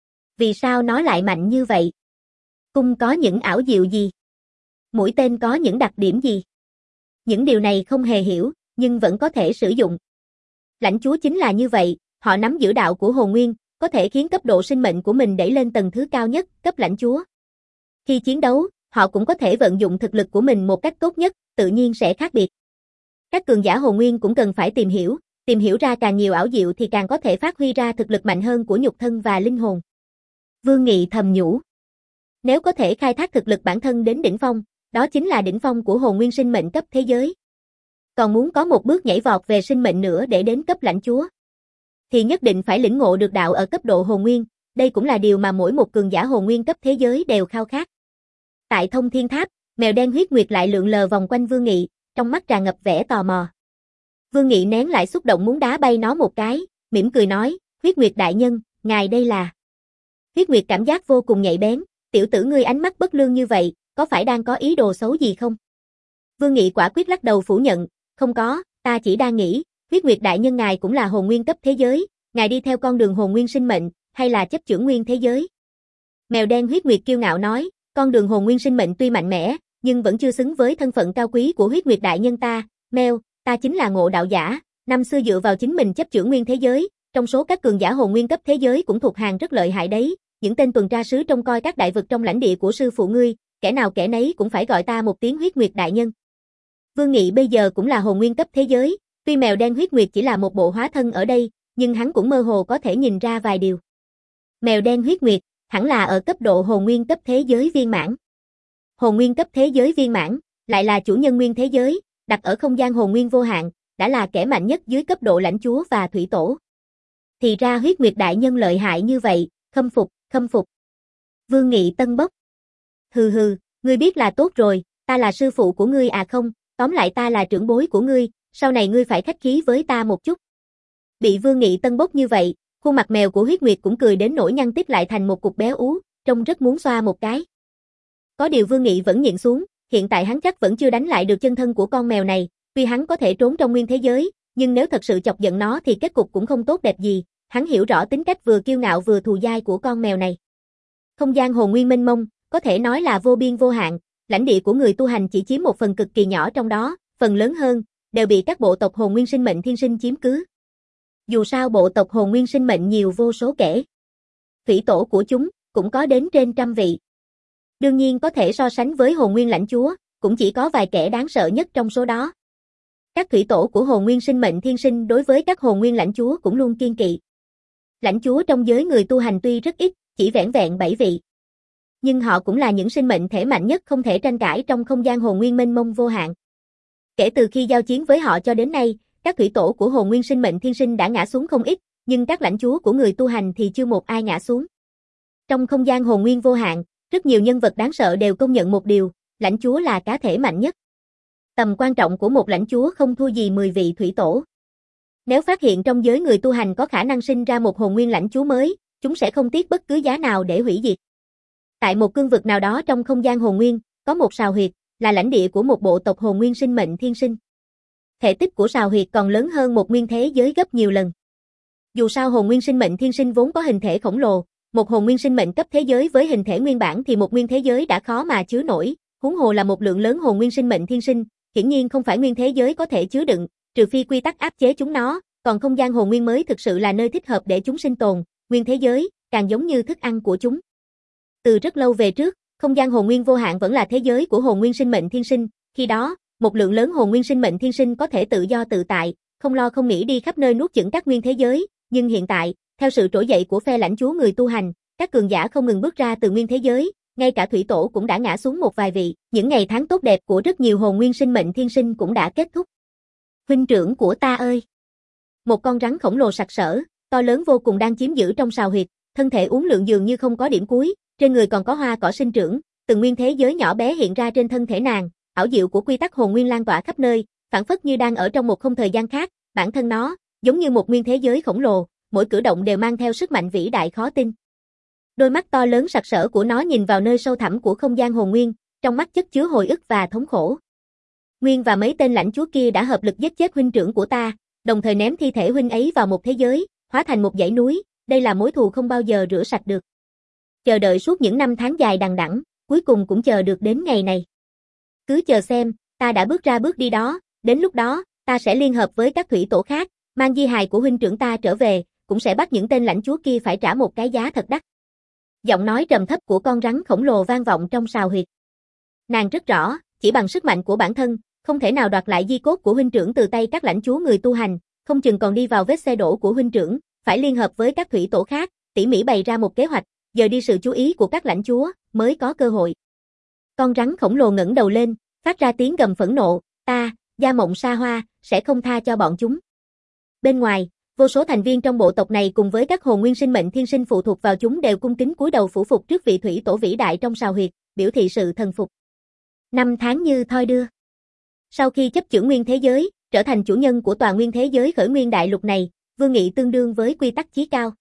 Vì sao nó lại mạnh như vậy? Cung có những ảo diệu gì? Mũi tên có những đặc điểm gì? Những điều này không hề hiểu, nhưng vẫn có thể sử dụng. Lãnh chúa chính là như vậy, họ nắm giữ đạo của hồn nguyên, có thể khiến cấp độ sinh mệnh của mình đẩy lên tầng thứ cao nhất, cấp lãnh chúa. Khi chiến đấu, họ cũng có thể vận dụng thực lực của mình một cách tốt nhất, tự nhiên sẽ khác biệt. Các cường giả hồn nguyên cũng cần phải tìm hiểu, tìm hiểu ra càng nhiều ảo diệu thì càng có thể phát huy ra thực lực mạnh hơn của nhục thân và linh hồn. Vương Nghị thầm nhủ. Nếu có thể khai thác thực lực bản thân đến đỉnh phong, đó chính là đỉnh phong của hồn nguyên sinh mệnh cấp thế giới. Còn muốn có một bước nhảy vọt về sinh mệnh nữa để đến cấp lãnh chúa, thì nhất định phải lĩnh ngộ được đạo ở cấp độ hồn nguyên, đây cũng là điều mà mỗi một cường giả hồn nguyên cấp thế giới đều khao khát. Tại Thông Thiên Tháp, mèo đen huyết nguyệt lại lượn lờ vòng quanh Vương Nghị, trong mắt tràn ngập vẻ tò mò. Vương Nghị nén lại xúc động muốn đá bay nó một cái, mỉm cười nói, huyết nguyệt đại nhân, ngài đây là... Huyết nguyệt cảm giác vô cùng nhạy bén, tiểu tử ngươi ánh mắt bất lương như vậy, có phải đang có ý đồ xấu gì không? Vương Nghị quả quyết lắc đầu phủ nhận, không có, ta chỉ đang nghĩ, huyết nguyệt đại nhân ngài cũng là hồn nguyên cấp thế giới, ngài đi theo con đường hồn nguyên sinh mệnh, hay là chấp chưởng nguyên thế giới? Mèo đen huyết nguyệt kiêu ngạo nói, con đường hồn nguyên sinh mệnh tuy mạnh mẽ, nhưng vẫn chưa xứng với thân phận cao quý của huyết nguyệt đại nhân ta, mèo, ta chính là ngộ đạo giả, năm xưa dựa vào chính mình chấp chưởng nguyên thế giới, trong số các cường giả hồn nguyên cấp thế giới cũng thuộc hàng rất lợi hại đấy, những tên tuần tra sứ trông coi các đại vực trong lãnh địa của sư phụ ngươi, kẻ nào kẻ nấy cũng phải gọi ta một tiếng huyết nguyệt đại nhân. Vương Nghị bây giờ cũng là hồn nguyên cấp thế giới, tuy mèo đen huyết nguyệt chỉ là một bộ hóa thân ở đây, nhưng hắn cũng mơ hồ có thể nhìn ra vài điều. Mèo đen huyết nguyệt, hẳn là ở cấp độ hồn nguyên cấp thế giới viên mãn. Hồn nguyên cấp thế giới viên mãn, lại là chủ nhân nguyên thế giới, đặt ở không gian hồn nguyên vô hạn, đã là kẻ mạnh nhất dưới cấp độ lãnh chúa và thủy tổ. Thì ra huyết nguyệt đại nhân lợi hại như vậy, khâm phục, khâm phục. Vương Nghị tân bốc. Hừ hừ, ngươi biết là tốt rồi, ta là sư phụ của ngươi à không, tóm lại ta là trưởng bối của ngươi, sau này ngươi phải khách khí với ta một chút. Bị Vương Nghị tân bốc như vậy, khuôn mặt mèo của huyết nguyệt cũng cười đến nỗi nhăn tít lại thành một cục béo ú, trông rất muốn xoa một cái. Có điều Vương Nghị vẫn nhịn xuống, hiện tại hắn chắc vẫn chưa đánh lại được chân thân của con mèo này, tuy hắn có thể trốn trong nguyên thế giới, nhưng nếu thật sự chọc giận nó thì kết cục cũng không tốt đẹp gì, hắn hiểu rõ tính cách vừa kiêu ngạo vừa thù dai của con mèo này. Không gian hồn nguyên mênh mông, có thể nói là vô biên vô hạn, lãnh địa của người tu hành chỉ chiếm một phần cực kỳ nhỏ trong đó, phần lớn hơn, đều bị các bộ tộc hồn nguyên sinh mệnh thiên sinh chiếm cứ. Dù sao bộ tộc hồn nguyên sinh mệnh nhiều vô số kể. Thủy tổ của chúng, cũng có đến trên trăm vị. Đương nhiên có thể so sánh với hồn nguyên lãnh chúa, cũng chỉ có vài kẻ đáng sợ nhất trong số đó. Các thủy tổ của hồn nguyên sinh mệnh thiên sinh đối với các hồn nguyên lãnh chúa cũng luôn kiên kỵ. Lãnh chúa trong giới người tu hành tuy rất ít, chỉ vẻn vẹn bảy vị. Nhưng họ cũng là những sinh mệnh thể mạnh nhất không thể tranh cãi trong không gian hồn nguyên mênh mông vô hạn. Kể từ khi giao chiến với họ cho đến nay, các thủy tổ của hồn nguyên sinh mệnh thiên sinh đã ngã xuống không ít, nhưng các lãnh chúa của người tu hành thì chưa một ai ngã xuống. Trong không gian hồn nguyên vô hạn, rất nhiều nhân vật đáng sợ đều công nhận một điều, lãnh chúa là cá thể mạnh nhất. Tầm quan trọng của một lãnh chúa không thua gì mười vị thủy tổ. Nếu phát hiện trong giới người tu hành có khả năng sinh ra một hồn nguyên lãnh chúa mới, chúng sẽ không tiếc bất cứ giá nào để hủy diệt. Tại một cương vực nào đó trong không gian hồn nguyên, có một sào huyệt, là lãnh địa của một bộ tộc hồn nguyên sinh mệnh thiên sinh. Thể tích của sào huyệt còn lớn hơn một nguyên thế giới gấp nhiều lần. Dù sao hồn nguyên sinh mệnh thiên sinh vốn có hình thể khổng lồ, một hồn nguyên sinh mệnh cấp thế giới với hình thể nguyên bản thì một nguyên thế giới đã khó mà chứa nổi, huống hồ là một lượng lớn hồn nguyên sinh mệnh thiên sinh, hiển nhiên không phải nguyên thế giới có thể chứa đựng, trừ phi quy tắc áp chế chúng nó, còn không gian hồn nguyên mới thực sự là nơi thích hợp để chúng sinh tồn, nguyên thế giới càng giống như thức ăn của chúng. Từ rất lâu về trước, không gian hồn nguyên vô hạn vẫn là thế giới của hồn nguyên sinh mệnh thiên sinh, khi đó, một lượng lớn hồn nguyên sinh mệnh thiên sinh có thể tự do tự tại, không lo không nghĩ đi khắp nơi nuốt chửng các nguyên thế giới, nhưng hiện tại, theo sự trỗi dậy của phe lãnh chúa người tu hành, các cường giả không ngừng bước ra từ nguyên thế giới, ngay cả thủy tổ cũng đã ngã xuống một vài vị, những ngày tháng tốt đẹp của rất nhiều hồn nguyên sinh mệnh thiên sinh cũng đã kết thúc. Huynh trưởng của ta ơi! Một con rắn khổng lồ sặc sỡ, to lớn vô cùng đang chiếm giữ trong sào huyệt, thân thể uốn lượn dường như không có điểm cuối, trên người còn có hoa cỏ sinh trưởng, từng nguyên thế giới nhỏ bé hiện ra trên thân thể nàng, ảo diệu của quy tắc hồn nguyên lan tỏa khắp nơi, phảng phất như đang ở trong một không thời gian khác, bản thân nó giống như một nguyên thế giới khổng lồ, mỗi cử động đều mang theo sức mạnh vĩ đại khó tin. Đôi mắt to lớn sặc sỡ của nó nhìn vào nơi sâu thẳm của không gian hồn nguyên, trong mắt chất chứa hồi ức và thống khổ. Nguyên và mấy tên lãnh chúa kia đã hợp lực giết chết huynh trưởng của ta, đồng thời ném thi thể huynh ấy vào một thế giới, hóa thành một dãy núi, đây là mối thù không bao giờ rửa sạch được. Chờ đợi suốt những năm tháng dài đằng đẵng, cuối cùng cũng chờ được đến ngày này. Cứ chờ xem, ta đã bước ra bước đi đó, đến lúc đó, ta sẽ liên hợp với các thủy tổ khác, mang di hài của huynh trưởng ta trở về, cũng sẽ bắt những tên lãnh chúa kia phải trả một cái giá thật đắt. Giọng nói trầm thấp của con rắn khổng lồ vang vọng trong sào huyệt. Nàng rất rõ, chỉ bằng sức mạnh của bản thân, không thể nào đoạt lại di cốt của huynh trưởng từ tay các lãnh chúa người tu hành, không chừng còn đi vào vết xe đổ của huynh trưởng, phải liên hợp với các thủy tổ khác, tỉ mỉ bày ra một kế hoạch, dời đi sự chú ý của các lãnh chúa, mới có cơ hội. Con rắn khổng lồ ngẩng đầu lên, phát ra tiếng gầm phẫn nộ, ta, Gia Mộng Sa Hoa, sẽ không tha cho bọn chúng. Bên ngoài, vô số thành viên trong bộ tộc này cùng với các hồn nguyên sinh mệnh thiên sinh phụ thuộc vào chúng đều cung kính cúi đầu phủ phục trước vị thủy tổ vĩ đại trong sào huyệt, biểu thị sự thần phục. Năm tháng như thoi đưa. Sau khi chấp chưởng nguyên thế giới, trở thành chủ nhân của toàn nguyên thế giới khởi nguyên đại lục này, Vương Nghị tương đương với quy tắc chí cao.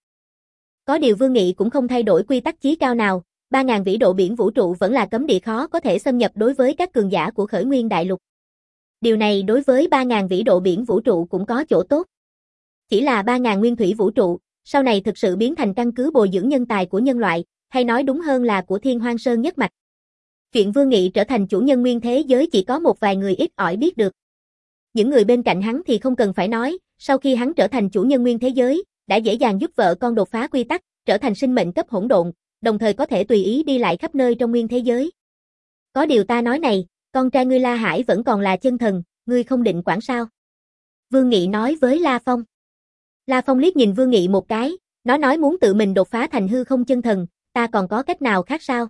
Có điều Vương Nghị cũng không thay đổi quy tắc chí cao nào, ba ngàn vĩ độ biển vũ trụ vẫn là cấm địa khó có thể xâm nhập đối với các cường giả của khởi nguyên đại lục. Điều này đối với ba ngàn vĩ độ biển vũ trụ cũng có chỗ tốt. Chỉ là ba ngàn nguyên thủy vũ trụ, sau này thực sự biến thành căn cứ bồi dưỡng nhân tài của nhân loại, hay nói đúng hơn là của Thiên Hoang Sơn nhất mạch. Chuyện Vương Nghị trở thành chủ nhân nguyên thế giới chỉ có một vài người ít ỏi biết được. Những người bên cạnh hắn thì không cần phải nói, sau khi hắn trở thành chủ nhân nguyên thế giới, đã dễ dàng giúp vợ con đột phá quy tắc, trở thành sinh mệnh cấp hỗn độn, đồng thời có thể tùy ý đi lại khắp nơi trong nguyên thế giới. Có điều ta nói này, con trai ngươi La Hải vẫn còn là chân thần, ngươi không định quản sao? Vương Nghị nói với La Phong. La Phong liếc nhìn Vương Nghị một cái, nó nói muốn tự mình đột phá thành hư không chân thần, ta còn có cách nào khác sao?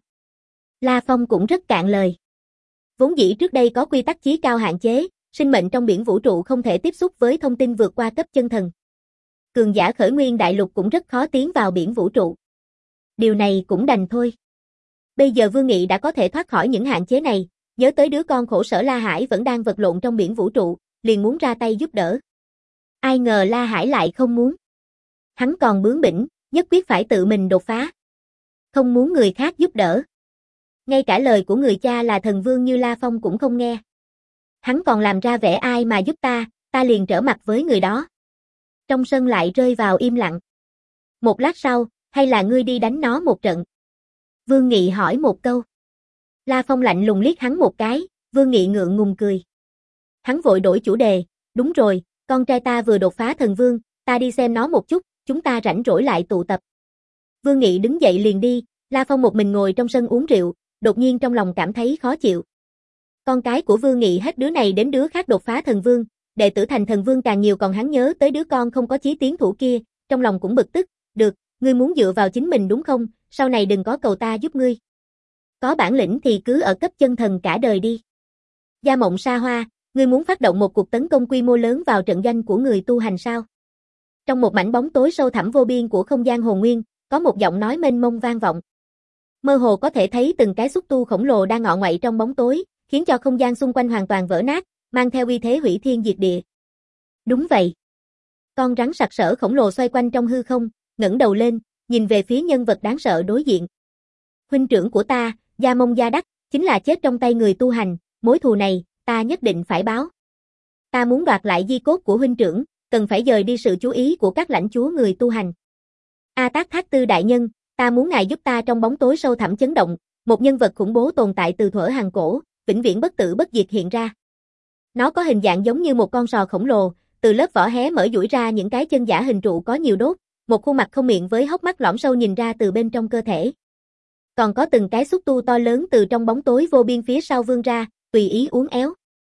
La Phong cũng rất cạn lời. Vốn dĩ trước đây có quy tắc chí cao hạn chế, sinh mệnh trong biển vũ trụ không thể tiếp xúc với thông tin vượt qua cấp chân thần. Cường giả khởi nguyên đại lục cũng rất khó tiến vào biển vũ trụ. Điều này cũng đành thôi. Bây giờ Vương Nghị đã có thể thoát khỏi những hạn chế này, nhớ tới đứa con khổ sở La Hải vẫn đang vật lộn trong biển vũ trụ, liền muốn ra tay giúp đỡ. Ai ngờ La Hải lại không muốn. Hắn còn bướng bỉnh, nhất quyết phải tự mình đột phá. Không muốn người khác giúp đỡ. Ngay cả lời của người cha là thần vương như La Phong cũng không nghe. Hắn còn làm ra vẻ ai mà giúp ta, ta liền trở mặt với người đó. Trong sân lại rơi vào im lặng. Một lát sau, hay là ngươi đi đánh nó một trận? Vương Nghị hỏi một câu. La Phong lạnh lùng liếc hắn một cái, Vương Nghị ngượng ngùng cười. Hắn vội đổi chủ đề, đúng rồi, con trai ta vừa đột phá thần vương, ta đi xem nó một chút, chúng ta rảnh rỗi lại tụ tập. Vương Nghị đứng dậy liền đi, La Phong một mình ngồi trong sân uống rượu, đột nhiên trong lòng cảm thấy khó chịu. Con cái của Vương Nghị hết đứa này đến đứa khác đột phá thần vương, đệ tử thành thần vương càng nhiều, còn hắn nhớ tới đứa con không có chí tiến thủ kia, trong lòng cũng bực tức, được, ngươi muốn dựa vào chính mình đúng không, sau này đừng có cầu ta giúp ngươi. Có bản lĩnh thì cứ ở cấp chân thần cả đời đi. Gia Mộng Sa Hoa, ngươi muốn phát động một cuộc tấn công quy mô lớn vào trận doanh của người tu hành sao? Trong một mảnh bóng tối sâu thẳm vô biên của không gian hồn nguyên, có một giọng nói mênh mông vang vọng. Mơ hồ có thể thấy từng cái xúc tu khổng lồ đang ngọ ngoại trong bóng tối, khiến cho không gian xung quanh hoàn toàn vỡ nát, mang theo uy thế hủy thiên diệt địa. Đúng vậy. Con rắn sặc sỡ khổng lồ xoay quanh trong hư không, ngẩng đầu lên, nhìn về phía nhân vật đáng sợ đối diện. Huynh trưởng của ta, Gia Mông Gia Đắc, chính là chết trong tay người tu hành, mối thù này, ta nhất định phải báo. Ta muốn đoạt lại di cốt của huynh trưởng, cần phải dời đi sự chú ý của các lãnh chúa người tu hành. A Tát Thác Tư đại nhân, ta muốn ngài giúp ta trong bóng tối sâu thẳm chấn động, một nhân vật khủng bố tồn tại từ thuở hàn cổ, vĩnh viễn bất tử bất diệt hiện ra. Nó có hình dạng giống như một con sò khổng lồ, từ lớp vỏ hé mở duỗi ra những cái chân giả hình trụ có nhiều đốt, một khuôn mặt không miệng với hốc mắt lõm sâu nhìn ra từ bên trong cơ thể. Còn có từng cái xúc tu to lớn từ trong bóng tối vô biên phía sau vươn ra, tùy ý uốn éo.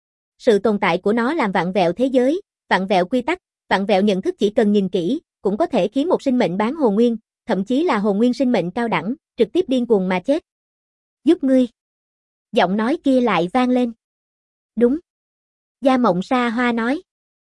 Sự tồn tại của nó làm vặn vẹo thế giới, vặn vẹo quy tắc, vặn vẹo nhận thức, chỉ cần nhìn kỹ, cũng có thể khiến một sinh mệnh bán hồn nguyên, thậm chí là hồn nguyên sinh mệnh cao đẳng, trực tiếp điên cuồng mà chết. Giúp ngươi. Giọng nói kia lại vang lên. Đúng. Gia Mộng Sa Hoa nói.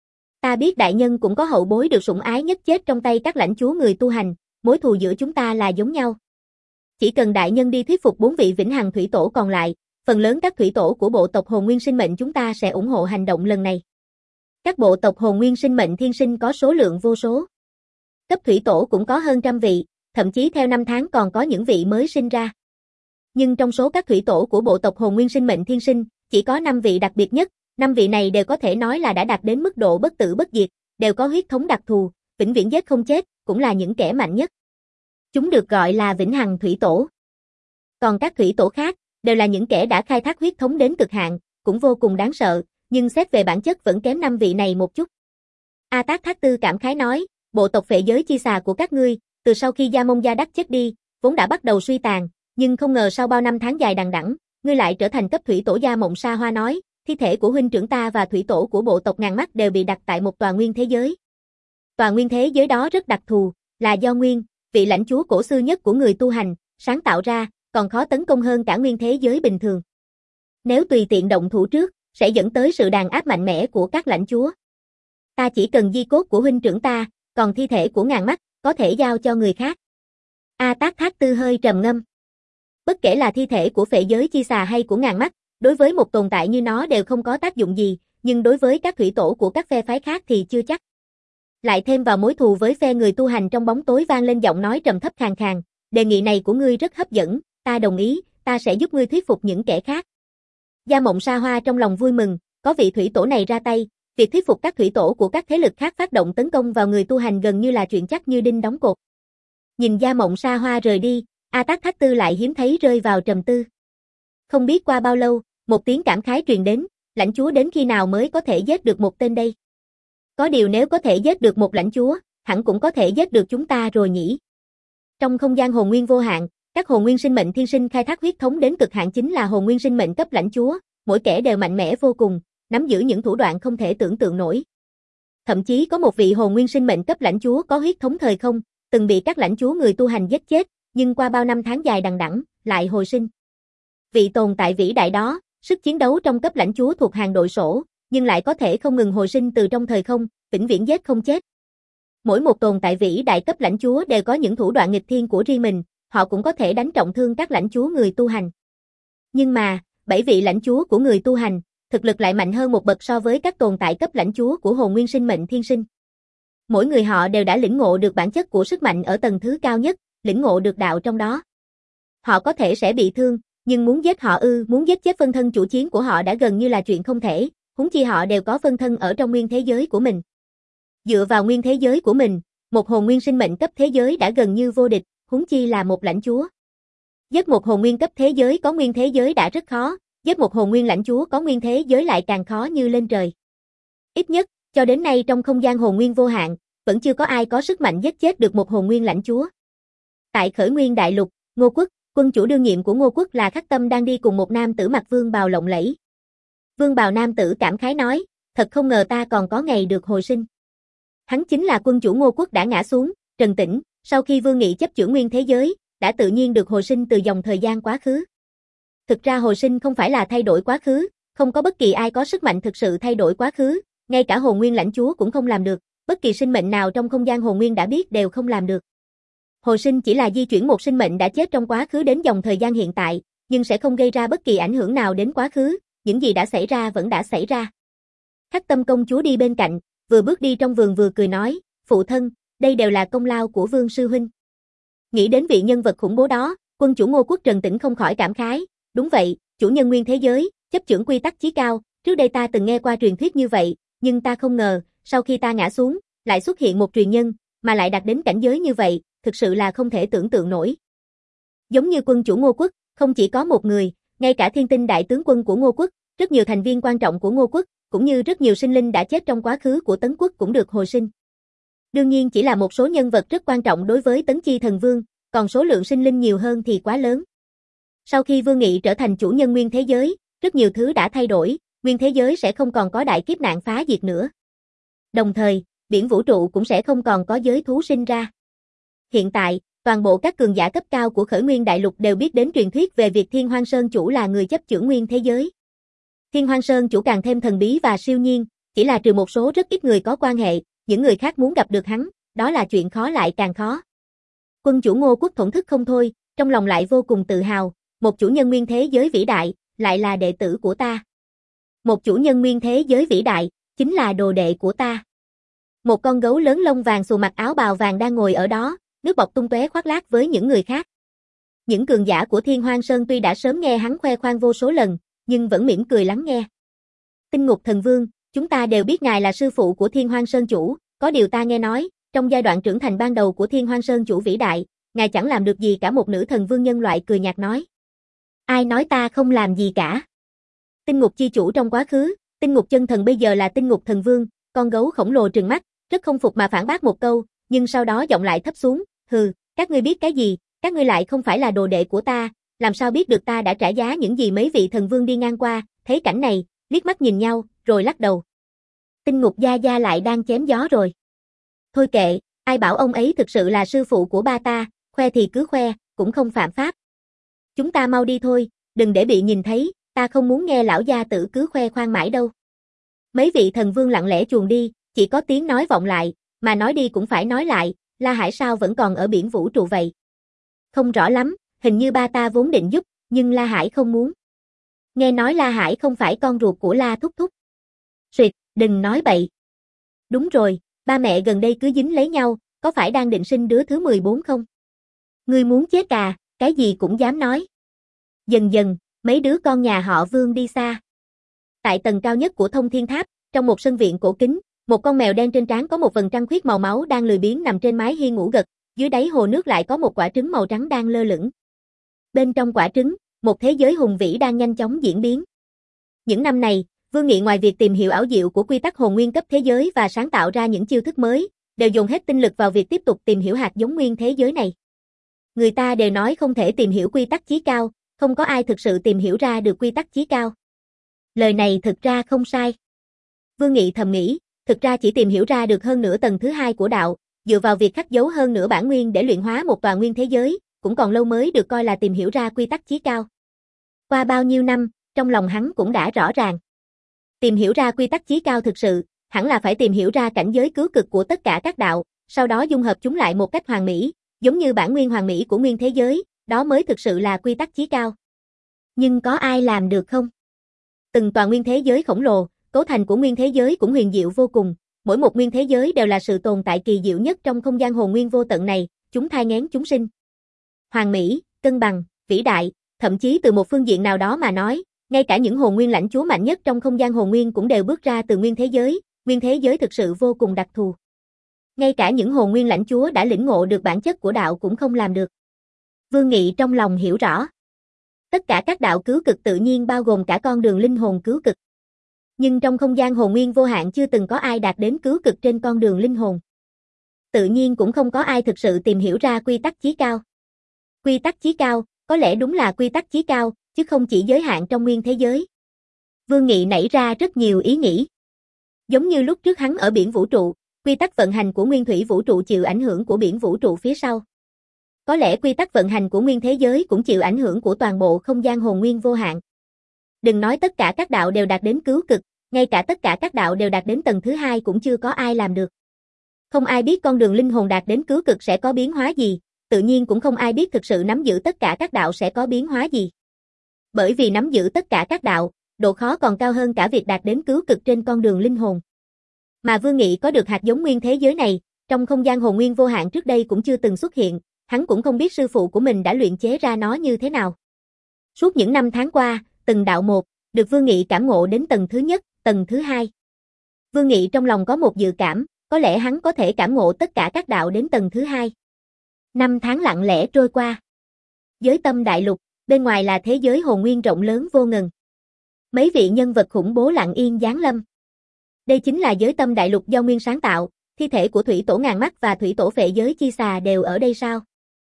Ta biết đại nhân cũng có hậu bối được sủng ái nhất chết trong tay các lãnh chúa người tu hành, mối thù giữa chúng ta là giống nhau. Chỉ cần đại nhân đi thuyết phục bốn vị vĩnh hằng thủy tổ còn lại, phần lớn các thủy tổ của bộ tộc hồn nguyên sinh mệnh chúng ta sẽ ủng hộ hành động lần này. Các bộ tộc hồn nguyên sinh mệnh thiên sinh có số lượng vô số. Cấp thủy tổ cũng có hơn trăm vị, thậm chí theo năm tháng còn có những vị mới sinh ra. Nhưng trong số các thủy tổ của bộ tộc hồn nguyên sinh mệnh thiên sinh, chỉ có năm vị đặc biệt nhất, năm vị này đều có thể nói là đã đạt đến mức độ bất tử bất diệt, đều có huyết thống đặc thù, vĩnh viễn giết không chết, cũng là những kẻ mạnh nhất. Chúng được gọi là vĩnh hằng thủy tổ. Còn các thủy tổ khác, đều là những kẻ đã khai thác huyết thống đến cực hạn, cũng vô cùng đáng sợ, nhưng xét về bản chất vẫn kém năm vị này một chút. A Tát Thác Tư cảm khái nói, bộ tộc phệ giới chi xà của các ngươi, từ sau khi Gia Mông Gia Đắc chết đi, vốn đã bắt đầu suy tàn, nhưng không ngờ sau bao năm tháng dài đằng đẵng, ngươi lại trở thành cấp thủy tổ. Gia Mộng Sa Hoa nói, thi thể của huynh trưởng ta và thủy tổ của bộ tộc ngàn mắt đều bị đặt tại một tòa nguyên thế giới. Tòa nguyên thế giới đó rất đặc thù, là do Nguyên, vị lãnh chúa cổ xưa nhất của người tu hành, sáng tạo ra, còn khó tấn công hơn cả nguyên thế giới bình thường. Nếu tùy tiện động thủ trước, sẽ dẫn tới sự đàn áp mạnh mẽ của các lãnh chúa. Ta chỉ cần di cốt của huynh trưởng ta, còn thi thể của ngàn mắt, có thể giao cho người khác. A Tát Thác Tư hơi trầm ngâm. Bất kể là thi thể của phệ giới chi xà hay của ngàn mắt, đối với một tồn tại như nó đều không có tác dụng gì, nhưng đối với các thủy tổ của các phe phái khác thì chưa chắc. Lại thêm vào mối thù với phe người tu hành, trong bóng tối vang lên giọng nói trầm thấp khàn khàn, đề nghị này của ngươi rất hấp dẫn, ta đồng ý, ta sẽ giúp ngươi thuyết phục những kẻ khác. Gia Mộng Sa Hoa trong lòng vui mừng, có vị thủy tổ này ra tay, việc thuyết phục các thủy tổ của các thế lực khác phát động tấn công vào người tu hành gần như là chuyện chắc như đinh đóng cột. Nhìn Gia Mộng Sa Hoa rời đi, A Tát Thác Tư lại hiếm thấy rơi vào trầm tư. Không biết qua bao lâu, một tiếng cảm khái truyền đến, lãnh chúa đến khi nào mới có thể giết được một tên đây? Có điều nếu có thể giết được một lãnh chúa, hẳn cũng có thể giết được chúng ta rồi nhỉ? Trong không gian hồn nguyên vô hạn, các hồn nguyên sinh mệnh thiên sinh khai thác huyết thống đến cực hạn chính là hồn nguyên sinh mệnh cấp lãnh chúa, mỗi kẻ đều mạnh mẽ vô cùng, nắm giữ những thủ đoạn không thể tưởng tượng nổi. Thậm chí có một vị hồn nguyên sinh mệnh cấp lãnh chúa có huyết thống thời không, từng bị các lãnh chúa người tu hành giết chết, nhưng qua bao năm tháng dài đằng đẵng, lại hồi sinh. Vị tồn tại vĩ đại đó, sức chiến đấu trong cấp lãnh chúa thuộc hàng đội sổ, nhưng lại có thể không ngừng hồi sinh từ trong thời không, vĩnh viễn giết không chết. Mỗi một tồn tại vĩ đại cấp lãnh chúa đều có những thủ đoạn nghịch thiên của riêng mình, họ cũng có thể đánh trọng thương các lãnh chúa người tu hành. Nhưng mà, bảy vị lãnh chúa của người tu hành, thực lực lại mạnh hơn một bậc so với các tồn tại cấp lãnh chúa của hồn nguyên sinh mệnh thiên sinh. Mỗi người họ đều đã lĩnh ngộ được bản chất của sức mạnh ở tầng thứ cao nhất, lĩnh ngộ được đạo trong đó. Họ có thể sẽ bị thương, nhưng muốn giết họ ư, muốn giết chết phân thân chủ chiến của họ đã gần như là chuyện không thể, huống chi họ đều có phân thân ở trong nguyên thế giới của mình. Dựa vào nguyên thế giới của mình, một hồn nguyên sinh mệnh cấp thế giới đã gần như vô địch, huống chi là một lãnh chúa. Giết một hồn nguyên cấp thế giới có nguyên thế giới đã rất khó, giết một hồn nguyên lãnh chúa có nguyên thế giới lại càng khó như lên trời. Ít nhất, cho đến nay trong không gian hồn nguyên vô hạn, vẫn chưa có ai có sức mạnh giết chết được một hồn nguyên lãnh chúa. Tại Khởi Nguyên Đại Lục, Ngô Quốc, quân chủ đương nhiệm của Ngô Quốc là Khắc Tâm đang đi cùng một nam tử mặc vương bào lộng lẫy. Vương bào nam tử cảm khái nói, thật không ngờ ta còn có ngày được hồi sinh. Hắn chính là quân chủ Ngô Quốc đã ngã xuống, Trần Tĩnh, sau khi Vương Nghị chấp chưởng nguyên thế giới, đã tự nhiên được hồi sinh từ dòng thời gian quá khứ. Thực ra hồi sinh không phải là thay đổi quá khứ, không có bất kỳ ai có sức mạnh thực sự thay đổi quá khứ, ngay cả hồn nguyên lãnh chúa cũng không làm được, bất kỳ sinh mệnh nào trong không gian hồn nguyên đã biết đều không làm được. Hồi sinh chỉ là di chuyển một sinh mệnh đã chết trong quá khứ đến dòng thời gian hiện tại, nhưng sẽ không gây ra bất kỳ ảnh hưởng nào đến quá khứ, những gì đã xảy ra vẫn đã xảy ra. Khắc Tâm công chúa đi bên cạnh, vừa bước đi trong vườn vừa cười nói, phụ thân, đây đều là công lao của Vương sư huynh. Nghĩ đến vị nhân vật khủng bố đó, quân chủ Ngô Quốc Trần Tĩnh không khỏi cảm khái, đúng vậy, chủ nhân nguyên thế giới, chấp chưởng quy tắc chí cao, trước đây ta từng nghe qua truyền thuyết như vậy, nhưng ta không ngờ, sau khi ta ngã xuống, lại xuất hiện một truyền nhân, mà lại đạt đến cảnh giới như vậy, thực sự là không thể tưởng tượng nổi. Giống như quân chủ Ngô Quốc, không chỉ có một người, ngay cả thiên tinh đại tướng quân của Ngô Quốc, rất nhiều thành viên quan trọng của Ngô Quốc, cũng như rất nhiều sinh linh đã chết trong quá khứ của Tấn Quốc cũng được hồi sinh. Đương nhiên chỉ là một số nhân vật rất quan trọng đối với Tấn Chi Thần Vương, còn số lượng sinh linh nhiều hơn thì quá lớn. Sau khi Vương Nghị trở thành chủ nhân nguyên thế giới, rất nhiều thứ đã thay đổi, nguyên thế giới sẽ không còn có đại kiếp nạn phá diệt nữa. Đồng thời, biển vũ trụ cũng sẽ không còn có giới thú sinh ra. Hiện tại, toàn bộ các cường giả cấp cao của Khởi Nguyên Đại Lục đều biết đến truyền thuyết về việc Thiên Hoang Sơn chủ là người chấp chưởng nguyên thế giới. Thiên Hoang Sơn chủ càng thêm thần bí và siêu nhiên, chỉ là trừ một số rất ít người có quan hệ, những người khác muốn gặp được hắn, đó là chuyện khó lại càng khó. Quân chủ Ngô Quốc thổn thức không thôi, trong lòng lại vô cùng tự hào, một chủ nhân nguyên thế giới vĩ đại, lại là đệ tử của ta. Một chủ nhân nguyên thế giới vĩ đại, chính là đồ đệ của ta. Một con gấu lớn lông vàng xù mặc áo bào vàng đang ngồi ở đó, nước bọt tung tóe khoác lác với những người khác. Những cường giả của Thiên Hoang Sơn tuy đã sớm nghe hắn khoe khoang vô số lần, nhưng vẫn mỉm cười lắng nghe. Tinh Ngục Thần Vương, chúng ta đều biết ngài là sư phụ của Thiên Hoang Sơn chủ, có điều ta nghe nói, trong giai đoạn trưởng thành ban đầu của Thiên Hoang Sơn chủ vĩ đại, ngài chẳng làm được gì cả. Một nữ thần vương nhân loại cười nhạt nói. Ai nói ta không làm gì cả? Tinh ngục chi chủ trong quá khứ, tinh ngục chân thần bây giờ là tinh ngục thần vương, con gấu khổng lồ trừng mắt, rất không phục mà phản bác một câu, nhưng sau đó giọng lại thấp xuống, hừ, các ngươi biết cái gì, các ngươi lại không phải là đồ đệ của ta, làm sao biết được ta đã trả giá những gì. Mấy vị thần vương đi ngang qua, thấy cảnh này, liếc mắt nhìn nhau, rồi lắc đầu. Tinh ngục gia gia lại đang chém gió rồi. Thôi kệ, ai bảo ông ấy thực sự là sư phụ của ba ta, khoe thì cứ khoe, cũng không phạm pháp. Chúng ta mau đi thôi, đừng để bị nhìn thấy, ta không muốn nghe lão gia tử cứ khoe khoang mãi đâu. Mấy vị thần vương lặng lẽ chuồn đi, chỉ có tiếng nói vọng lại, mà nói đi cũng phải nói lại, La Hải sao vẫn còn ở biển vũ trụ vậy? Không rõ lắm, hình như ba ta vốn định giúp, nhưng La Hải không muốn. Nghe nói La Hải không phải con ruột của La Thúc Thúc. Xuyệt, đừng nói bậy. Đúng rồi, ba mẹ gần đây cứ dính lấy nhau, có phải đang định sinh đứa thứ mười bốn không? Ngươi muốn chết à, cái gì cũng dám nói. Dần dần, mấy đứa con nhà họ Vương đi xa. Tại tầng cao nhất của Thông Thiên Tháp, trong một sân viện cổ kính, một con mèo đen trên trán có một vầng trăng khuyết màu máu đang lười biếng nằm trên mái hiên ngủ gật, dưới đáy hồ nước lại có một quả trứng màu trắng đang lơ lửng. Bên trong quả trứng, một thế giới hùng vĩ đang nhanh chóng diễn biến. Những năm này, Vương Nghị ngoài việc tìm hiểu ảo diệu của quy tắc hồn nguyên cấp thế giới và sáng tạo ra những chiêu thức mới, đều dồn hết tinh lực vào việc tiếp tục tìm hiểu hạt giống nguyên thế giới này. Người ta đều nói không thể tìm hiểu quy tắc chí cao, không có ai thực sự tìm hiểu ra được quy tắc chí cao. Lời này thực ra không sai. Vương Nghị thầm nghĩ, thực ra chỉ tìm hiểu ra được hơn nửa tầng thứ hai của đạo, dựa vào việc khắc dấu hơn nửa bản nguyên để luyện hóa một tòa nguyên thế giới, cũng còn lâu mới được coi là tìm hiểu ra quy tắc chí cao. Qua bao nhiêu năm, trong lòng hắn cũng đã rõ ràng. Tìm hiểu ra quy tắc chí cao thực sự, hẳn là phải tìm hiểu ra cảnh giới cứu cực của tất cả các đạo, sau đó dung hợp chúng lại một cách hoàn mỹ, giống như bản nguyên hoàn mỹ của nguyên thế giới, đó mới thực sự là quy tắc chí cao. Nhưng có ai làm được không? Từng tòa nguyên thế giới khổng lồ, cấu thành của nguyên thế giới cũng huyền diệu vô cùng, mỗi một nguyên thế giới đều là sự tồn tại kỳ diệu nhất trong không gian hồn nguyên vô tận này, chúng thai nghén chúng sinh. Hoàn mỹ, cân bằng, vĩ đại, thậm chí từ một phương diện nào đó mà nói, ngay cả những hồn nguyên lãnh chúa mạnh nhất trong không gian hồn nguyên cũng đều bước ra từ nguyên thế giới, nguyên thế giới thực sự vô cùng đặc thù. Ngay cả những hồn nguyên lãnh chúa đã lĩnh ngộ được bản chất của đạo cũng không làm được. Vương Nghị trong lòng hiểu rõ. Tất cả các đạo cứu cực tự nhiên bao gồm cả con đường linh hồn cứu cực. Nhưng trong không gian hồn nguyên vô hạn chưa từng có ai đạt đến cứu cực trên con đường linh hồn. Tự nhiên cũng không có ai thực sự tìm hiểu ra quy tắc chí cao. Quy tắc chí cao, có lẽ đúng là quy tắc chí cao, chứ không chỉ giới hạn trong nguyên thế giới. Vương Nghị nảy ra rất nhiều ý nghĩ. Giống như lúc trước hắn ở biển vũ trụ, quy tắc vận hành của nguyên thủy vũ trụ chịu ảnh hưởng của biển vũ trụ phía sau. Có lẽ quy tắc vận hành của nguyên thế giới cũng chịu ảnh hưởng của toàn bộ không gian hồn nguyên vô hạn. Đừng nói tất cả các đạo đều đạt đến cứu cực, ngay cả tất cả các đạo đều đạt đến tầng thứ hai cũng chưa có ai làm được. Không ai biết con đường linh hồn đạt đến cứu cực sẽ có biến hóa gì, tự nhiên cũng không ai biết thực sự nắm giữ tất cả các đạo sẽ có biến hóa gì. Bởi vì nắm giữ tất cả các đạo, độ khó còn cao hơn cả việc đạt đến cứu cực trên con đường linh hồn. Mà Vương Nghị có được hạt giống nguyên thế giới này, trong không gian hồn nguyên vô hạn trước đây cũng chưa từng xuất hiện, hắn cũng không biết sư phụ của mình đã luyện chế ra nó như thế nào. Suốt những năm tháng qua, từng đạo một, được Vương Nghị cảm ngộ đến tầng thứ nhất, tầng thứ hai. Vương Nghị trong lòng có một dự cảm, có lẽ hắn có thể cảm ngộ tất cả các đạo đến tầng thứ hai. Năm tháng lặng lẽ trôi qua. Giới tâm đại lục, bên ngoài là thế giới hồn nguyên rộng lớn vô ngần. Mấy vị nhân vật khủng bố lặng yên giáng lâm. Đây chính là giới tâm đại lục do Nguyên sáng tạo, thi thể của thủy tổ ngàn mắt và thủy tổ phệ giới chi xà đều ở đây sao?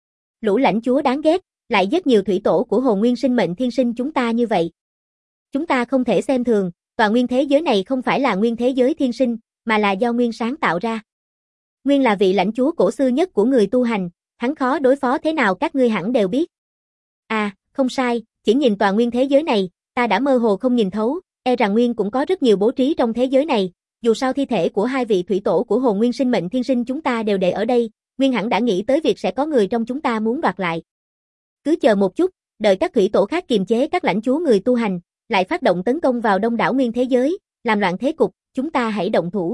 Lũ lãnh chúa đáng ghét, lại giết nhiều thủy tổ của hồn nguyên sinh mệnh thiên sinh chúng ta như vậy. Chúng ta không thể xem thường, tòa nguyên thế giới này không phải là nguyên thế giới thiên sinh, mà là do Nguyên sáng tạo ra. Nguyên là vị lãnh chúa cổ xưa nhất của người tu hành, hắn khó đối phó thế nào các ngươi hẳn đều biết. À, không sai, chỉ nhìn tòa nguyên thế giới này, ta đã mơ hồ không nhìn thấu, e rằng Nguyên cũng có rất nhiều bố trí trong thế giới này, dù sao thi thể của hai vị thủy tổ của hồn nguyên sinh mệnh thiên sinh chúng ta đều để ở đây, Nguyên hẳn đã nghĩ tới việc sẽ có người trong chúng ta muốn đoạt lại. Cứ chờ một chút, đợi các thủy tổ khác kiềm chế các lãnh chúa người tu hành, lại phát động tấn công vào đông đảo nguyên thế giới, làm loạn thế cục, chúng ta hãy động thủ.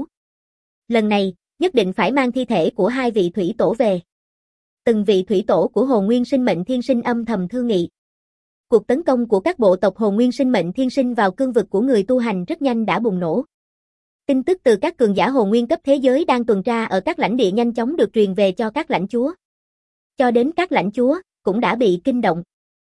Lần này, nhất định phải mang thi thể của hai vị thủy tổ về. Từng vị thủy tổ của hồn nguyên sinh mệnh thiên sinh âm thầm thương nghị. Cuộc tấn công của các bộ tộc hồn nguyên sinh mệnh thiên sinh vào cương vực của người tu hành rất nhanh đã bùng nổ. Tin tức từ các cường giả hồn nguyên cấp thế giới đang tuần tra ở các lãnh địa nhanh chóng được truyền về cho các lãnh chúa. Cho đến các lãnh chúa, cũng đã bị kinh động.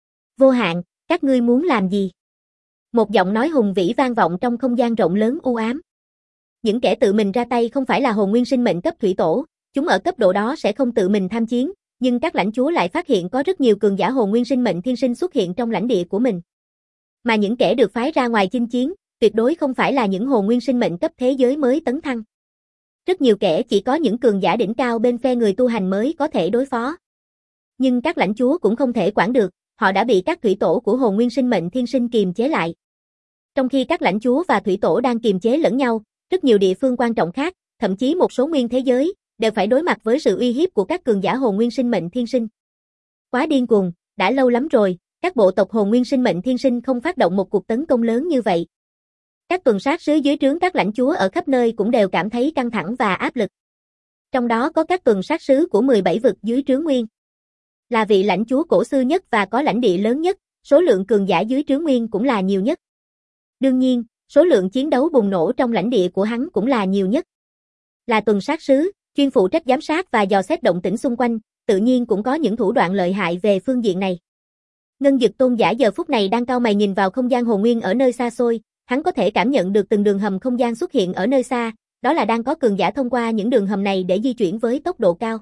Vô Hạn, các ngươi muốn làm gì? Một giọng nói hùng vĩ vang vọng trong không gian rộng lớn u ám. Những kẻ tự mình ra tay không phải là hồn nguyên sinh mệnh cấp thủy tổ, chúng ở cấp độ đó sẽ không tự mình tham chiến, nhưng các lãnh chúa lại phát hiện có rất nhiều cường giả hồn nguyên sinh mệnh thiên sinh xuất hiện trong lãnh địa của mình. Mà những kẻ được phái ra ngoài chinh chiến, tuyệt đối không phải là những hồn nguyên sinh mệnh cấp thế giới mới tấn thăng. Rất nhiều kẻ chỉ có những cường giả đỉnh cao bên phe người tu hành mới có thể đối phó. Nhưng các lãnh chúa cũng không thể quản được, họ đã bị các thủy tổ của hồn nguyên sinh mệnh thiên sinh kiềm chế lại. Trong khi các lãnh chúa và thủy tổ đang kiềm chế lẫn nhau, rất nhiều địa phương quan trọng khác, thậm chí một số nguyên thế giới, đều phải đối mặt với sự uy hiếp của các cường giả hồn nguyên sinh mệnh thiên sinh. Quá điên cuồng, đã lâu lắm rồi, các bộ tộc hồn nguyên sinh mệnh thiên sinh không phát động một cuộc tấn công lớn như vậy. Các tuần sát sứ dưới trướng các lãnh chúa ở khắp nơi cũng đều cảm thấy căng thẳng và áp lực. Trong đó có các tuần sát sứ của mười bảy vực dưới trướng Nguyên. Là vị lãnh chúa cổ xưa nhất và có lãnh địa lớn nhất, số lượng cường giả dưới trướng Nguyên cũng là nhiều nhất. Đương nhiên, số lượng chiến đấu bùng nổ trong lãnh địa của hắn cũng là nhiều nhất. Là tuần sát sứ, chuyên phụ trách giám sát và dò xét động tĩnh xung quanh, tự nhiên cũng có những thủ đoạn lợi hại về phương diện này. Ngân Dực Tôn giả giờ phút này đang cau mày nhìn vào không gian hồn nguyên ở nơi xa xôi, hắn có thể cảm nhận được từng đường hầm không gian xuất hiện ở nơi xa, đó là đang có cường giả thông qua những đường hầm này để di chuyển với tốc độ cao.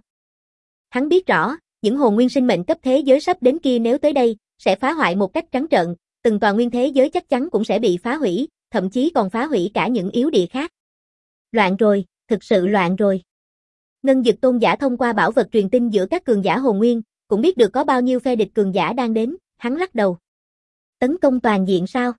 Hắn biết rõ, những hồn nguyên sinh mệnh cấp thế giới sắp đến kia nếu tới đây, sẽ phá hoại một cách trắng trợn, từng tòa nguyên thế giới chắc chắn cũng sẽ bị phá hủy, thậm chí còn phá hủy cả những yếu địa khác. Loạn rồi, thực sự loạn rồi. Ngân Dực Tôn giả thông qua bảo vật truyền tin giữa các cường giả hồn nguyên, cũng biết được có bao nhiêu phe địch cường giả đang đến, hắn lắc đầu. Tấn công toàn diện sao?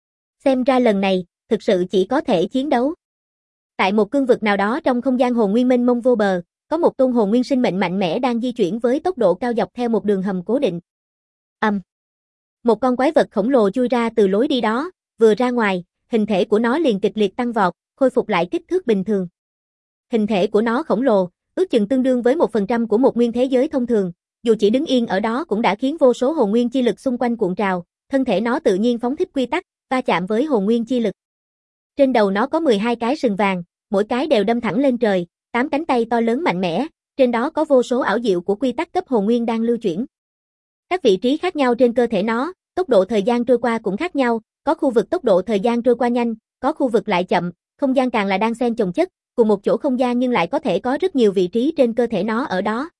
Xem ra lần này, thực sự chỉ có thể chiến đấu. Tại một cương vực nào đó trong không gian hồn nguyên mênh mông vô bờ, có một tôn hồn nguyên sinh mệnh mạnh mẽ đang di chuyển với tốc độ cao dọc theo một đường hầm cố định. Ầm. Um. Một con quái vật khổng lồ chui ra từ lối đi đó, vừa ra ngoài, hình thể của nó liền kịch liệt tăng vọt, khôi phục lại kích thước bình thường. Hình thể của nó khổng lồ, ước chừng tương đương với một phần trăm của một nguyên thế giới thông thường, dù chỉ đứng yên ở đó cũng đã khiến vô số hồn nguyên chi lực xung quanh cuộn trào, thân thể nó tự nhiên phóng thích quy tắc, va chạm với hồn nguyên chi lực. Trên đầu nó có mười hai cái sừng vàng, mỗi cái đều đâm thẳng lên trời, tám cánh tay to lớn mạnh mẽ, trên đó có vô số ảo diệu của quy tắc cấp hồn nguyên đang lưu chuyển. Các vị trí khác nhau trên cơ thể nó, tốc độ thời gian trôi qua cũng khác nhau, có khu vực tốc độ thời gian trôi qua nhanh, có khu vực lại chậm, không gian càng là đan xen chồng chất, cùng một chỗ không gian nhưng lại có thể có rất nhiều vị trí trên cơ thể nó ở đó.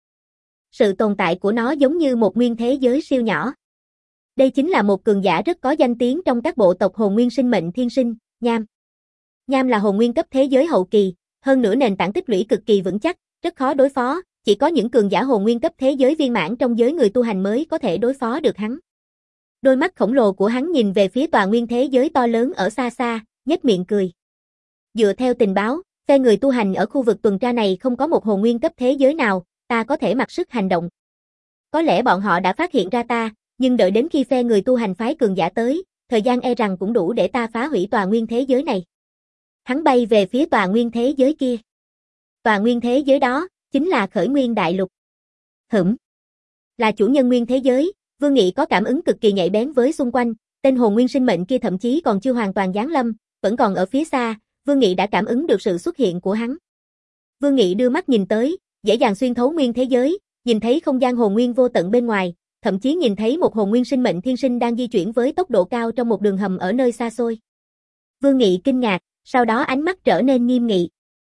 Sự tồn tại của nó giống như một nguyên thế giới siêu nhỏ. Đây chính là một cường giả rất có danh tiếng trong các bộ tộc hồn nguyên sinh mệnh thiên sinh, Nham. Nham là hồn nguyên cấp thế giới hậu kỳ, hơn nữa nền tảng tích lũy cực kỳ vững chắc, rất khó đối phó, chỉ có những cường giả hồn nguyên cấp thế giới viên mãn trong giới người tu hành mới có thể đối phó được hắn. Đôi mắt khổng lồ của hắn nhìn về phía tòa nguyên thế giới to lớn ở xa xa, nhếch miệng cười. Dựa theo tình báo, phe người tu hành ở khu vực tuần tra này không có một hồn nguyên cấp thế giới nào, ta có thể mặc sức hành động. Có lẽ bọn họ đã phát hiện ra ta, nhưng đợi đến khi phe người tu hành phái cường giả tới, thời gian e rằng cũng đủ để ta phá hủy tòa nguyên thế giới này. Hắn bay về phía tòa nguyên thế giới kia. Tòa nguyên thế giới đó, chính là Khởi Nguyên Đại Lục. Hửm. Là chủ nhân nguyên thế giới, Vương Nghị có cảm ứng cực kỳ nhạy bén với xung quanh, tên hồn nguyên sinh mệnh kia thậm chí còn chưa hoàn toàn giáng lâm, vẫn còn ở phía xa, Vương Nghị đã cảm ứng được sự xuất hiện của hắn. Vương Nghị đưa mắt nhìn tới, dễ dàng xuyên thấu nguyên thế giới, nhìn thấy không gian hồn nguyên vô tận bên ngoài, thậm chí nhìn thấy một hồn nguyên sinh mệnh thiên sinh đang di chuyển với tốc độ cao trong một đường hầm ở nơi xa xôi. Vương Nghị kinh ngạc, sau đó ánh mắt trở nên nghiêm nghị.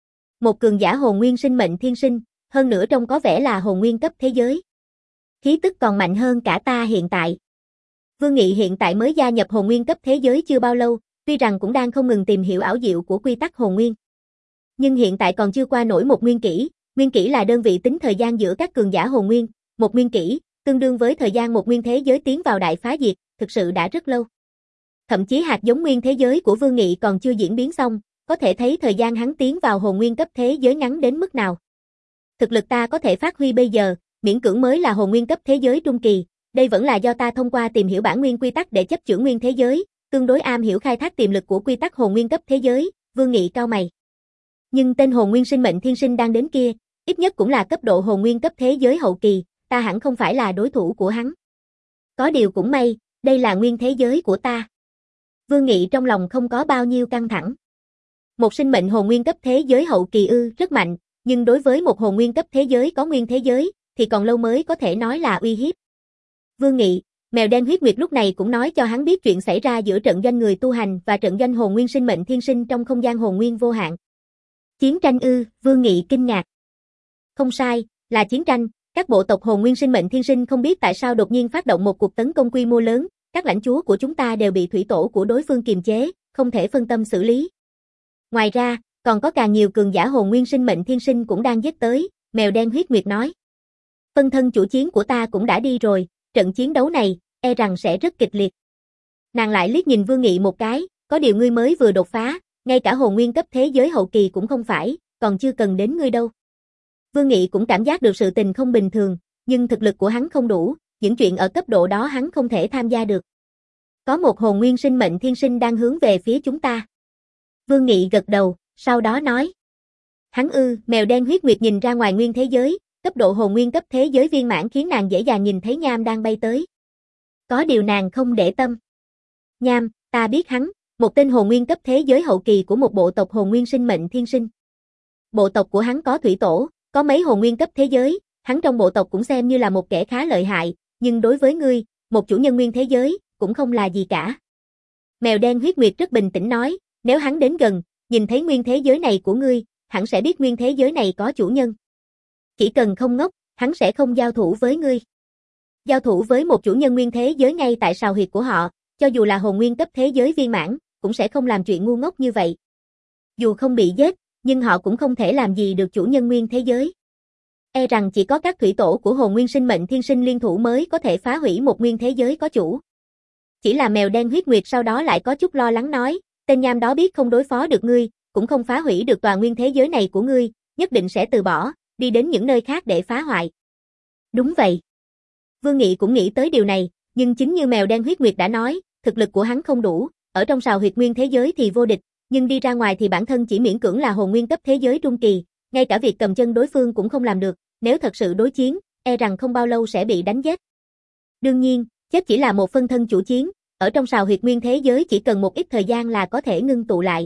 Một cường giả hồn nguyên sinh mệnh thiên sinh, hơn nữa trông có vẻ là hồn nguyên cấp thế giới. Khí tức còn mạnh hơn cả ta hiện tại. Vương Nghị hiện tại mới gia nhập hồn nguyên cấp thế giới chưa bao lâu, tuy rằng cũng đang không ngừng tìm hiểu ảo diệu của quy tắc hồn nguyên. Nhưng hiện tại còn chưa qua nổi một nguyên kỷ, nguyên kỷ là đơn vị tính thời gian giữa các cường giả hồn nguyên, một nguyên kỷ, tương đương với thời gian một nguyên thế giới tiến vào đại phá diệt, thực sự đã rất lâu. Thậm chí hạt giống nguyên thế giới của Vương Nghị còn chưa diễn biến xong, có thể thấy thời gian hắn tiến vào hồn nguyên cấp thế giới ngắn đến mức nào. Thực lực ta có thể phát huy bây giờ, miễn cưỡng mới là hồn nguyên cấp thế giới trung kỳ, đây vẫn là do ta thông qua tìm hiểu bản nguyên quy tắc để chấp chưởng nguyên thế giới, tương đối am hiểu khai thác tiềm lực của quy tắc hồn nguyên cấp thế giới, Vương Nghị cau mày. Nhưng tên hồn nguyên sinh mệnh thiên sinh đang đến kia, ít nhất cũng là cấp độ hồn nguyên cấp thế giới hậu kỳ, ta hẳn không phải là đối thủ của hắn. Có điều cũng may, đây là nguyên thế giới của ta. Vương Nghị trong lòng không có bao nhiêu căng thẳng. Một sinh mệnh hồn nguyên cấp thế giới hậu kỳ ư, rất mạnh, nhưng đối với một hồn nguyên cấp thế giới có nguyên thế giới, thì còn lâu mới có thể nói là uy hiếp. Vương Nghị, mèo đen huyết nguyệt lúc này cũng nói cho hắn biết chuyện xảy ra giữa trận doanh người tu hành và trận doanh hồn nguyên sinh mệnh thiên sinh trong không gian hồn nguyên vô hạn. Chiến tranh ư, Vương Nghị kinh ngạc. Không sai, là chiến tranh, các bộ tộc hồn nguyên sinh mệnh thiên sinh không biết tại sao đột nhiên phát động một cuộc tấn công quy mô lớn, các lãnh chúa của chúng ta đều bị thủy tổ của đối phương kiềm chế, không thể phân tâm xử lý. Ngoài ra, còn có càng nhiều cường giả hồn nguyên sinh mệnh thiên sinh cũng đang giết tới, mèo đen huyết nguyệt nói. Phân thân chủ chiến của ta cũng đã đi rồi, trận chiến đấu này, e rằng sẽ rất kịch liệt. Nàng lại liếc nhìn Vương Nghị một cái, có điều ngươi mới vừa đột phá, ngay cả hồn nguyên cấp thế giới hậu kỳ cũng không phải, còn chưa cần đến ngươi đâu. Vương Nghị cũng cảm giác được sự tình không bình thường, nhưng thực lực của hắn không đủ, những chuyện ở cấp độ đó hắn không thể tham gia được. Có một hồn nguyên sinh mệnh thiên sinh đang hướng về phía chúng ta. Vương Nghị gật đầu, sau đó nói. Hắn ư, mèo đen huyết nguyệt nhìn ra ngoài nguyên thế giới, cấp độ hồn nguyên cấp thế giới viên mãn khiến nàng dễ dàng nhìn thấy Nham đang bay tới. Có điều nàng không để tâm. Nham, ta biết hắn, một tên hồn nguyên cấp thế giới hậu kỳ của một bộ tộc hồn nguyên sinh mệnh thiên sinh. Bộ tộc của hắn có thủy tổ, có mấy hồn nguyên cấp thế giới, hắn trong bộ tộc cũng xem như là một kẻ khá lợi hại, nhưng đối với ngươi, một chủ nhân nguyên thế giới, cũng không là gì cả. Mèo đen huyết nguyệt rất bình tĩnh nói, nếu hắn đến gần, nhìn thấy nguyên thế giới này của ngươi, hắn sẽ biết nguyên thế giới này có chủ nhân. Chỉ cần không ngốc, hắn sẽ không giao thủ với ngươi. Giao thủ với một chủ nhân nguyên thế giới ngay tại sào huyệt của họ, cho dù là hồn nguyên cấp thế giới viên mãn, cũng sẽ không làm chuyện ngu ngốc như vậy. Dù không bị giết, nhưng họ cũng không thể làm gì được chủ nhân nguyên thế giới. E rằng chỉ có các thủy tổ của hồn nguyên sinh mệnh thiên sinh liên thủ mới có thể phá hủy một nguyên thế giới có chủ. Chỉ là mèo đen huyết nguyệt sau đó lại có chút lo lắng nói, tên Nham đó biết không đối phó được ngươi, cũng không phá hủy được toàn nguyên thế giới này của ngươi, nhất định sẽ từ bỏ, đi đến những nơi khác để phá hoại. Đúng vậy. Vương Nghị cũng nghĩ tới điều này, nhưng chính như mèo đen huyết nguyệt đã nói, thực lực của hắn không đủ, ở trong sào huyệt nguyên thế giới thì vô địch, nhưng đi ra ngoài thì bản thân chỉ miễn cưỡng là hồn nguyên cấp thế giới trung kỳ, ngay cả việc cầm chân đối phương cũng không làm được, nếu thật sự đối chiến, e rằng không bao lâu sẽ bị đánh chết. Đương nhiên, chết chỉ là một phân thân chủ chiến, ở trong sào huyệt nguyên thế giới chỉ cần một ít thời gian là có thể ngưng tụ lại.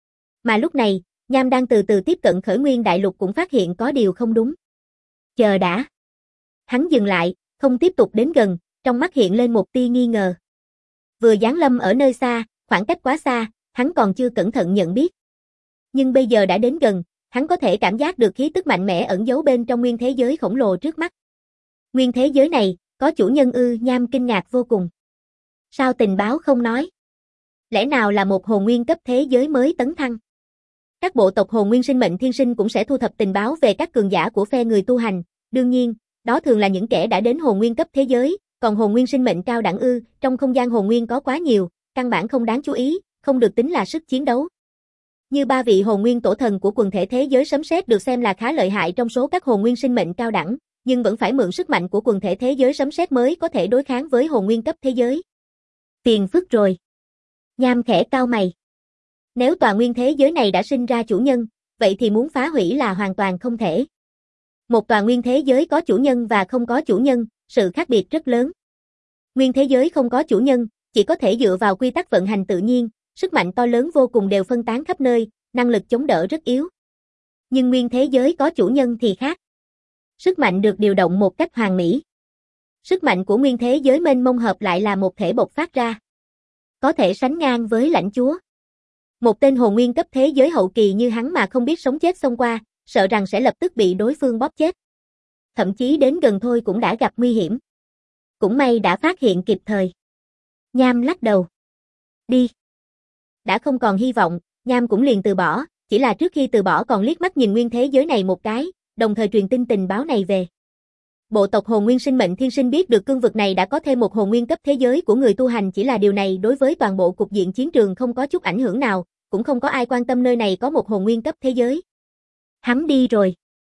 Mà lúc này, Nham đang từ từ tiếp cận khởi nguyên đại lục cũng phát hiện có điều không đúng. Chờ đã. Hắn dừng lại, không tiếp tục đến gần, trong mắt hiện lên một tia nghi ngờ. Vừa giáng lâm ở nơi xa, khoảng cách quá xa, hắn còn chưa cẩn thận nhận biết. Nhưng bây giờ đã đến gần, hắn có thể cảm giác được khí tức mạnh mẽ ẩn giấu bên trong nguyên thế giới khổng lồ trước mắt. Nguyên thế giới này, có chủ nhân ư? Nham kinh ngạc vô cùng. Sao tình báo không nói? Lẽ nào là một hồn nguyên cấp thế giới mới tấn thăng? Các bộ tộc hồn nguyên sinh mệnh thiên sinh cũng sẽ thu thập tình báo về các cường giả của phe người tu hành, đương nhiên, đó thường là những kẻ đã đến hồn nguyên cấp thế giới, còn hồn nguyên sinh mệnh cao đẳng ư, trong không gian hồn nguyên có quá nhiều, căn bản không đáng chú ý, không được tính là sức chiến đấu. Như ba vị hồn nguyên tổ thần của quần thể thế giới sấm sét được xem là khá lợi hại trong số các hồn nguyên sinh mệnh cao đẳng, nhưng vẫn phải mượn sức mạnh của quần thể thế giới sấm sét mới có thể đối kháng với hồn nguyên cấp thế giới. Tiền phức rồi. Nham khẽ cau mày. Nếu toàn nguyên thế giới này đã sinh ra chủ nhân, vậy thì muốn phá hủy là hoàn toàn không thể. Một toàn nguyên thế giới có chủ nhân và không có chủ nhân, sự khác biệt rất lớn. Nguyên thế giới không có chủ nhân, chỉ có thể dựa vào quy tắc vận hành tự nhiên, sức mạnh to lớn vô cùng đều phân tán khắp nơi, năng lực chống đỡ rất yếu. Nhưng nguyên thế giới có chủ nhân thì khác. Sức mạnh được điều động một cách hoàn mỹ. Sức mạnh của nguyên thế giới mênh mông hợp lại là một thể bộc phát ra. Có thể sánh ngang với lãnh chúa. Một tên hồn nguyên cấp thế giới hậu kỳ như hắn mà không biết sống chết xông qua, sợ rằng sẽ lập tức bị đối phương bóp chết. Thậm chí đến gần thôi cũng đã gặp nguy hiểm. Cũng may đã phát hiện kịp thời. Nham lắc đầu. Đi. Đã không còn hy vọng, Nham cũng liền từ bỏ, chỉ là trước khi từ bỏ còn liếc mắt nhìn nguyên thế giới này một cái, đồng thời truyền tin tình báo này về. Bộ tộc hồn nguyên sinh mệnh thiên sinh biết được cương vực này đã có thêm một hồn nguyên cấp thế giới của người tu hành, chỉ là điều này đối với toàn bộ cục diện chiến trường không có chút ảnh hưởng nào, cũng không có ai quan tâm nơi này có một hồn nguyên cấp thế giới. Hắn đi rồi.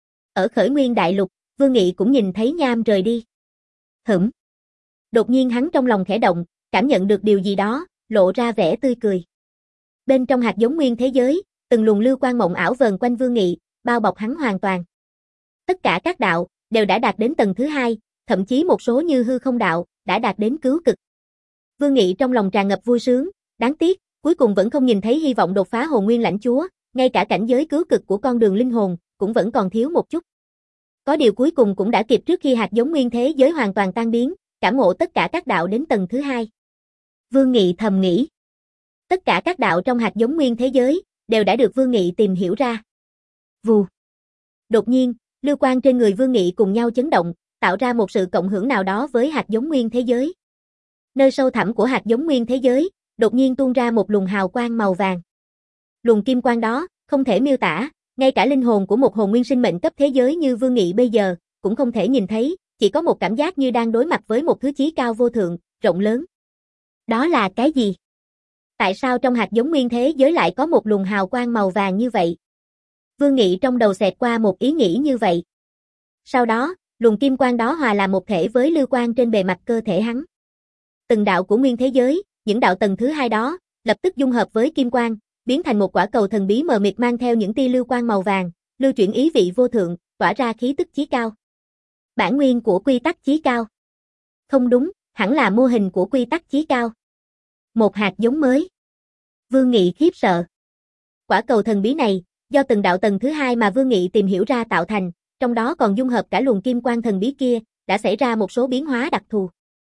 Ở khởi nguyên đại lục, Vương Nghị cũng nhìn thấy Nham rời đi. Hửm. Đột nhiên hắn trong lòng khẽ động, cảm nhận được điều gì đó, lộ ra vẻ tươi cười. Bên trong hạt giống nguyên thế giới, từng luồng lưu quang mộng ảo vờn quanh Vương Nghị, bao bọc hắn hoàn toàn. Tất cả các đạo đều đã đạt đến tầng thứ hai, thậm chí một số như hư không đạo đã đạt đến cứu cực. Vương Nghị trong lòng tràn ngập vui sướng, đáng tiếc, cuối cùng vẫn không nhìn thấy hy vọng đột phá hồn nguyên lãnh chúa, ngay cả cảnh giới cứu cực của con đường linh hồn, cũng vẫn còn thiếu một chút. Có điều cuối cùng cũng đã kịp trước khi hạt giống nguyên thế giới hoàn toàn tan biến, cảm ngộ tất cả các đạo đến tầng thứ hai. Vương Nghị thầm nghĩ. Tất cả các đạo trong hạt giống nguyên thế giới, đều đã được Vương Nghị tìm hiểu ra. Vù. Đột nhiên, lưu quang trên người Vương Nghị cùng nhau chấn động, tạo ra một sự cộng hưởng nào đó với hạt giống nguyên thế giới. Nơi sâu thẳm của hạt giống nguyên thế giới, đột nhiên tuôn ra một luồng hào quang màu vàng. Luồng kim quang đó, không thể miêu tả, ngay cả linh hồn của một hồn nguyên sinh mệnh cấp thế giới như Vương Nghị bây giờ, cũng không thể nhìn thấy, chỉ có một cảm giác như đang đối mặt với một thứ chí cao vô thượng, rộng lớn. Đó là cái gì? Tại sao trong hạt giống nguyên thế giới lại có một luồng hào quang màu vàng như vậy? Vương Nghị trong đầu xẹt qua một ý nghĩ như vậy. Sau đó, luồng kim quang đó hòa làm một thể với lưu quang trên bề mặt cơ thể hắn. Từng đạo của nguyên thế giới, những đạo tầng thứ hai đó, lập tức dung hợp với kim quang, biến thành một quả cầu thần bí mờ mịt mang theo những tia lưu quang màu vàng, lưu chuyển ý vị vô thượng, tỏa ra khí tức chí cao. Bản nguyên của quy tắc chí cao. Không đúng, hẳn là mô hình của quy tắc chí cao. Một hạt giống mới. Vương Nghị khiếp sợ. Quả cầu thần bí này, do từng đạo tầng thứ hai mà Vương Nghị tìm hiểu ra tạo thành, trong đó còn dung hợp cả luồng kim quang thần bí kia, đã xảy ra một số biến hóa đặc thù.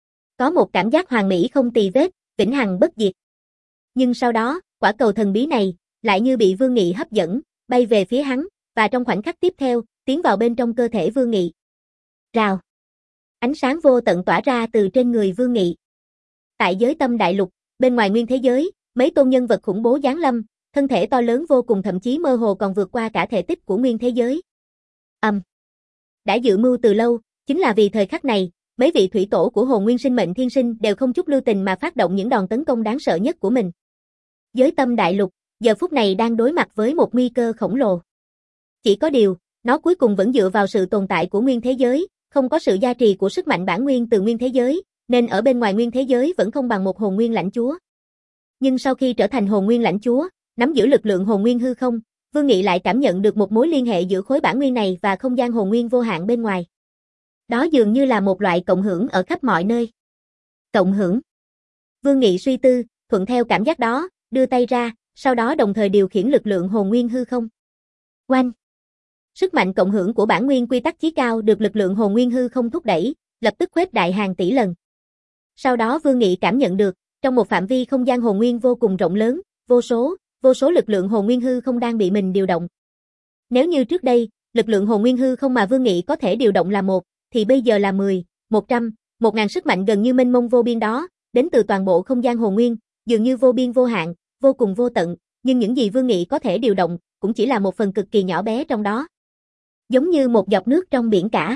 Có một cảm giác hoàn mỹ không tì vết, vĩnh hằng bất diệt. Nhưng sau đó, quả cầu thần bí này, lại như bị Vương Nghị hấp dẫn, bay về phía hắn, và trong khoảnh khắc tiếp theo, tiến vào bên trong cơ thể Vương Nghị. Rào. Ánh sáng vô tận tỏa ra từ trên người Vương Nghị. Tại giới tâm đại lục, bên ngoài nguyên thế giới, mấy tôn nhân vật khủng bố giáng lâm, thân thể to lớn vô cùng thậm chí mơ hồ còn vượt qua cả thể tích của nguyên thế giới. Ầm. Um. Đã dự mưu từ lâu, chính là vì thời khắc này, mấy vị thủy tổ của hồn nguyên sinh mệnh thiên sinh đều không chút lưu tình mà phát động những đòn tấn công đáng sợ nhất của mình. Giới tâm đại lục, giờ phút này đang đối mặt với một nguy cơ khổng lồ. Chỉ có điều, nó cuối cùng vẫn dựa vào sự tồn tại của nguyên thế giới, không có sự gia trì của sức mạnh bản nguyên từ nguyên thế giới, nên ở bên ngoài nguyên thế giới vẫn không bằng một hồn nguyên lãnh chúa. Nhưng sau khi trở thành hồn nguyên lãnh chúa, nắm giữ lực lượng hồn nguyên hư không, Vương Nghị lại cảm nhận được một mối liên hệ giữa khối bản nguyên này và không gian hồn nguyên vô hạn bên ngoài. Đó dường như là một loại cộng hưởng ở khắp mọi nơi. Cộng hưởng. Vương Nghị suy tư, thuận theo cảm giác đó, đưa tay ra, sau đó đồng thời điều khiển lực lượng hồn nguyên hư không. Oanh! Sức mạnh cộng hưởng của bản nguyên quy tắc chí cao được lực lượng hồn nguyên hư không thúc đẩy, lập tức khuếch đại hàng tỷ lần. Sau đó Vương Nghị cảm nhận được, trong một phạm vi không gian hồn nguyên vô cùng rộng lớn, vô số, vô số lực lượng hồn nguyên hư không đang bị mình điều động. Nếu như trước đây, lực lượng hồn nguyên hư không mà Vương Nghị có thể điều động là một, thì bây giờ là mười, một trăm, một ngàn sức mạnh gần như mênh mông vô biên đó, đến từ toàn bộ không gian hồn nguyên, dường như vô biên vô hạn, vô cùng vô tận, nhưng những gì Vương Nghị có thể điều động, cũng chỉ là một phần cực kỳ nhỏ bé trong đó. Giống như một giọt nước trong biển cả.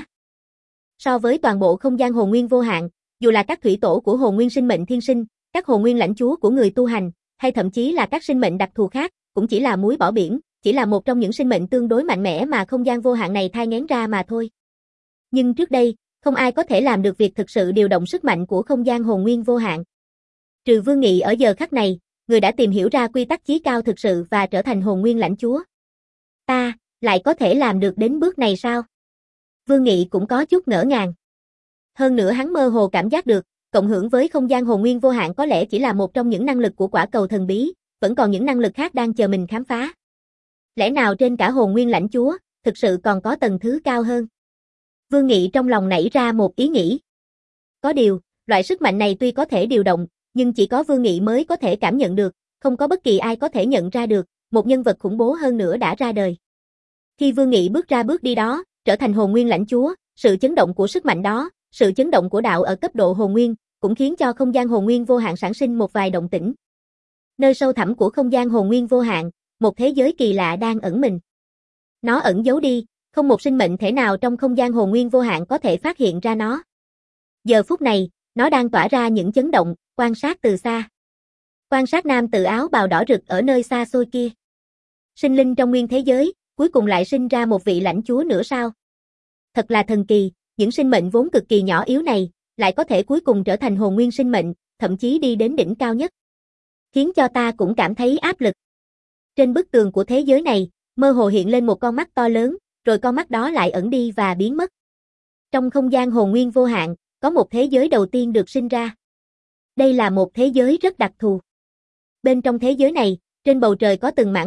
So với toàn bộ không gian hồn nguyên vô hạn, dù là các thủy tổ của hồn nguyên sinh mệnh thiên sinh, các hồn nguyên lãnh chúa của người tu hành, hay thậm chí là các sinh mệnh đặc thù khác, cũng chỉ là muối bỏ biển, chỉ là một trong những sinh mệnh tương đối mạnh mẽ mà không gian vô hạn này thai nghén ra mà thôi. Nhưng trước đây, không ai có thể làm được việc thực sự điều động sức mạnh của không gian hồn nguyên vô hạn. Trừ Vương Nghị ở giờ khắc này, người đã tìm hiểu ra quy tắc chí cao thực sự và trở thành hồn nguyên lãnh chúa. Ta, lại có thể làm được đến bước này sao? Vương Nghị cũng có chút ngỡ ngàng. Hơn nữa hắn mơ hồ cảm giác được, cộng hưởng với không gian hồn nguyên vô hạn có lẽ chỉ là một trong những năng lực của quả cầu thần bí, vẫn còn những năng lực khác đang chờ mình khám phá. Lẽ nào trên cả hồn nguyên lãnh chúa, thực sự còn có tầng thứ cao hơn? Vương Nghị trong lòng nảy ra một ý nghĩ. Có điều, loại sức mạnh này tuy có thể điều động, nhưng chỉ có Vương Nghị mới có thể cảm nhận được, không có bất kỳ ai có thể nhận ra được, một nhân vật khủng bố hơn nữa đã ra đời. Khi Vương Nghị bước ra bước đi đó, trở thành hồn nguyên lãnh chúa, sự chấn động của sức mạnh đó, sự chấn động của đạo ở cấp độ hồn nguyên, cũng khiến cho không gian hồn nguyên vô hạn sản sinh một vài động tĩnh. Nơi sâu thẳm của không gian hồn nguyên vô hạn, một thế giới kỳ lạ đang ẩn mình. Nó ẩn giấu đi, không một sinh mệnh thể nào trong không gian hồn nguyên vô hạn có thể phát hiện ra nó. Giờ phút này, nó đang tỏa ra những chấn động, quan sát từ xa. Quan sát nam tự áo bào đỏ rực ở nơi xa xôi kia. Sinh linh trong nguyên thế giới, cuối cùng lại sinh ra một vị lãnh chúa nữa sao? Thật là thần kỳ, những sinh mệnh vốn cực kỳ nhỏ yếu này, lại có thể cuối cùng trở thành hồn nguyên sinh mệnh, thậm chí đi đến đỉnh cao nhất. Khiến cho ta cũng cảm thấy áp lực. Trên bức tường của thế giới này, mơ hồ hiện lên một con mắt to lớn, rồi con mắt đó lại ẩn đi và biến mất. Trong không gian hồn nguyên vô hạn, có một thế giới đầu tiên được sinh ra. Đây là một thế giới rất đặc thù. Bên trong thế giới này, trên bầu trời có từng mảng mây,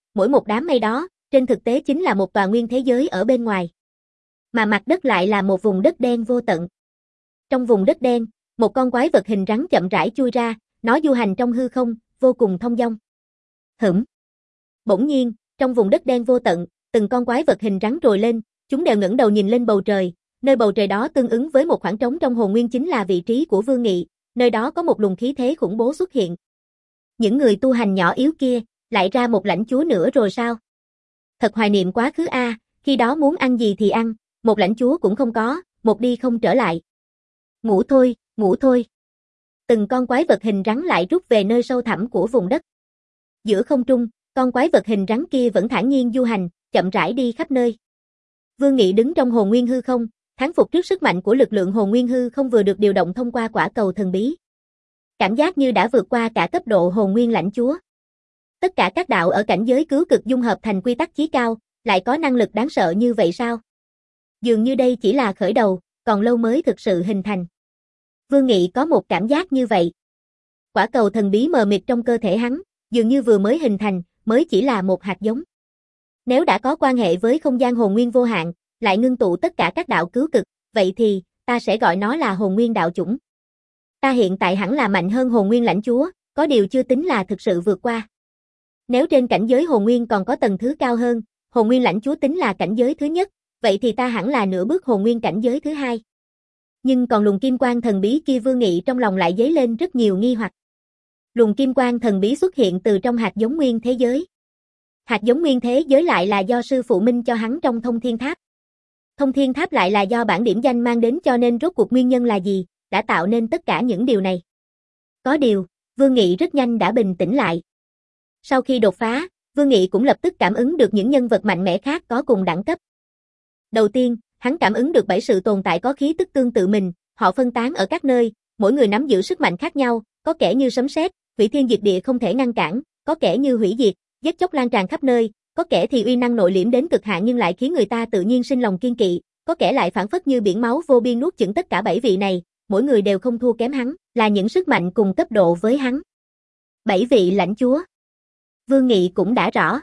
mỗi một đám mây đó, trên thực tế chính là một tòa nguyên thế giới ở bên ngoài. Mà mặt đất lại là một vùng đất đen vô tận. Trong vùng đất đen, một con quái vật hình rắn chậm rãi chui ra, nó du hành trong hư không, vô cùng thông dong. Hửm. Bỗng nhiên, trong vùng đất đen vô tận, từng con quái vật hình rắn trồi lên, chúng đều ngẩng đầu nhìn lên bầu trời, nơi bầu trời đó tương ứng với một khoảng trống trong hồn nguyên chính là vị trí của Vương Nghị, nơi đó có một luồng khí thế khủng bố xuất hiện. Những người tu hành nhỏ yếu kia, lại ra một lãnh chúa nữa rồi sao? Thật hoài niệm quá khứ a, khi đó muốn ăn gì thì ăn, một lãnh chúa cũng không có, một đi không trở lại. Ngủ thôi, ngủ thôi. Từng con quái vật hình rắn lại rút về nơi sâu thẳm của vùng đất. Giữa không trung, con quái vật hình rắn kia vẫn thản nhiên du hành, chậm rãi đi khắp nơi. Vương Nghị đứng trong hồn nguyên hư không, thán phục trước sức mạnh của lực lượng hồn nguyên hư không vừa được điều động thông qua quả cầu thần bí. Cảm giác như đã vượt qua cả cấp độ hồn nguyên lãnh chúa. Tất cả các đạo ở cảnh giới cứu cực dung hợp thành quy tắc chí cao, lại có năng lực đáng sợ như vậy sao? Dường như đây chỉ là khởi đầu, còn lâu mới thực sự hình thành. Vương Nghị có một cảm giác như vậy. Quả cầu thần bí mờ mịt trong cơ thể hắn, dường như vừa mới hình thành, mới chỉ là một hạt giống. Nếu đã có quan hệ với không gian hồn nguyên vô hạn, lại ngưng tụ tất cả các đạo cứu cực, vậy thì, ta sẽ gọi nó là hồn nguyên đạo chủng. Ta hiện tại hẳn là mạnh hơn hồn nguyên lãnh chúa, có điều chưa tính là thực sự vượt qua. Nếu trên cảnh giới hồn nguyên còn có tầng thứ cao hơn, hồn nguyên lãnh chúa tính là cảnh giới thứ nhất, vậy thì ta hẳn là nửa bước hồn nguyên cảnh giới thứ hai. Nhưng còn luồng kim quang thần bí kia Vương Nghị trong lòng lại dấy lên rất nhiều nghi hoặc. Luồng kim quang thần bí xuất hiện từ trong hạt giống nguyên thế giới. Hạt giống nguyên thế giới lại là do sư phụ minh cho hắn trong thông thiên tháp. Thông thiên tháp lại là do bản điểm danh mang đến cho nên rốt cuộc nguyên nhân là gì, đã tạo nên tất cả những điều này. Có điều, Vương Nghị rất nhanh đã bình tĩnh lại. Sau khi đột phá, Vương Nghị cũng lập tức cảm ứng được những nhân vật mạnh mẽ khác có cùng đẳng cấp. Đầu tiên, hắn cảm ứng được bảy sự tồn tại có khí tức tương tự mình, họ phân tán ở các nơi, mỗi người nắm giữ sức mạnh khác nhau, có kẻ như sấm sét, hủy thiên diệt địa không thể ngăn cản, có kẻ như hủy diệt, giết chóc lan tràn khắp nơi, có kẻ thì uy năng nội liễm đến cực hạn nhưng lại khiến người ta tự nhiên sinh lòng kiên kỵ, có kẻ lại phảng phất như biển máu vô biên nuốt chửng tất cả bảy vị này, mỗi người đều không thua kém hắn, là những sức mạnh cùng cấp độ với hắn. Bảy vị lãnh chúa. Vương Nghị cũng đã rõ.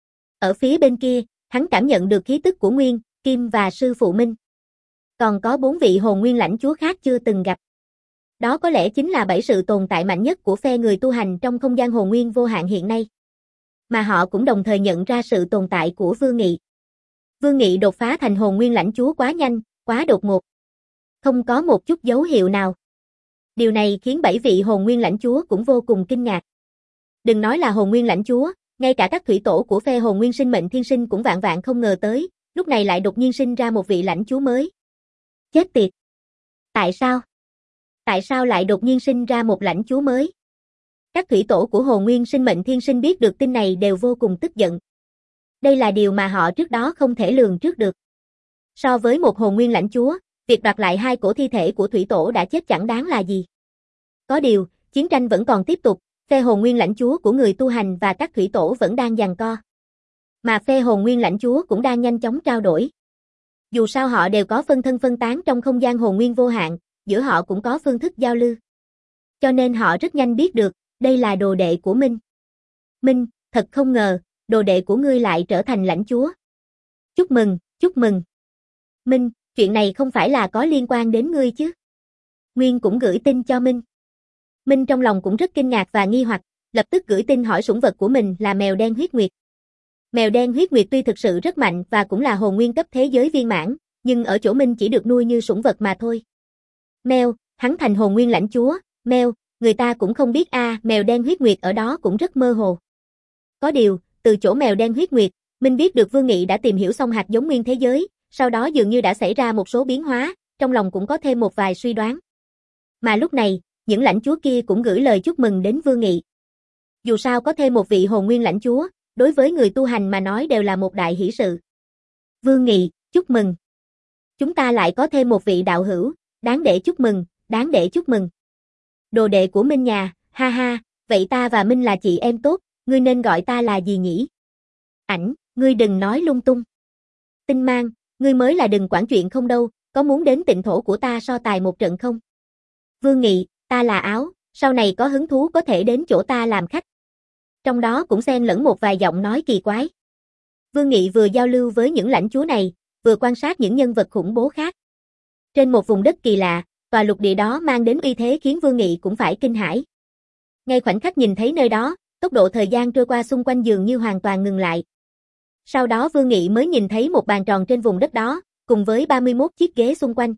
Ở phía bên kia, hắn cảm nhận được khí tức của Nguyên, Kim và sư phụ Minh. Còn có bốn vị hồn nguyên lãnh chúa khác chưa từng gặp. Đó có lẽ chính là bảy sự tồn tại mạnh nhất của phe người tu hành trong không gian hồn nguyên vô hạn hiện nay. Mà họ cũng đồng thời nhận ra sự tồn tại của Vương Nghị. Vương Nghị đột phá thành hồn nguyên lãnh chúa quá nhanh, quá đột ngột. Không có một chút dấu hiệu nào. Điều này khiến bảy vị hồn nguyên lãnh chúa cũng vô cùng kinh ngạc. Đừng nói là hồn nguyên lãnh chúa, ngay cả các thủy tổ của phe hồn nguyên sinh mệnh thiên sinh cũng vạn vạn không ngờ tới, lúc này lại đột nhiên sinh ra một vị lãnh chúa mới. Chết tiệt! Tại sao? Tại sao lại đột nhiên sinh ra một lãnh chúa mới? Các thủy tổ của hồn nguyên sinh mệnh thiên sinh biết được tin này đều vô cùng tức giận. Đây là điều mà họ trước đó không thể lường trước được. So với một hồn nguyên lãnh chúa, việc đoạt lại hai cổ thi thể của thủy tổ đã chết chẳng đáng là gì. Có điều, chiến tranh vẫn còn tiếp tục, phe hồn nguyên lãnh chúa của người tu hành và các thủy tổ vẫn đang giằng co. Mà phe hồn nguyên lãnh chúa cũng đang nhanh chóng trao đổi. Dù sao họ đều có phân thân phân tán trong không gian hồn nguyên vô hạn, giữa họ cũng có phương thức giao lưu. Cho nên họ rất nhanh biết được, đây là đồ đệ của Minh. Minh, thật không ngờ, đồ đệ của ngươi lại trở thành lãnh chúa. Chúc mừng, chúc mừng. Minh, chuyện này không phải là có liên quan đến ngươi chứ? Nguyên cũng gửi tin cho Minh. Minh trong lòng cũng rất kinh ngạc và nghi hoặc, lập tức gửi tin hỏi sủng vật của mình là mèo đen huyết nguyệt. Mèo đen huyết nguyệt tuy thực sự rất mạnh và cũng là hồn nguyên cấp thế giới viên mãn, nhưng ở chỗ Minh chỉ được nuôi như sủng vật mà thôi. Mèo, hắn thành hồn nguyên lãnh chúa, mèo, người ta cũng không biết a, à, mèo đen huyết nguyệt ở đó cũng rất mơ hồ. Có điều, từ chỗ mèo đen huyết nguyệt, Minh biết được Vương Nghị đã tìm hiểu xong hạt giống nguyên thế giới, sau đó dường như đã xảy ra một số biến hóa, trong lòng cũng có thêm một vài suy đoán. Mà lúc này, những lãnh chúa kia cũng gửi lời chúc mừng đến Vương Nghị. Dù sao có thêm một vị hồn nguyên lãnh chúa, đối với người tu hành mà nói đều là một đại hỷ sự. Vương Nghị, chúc mừng. Chúng ta lại có thêm một vị đạo hữu, đáng để chúc mừng, đáng để chúc mừng. Đồ đệ của Minh nhà, ha ha, vậy ta và Minh là chị em tốt, ngươi nên gọi ta là gì nhỉ? Ảnh, ngươi đừng nói lung tung. Tinh Mang, ngươi mới là đừng quản chuyện không đâu, có muốn đến tịnh thổ của ta so tài một trận không? Vương Nghị, ta là Áo, sau này có hứng thú có thể đến chỗ ta làm khách. Trong đó cũng xen lẫn một vài giọng nói kỳ quái. Vương Nghị vừa giao lưu với những lãnh chúa này, vừa quan sát những nhân vật khủng bố khác. Trên một vùng đất kỳ lạ, tòa lục địa đó mang đến uy thế khiến Vương Nghị cũng phải kinh hãi. Ngay khoảnh khắc nhìn thấy nơi đó, tốc độ thời gian trôi qua xung quanh dường như hoàn toàn ngừng lại. Sau đó Vương Nghị mới nhìn thấy một bàn tròn trên vùng đất đó, cùng với ba mươi mốt chiếc ghế xung quanh.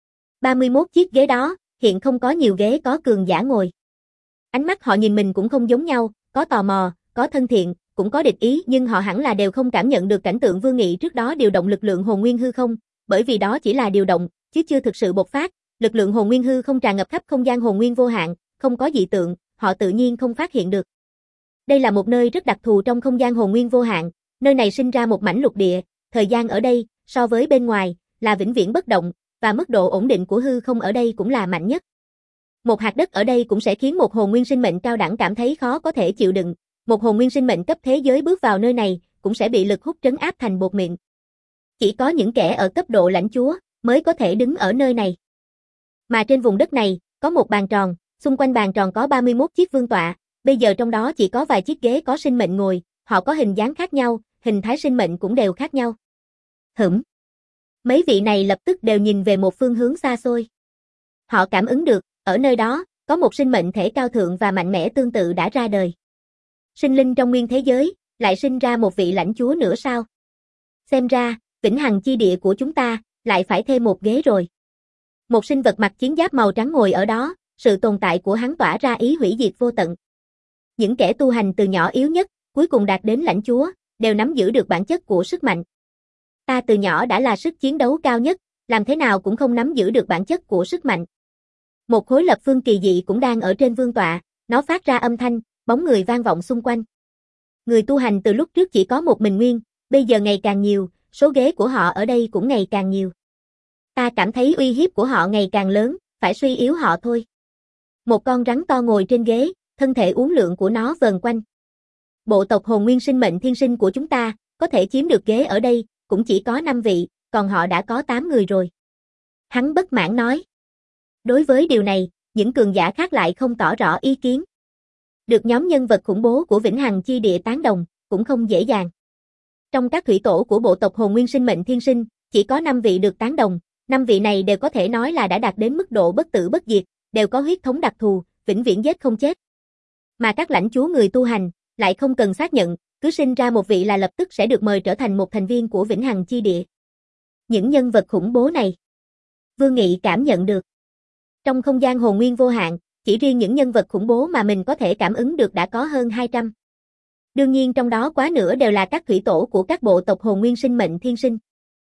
ba mươi mốt chiếc ghế đó, hiện không có nhiều ghế có cường giả ngồi. Ánh mắt họ nhìn mình cũng không giống nhau, có tò mò, có thân thiện, cũng có địch ý, nhưng họ hẳn là đều không cảm nhận được cảnh tượng Vương Nghị trước đó điều động lực lượng hồn nguyên hư không, bởi vì đó chỉ là điều động, chứ chưa thực sự bộc phát. Lực lượng hồn nguyên hư không tràn ngập khắp không gian hồn nguyên vô hạn, không có dị tượng, họ tự nhiên không phát hiện được. Đây là một nơi rất đặc thù trong không gian hồn nguyên vô hạn, nơi này sinh ra một mảnh lục địa, thời gian ở đây, so với bên ngoài, là vĩnh viễn bất động, và mức độ ổn định của hư không ở đây cũng là mạnh nhất. Một hạt đất ở đây cũng sẽ khiến một hồn nguyên sinh mệnh cao đẳng cảm thấy khó có thể chịu đựng, một hồn nguyên sinh mệnh cấp thế giới bước vào nơi này, cũng sẽ bị lực hút trấn áp thành bột mịn. Chỉ có những kẻ ở cấp độ lãnh chúa, mới có thể đứng ở nơi này. Mà trên vùng đất này, có một bàn tròn, xung quanh bàn tròn có ba mươi mốt chiếc vương tọa, bây giờ trong đó chỉ có vài chiếc ghế có sinh mệnh ngồi, họ có hình dáng khác nhau, hình thái sinh mệnh cũng đều khác nhau. Hửm. Mấy vị này lập tức đều nhìn về một phương hướng xa xôi. Họ cảm ứng được, ở nơi đó, có một sinh mệnh thể cao thượng và mạnh mẽ tương tự đã ra đời. Sinh linh trong nguyên thế giới, lại sinh ra một vị lãnh chúa nữa sao? Xem ra, vĩnh hằng chi địa của chúng ta, lại phải thêm một ghế rồi. Một sinh vật mặc chiến giáp màu trắng ngồi ở đó, sự tồn tại của hắn tỏa ra ý hủy diệt vô tận. Những kẻ tu hành từ nhỏ yếu nhất, cuối cùng đạt đến lãnh chúa, đều nắm giữ được bản chất của sức mạnh. Ta từ nhỏ đã là sức chiến đấu cao nhất, làm thế nào cũng không nắm giữ được bản chất của sức mạnh. Một khối lập phương kỳ dị cũng đang ở trên vương tọa, nó phát ra âm thanh, bóng người vang vọng xung quanh. Người tu hành từ lúc trước chỉ có một mình Nguyên, bây giờ ngày càng nhiều, số ghế của họ ở đây cũng ngày càng nhiều. Ta cảm thấy uy hiếp của họ ngày càng lớn, phải suy yếu họ thôi. Một con rắn to ngồi trên ghế, thân thể uốn lượn của nó vờn quanh. Bộ tộc hồn nguyên sinh mệnh thiên sinh của chúng ta, có thể chiếm được ghế ở đây, cũng chỉ có năm vị, còn họ đã có tám người rồi. Hắn bất mãn nói. Đối với điều này, những cường giả khác lại không tỏ rõ ý kiến. Được nhóm nhân vật khủng bố của Vĩnh Hằng Chi Địa tán đồng, cũng không dễ dàng. Trong các thủy tổ của bộ tộc hồn nguyên sinh mệnh thiên sinh, chỉ có năm vị được tán đồng, năm vị này đều có thể nói là đã đạt đến mức độ bất tử bất diệt, đều có huyết thống đặc thù, vĩnh viễn giết không chết. Mà các lãnh chúa người tu hành, lại không cần xác nhận, cứ sinh ra một vị là lập tức sẽ được mời trở thành một thành viên của Vĩnh Hằng Chi Địa. Những nhân vật khủng bố này, Vương Nghị cảm nhận được. Trong không gian hồn nguyên vô hạn, chỉ riêng những nhân vật khủng bố mà mình có thể cảm ứng được đã có hơn hai trăm. Đương nhiên trong đó quá nửa đều là các thủy tổ của các bộ tộc hồn nguyên sinh mệnh thiên sinh.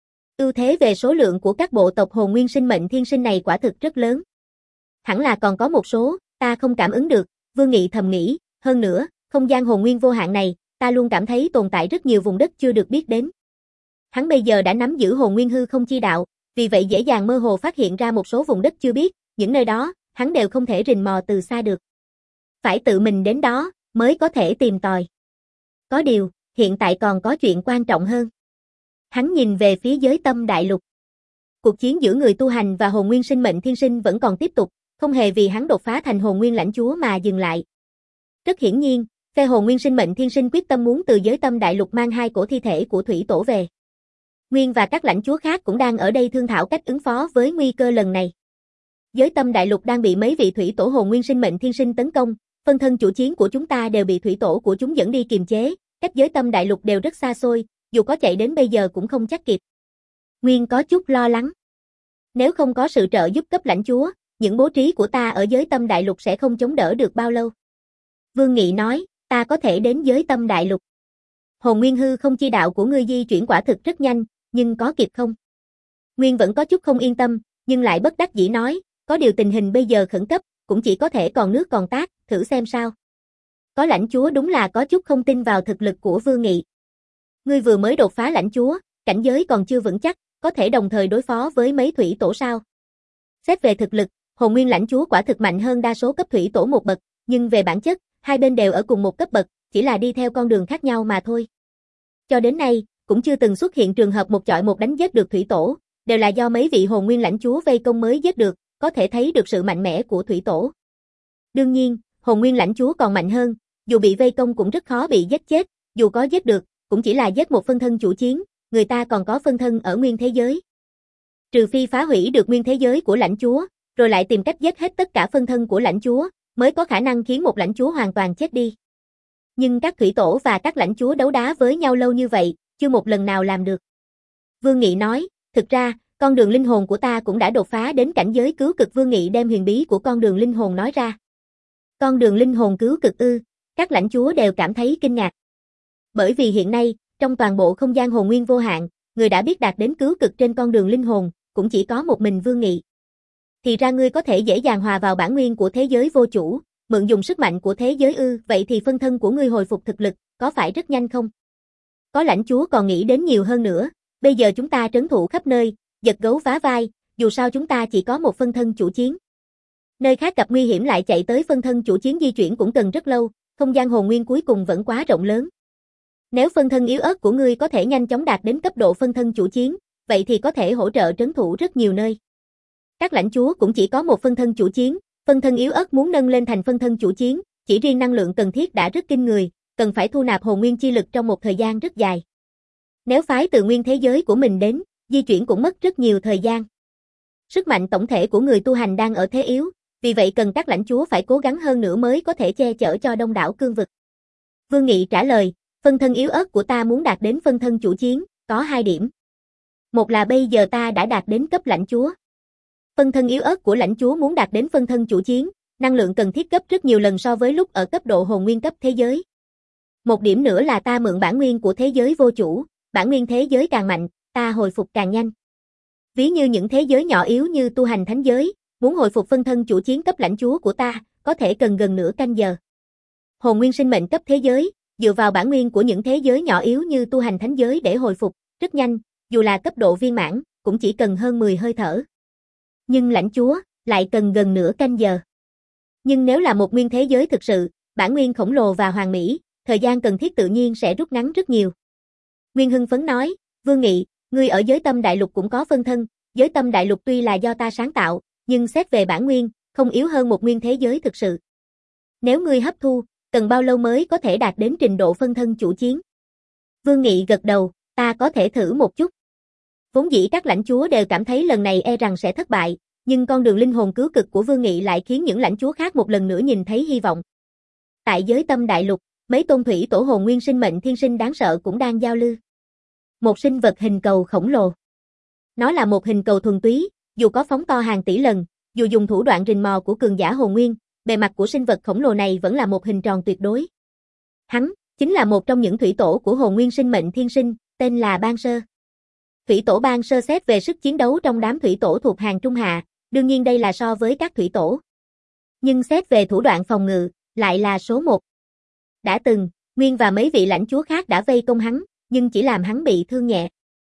Ưu thế về số lượng của các bộ tộc hồn nguyên sinh mệnh thiên sinh này quả thực rất lớn. Hẳn là còn có một số, ta không cảm ứng được, Vương Nghị thầm nghĩ, hơn nữa, không gian hồn nguyên vô hạn này, ta luôn cảm thấy tồn tại rất nhiều vùng đất chưa được biết đến. Hắn bây giờ đã nắm giữ hồn nguyên hư không chi đạo, vì vậy dễ dàng mơ hồ phát hiện ra một số vùng đất chưa biết, những nơi đó, hắn đều không thể rình mò từ xa được. Phải tự mình đến đó, mới có thể tìm tòi. Có điều, hiện tại còn có chuyện quan trọng hơn. Hắn nhìn về phía giới tâm đại lục. Cuộc chiến giữa người tu hành và hồn nguyên sinh mệnh thiên sinh vẫn còn tiếp tục, không hề vì hắn đột phá thành hồn nguyên lãnh chúa mà dừng lại. Rất hiển nhiên, phe hồn nguyên sinh mệnh thiên sinh quyết tâm muốn từ giới tâm đại lục mang hai cổ thi thể của thủy tổ về. Nguyên và các lãnh chúa khác cũng đang ở đây thương thảo cách ứng phó với nguy cơ lần này. Giới tâm đại lục đang bị mấy vị thủy tổ hồn nguyên sinh mệnh thiên sinh tấn công, phân thân chủ chiến của chúng ta đều bị thủy tổ của chúng dẫn đi kiềm chế, cách giới tâm đại lục đều rất xa xôi, dù có chạy đến bây giờ cũng không chắc kịp. Nguyên có chút lo lắng. Nếu không có sự trợ giúp cấp lãnh chúa, những bố trí của ta ở giới tâm đại lục sẽ không chống đỡ được bao lâu. Vương Nghị nói, ta có thể đến giới tâm đại lục. Hồn nguyên hư không chi đạo của ngươi di chuyển quả thực rất nhanh, nhưng có kịp không? Nguyên vẫn có chút không yên tâm, nhưng lại bất đắc dĩ nói, có điều tình hình bây giờ khẩn cấp, cũng chỉ có thể còn nước còn tát, thử xem sao. Có lãnh chúa đúng là có chút không tin vào thực lực của Vương Nghị. Ngươi vừa mới đột phá lãnh chúa, cảnh giới còn chưa vững chắc, có thể đồng thời đối phó với mấy thủy tổ sao? Xét về thực lực, hồn nguyên lãnh chúa quả thực mạnh hơn đa số cấp thủy tổ một bậc, nhưng về bản chất, hai bên đều ở cùng một cấp bậc, chỉ là đi theo con đường khác nhau mà thôi. Cho đến nay, cũng chưa từng xuất hiện trường hợp một chọi một đánh giết được thủy tổ, đều là do mấy vị hồn nguyên lãnh chúa vây công mới giết được, có thể thấy được sự mạnh mẽ của thủy tổ. Đương nhiên, hồn nguyên lãnh chúa còn mạnh hơn, dù bị vây công cũng rất khó bị giết chết, dù có giết được, cũng chỉ là giết một phân thân chủ chiến, người ta còn có phân thân ở nguyên thế giới. Trừ phi phá hủy được nguyên thế giới của lãnh chúa, rồi lại tìm cách giết hết tất cả phân thân của lãnh chúa, mới có khả năng khiến một lãnh chúa hoàn toàn chết đi. Nhưng các thủy tổ và các lãnh chúa đấu đá với nhau lâu như vậy, chưa một lần nào làm được. Vương Nghị nói, thực ra, con đường linh hồn của ta cũng đã đột phá đến cảnh giới cứu cực. Vương Nghị đem huyền bí của con đường linh hồn nói ra. Con đường linh hồn cứu cực ư? Các lãnh chúa đều cảm thấy kinh ngạc. Bởi vì hiện nay, trong toàn bộ không gian hồn nguyên vô hạn, người đã biết đạt đến cứu cực trên con đường linh hồn, cũng chỉ có một mình Vương Nghị. Thì ra ngươi có thể dễ dàng hòa vào bản nguyên của thế giới vô chủ, mượn dùng sức mạnh của thế giới ư? Vậy thì phân thân của ngươi hồi phục thực lực, có phải rất nhanh không? Có lãnh chúa còn nghĩ đến nhiều hơn nữa, bây giờ chúng ta trấn thủ khắp nơi, giật gấu phá vai, dù sao chúng ta chỉ có một phân thân chủ chiến. Nơi khác gặp nguy hiểm lại chạy tới phân thân chủ chiến di chuyển cũng cần rất lâu, không gian hồn nguyên cuối cùng vẫn quá rộng lớn. Nếu phân thân yếu ớt của ngươi có thể nhanh chóng đạt đến cấp độ phân thân chủ chiến, vậy thì có thể hỗ trợ trấn thủ rất nhiều nơi. Các lãnh chúa cũng chỉ có một phân thân chủ chiến, phân thân yếu ớt muốn nâng lên thành phân thân chủ chiến, chỉ riêng năng lượng cần thiết đã rất kinh người, cần phải thu nạp hồn nguyên chi lực trong một thời gian rất dài. Nếu phái từ nguyên thế giới của mình đến, di chuyển cũng mất rất nhiều thời gian. Sức mạnh tổng thể của người tu hành đang ở thế yếu, vì vậy cần các lãnh chúa phải cố gắng hơn nữa mới có thể che chở cho đông đảo cương vực. Vương Nghị trả lời, phân thân yếu ớt của ta muốn đạt đến phân thân chủ chiến, có hai điểm. Một là bây giờ ta đã đạt đến cấp lãnh chúa. Phân thân yếu ớt của lãnh chúa muốn đạt đến phân thân chủ chiến, năng lượng cần thiết gấp rất nhiều lần so với lúc ở cấp độ hồn nguyên cấp thế giới. Một điểm nữa là ta mượn bản nguyên của thế giới vô chủ, bản nguyên thế giới càng mạnh, ta hồi phục càng nhanh. Ví như những thế giới nhỏ yếu như tu hành thánh giới, muốn hồi phục phân thân chủ chiến cấp lãnh chúa của ta, có thể cần gần nửa canh giờ. Hồn nguyên sinh mệnh cấp thế giới, dựa vào bản nguyên của những thế giới nhỏ yếu như tu hành thánh giới để hồi phục, rất nhanh, dù là cấp độ viên mãn, cũng chỉ cần hơn mười hơi thở. Nhưng lãnh chúa, lại cần gần nửa canh giờ. Nhưng nếu là một nguyên thế giới thực sự, bản nguyên khổng lồ và hoàn mỹ, thời gian cần thiết tự nhiên sẽ rút ngắn rất nhiều. Nguyên hưng phấn nói, Vương Nghị, ngươi ở giới tâm đại lục cũng có phân thân, giới tâm đại lục tuy là do ta sáng tạo, nhưng xét về bản nguyên, không yếu hơn một nguyên thế giới thực sự. Nếu ngươi hấp thu, cần bao lâu mới có thể đạt đến trình độ phân thân chủ chiến? Vương Nghị gật đầu, ta có thể thử một chút. Vốn dĩ các lãnh chúa đều cảm thấy lần này e rằng sẽ thất bại, nhưng con đường linh hồn cứu cực của Vương Nghị lại khiến những lãnh chúa khác một lần nữa nhìn thấy hy vọng. Tại giới tâm đại lục, mấy tôn thủy tổ hồn nguyên sinh mệnh thiên sinh đáng sợ cũng đang giao lưu. Một sinh vật hình cầu khổng lồ. Nó là một hình cầu thuần túy, dù có phóng to hàng tỷ lần, dù dùng thủ đoạn rình mò của cường giả hồn nguyên, bề mặt của sinh vật khổng lồ này vẫn là một hình tròn tuyệt đối. Hắn chính là một trong những thủy tổ của hồn nguyên sinh mệnh thiên sinh, tên là Ban Sơ. Thủy tổ Ban Sơ xét về sức chiến đấu trong đám thủy tổ thuộc hàng trung hạ, đương nhiên đây là so với các thủy tổ. Nhưng xét về thủ đoạn phòng ngự, lại là số một. Đã từng, Nguyên và mấy vị lãnh chúa khác đã vây công hắn, nhưng chỉ làm hắn bị thương nhẹ.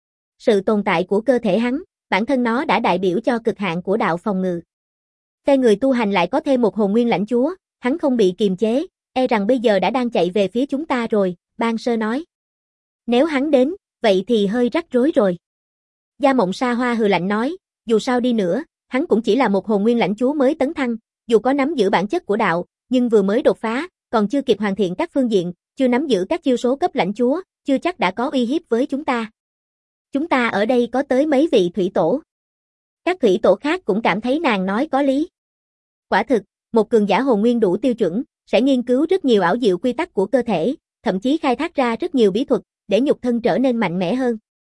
Sự tồn tại của cơ thể hắn, bản thân nó đã đại biểu cho cực hạn của đạo phòng ngự. Phe người tu hành lại có thêm một hồn nguyên lãnh chúa, hắn không bị kiềm chế, e rằng bây giờ đã đang chạy về phía chúng ta rồi, Ban Sơ nói. Nếu hắn đến, vậy thì hơi rắc rối rồi. Gia Mộng Sa Hoa hừ lạnh nói, dù sao đi nữa, hắn cũng chỉ là một hồn nguyên lãnh chúa mới tấn thăng, dù có nắm giữ bản chất của đạo, nhưng vừa mới đột phá, còn chưa kịp hoàn thiện các phương diện, chưa nắm giữ các chiêu số cấp lãnh chúa, chưa chắc đã có uy hiếp với chúng ta. Chúng ta ở đây có tới mấy vị thủy tổ. Các thủy tổ khác cũng cảm thấy nàng nói có lý. Quả thực, một cường giả hồn nguyên đủ tiêu chuẩn, sẽ nghiên cứu rất nhiều ảo diệu quy tắc của cơ thể, thậm chí khai thác ra rất nhiều bí thuật, để nhục thân trở nên mạnh mẽ hơn.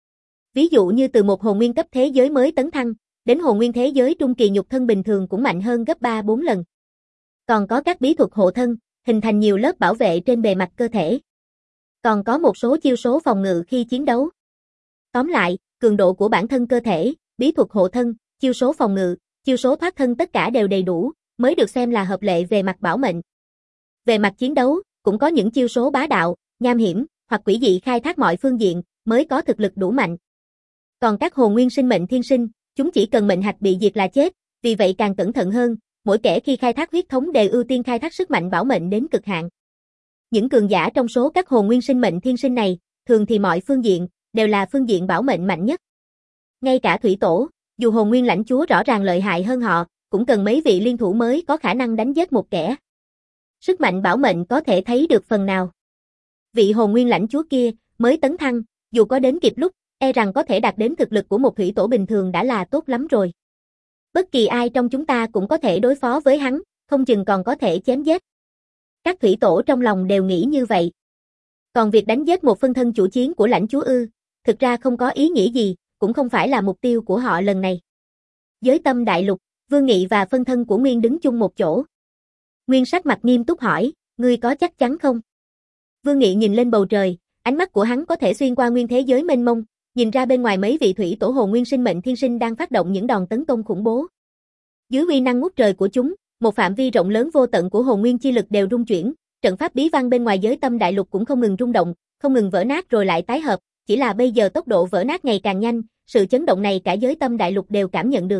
Ví dụ như từ một hồn nguyên cấp thế giới mới tấn thăng, đến hồn nguyên thế giới trung kỳ nhục thân bình thường cũng mạnh hơn gấp ba bốn lần. Còn có các bí thuật hộ thân, hình thành nhiều lớp bảo vệ trên bề mặt cơ thể. Còn có một số chiêu số phòng ngự khi chiến đấu. Tóm lại, cường độ của bản thân cơ thể, bí thuật hộ thân, chiêu số phòng ngự, chiêu số thoát thân tất cả đều đầy đủ, mới được xem là hợp lệ về mặt bảo mệnh. Về mặt chiến đấu, cũng có những chiêu số bá đạo, nham hiểm, hoặc quỷ dị khai thác mọi phương diện, mới có thực lực đủ mạnh. Còn các hồn nguyên sinh mệnh thiên sinh, chúng chỉ cần mệnh hạch bị diệt là chết, vì vậy càng cẩn thận hơn, mỗi kẻ khi khai thác huyết thống đều ưu tiên khai thác sức mạnh bảo mệnh đến cực hạn. Những cường giả trong số các hồn nguyên sinh mệnh thiên sinh này, thường thì mọi phương diện, đều là phương diện bảo mệnh mạnh nhất. Ngay cả thủy tổ, dù hồn nguyên lãnh chúa rõ ràng lợi hại hơn họ, cũng cần mấy vị liên thủ mới có khả năng đánh giết một kẻ. sức mạnh bảo mệnh có thể thấy được phần nào. Vị hồn nguyên lãnh chúa kia, mới tấn thăng, dù có đến kịp lúc, e rằng có thể đạt đến thực lực của một thủy tổ bình thường đã là tốt lắm rồi. Bất kỳ ai trong chúng ta cũng có thể đối phó với hắn, không chừng còn có thể chém giết. Các thủy tổ trong lòng đều nghĩ như vậy. Còn việc đánh giết một phân thân chủ chiến của lãnh chúa ư, thực ra không có ý nghĩa gì, cũng không phải là mục tiêu của họ lần này. Giới tâm đại lục, Vương Nghị và phân thân của Nguyên đứng chung một chỗ. Nguyên sắc mặt nghiêm túc hỏi, ngươi có chắc chắn không? Vương Nghị nhìn lên bầu trời, ánh mắt của hắn có thể xuyên qua nguyên thế giới mênh mông, nhìn ra bên ngoài mấy vị thủy tổ hồn nguyên sinh mệnh thiên sinh đang phát động những đòn tấn công khủng bố. Dưới uy năng ngút trời của chúng, một phạm vi rộng lớn vô tận của hồn nguyên chi lực đều rung chuyển, trận pháp bí văn bên ngoài giới tâm đại lục cũng không ngừng rung động, không ngừng vỡ nát rồi lại tái hợp, chỉ là bây giờ tốc độ vỡ nát ngày càng nhanh, sự chấn động này cả giới tâm đại lục đều cảm nhận được.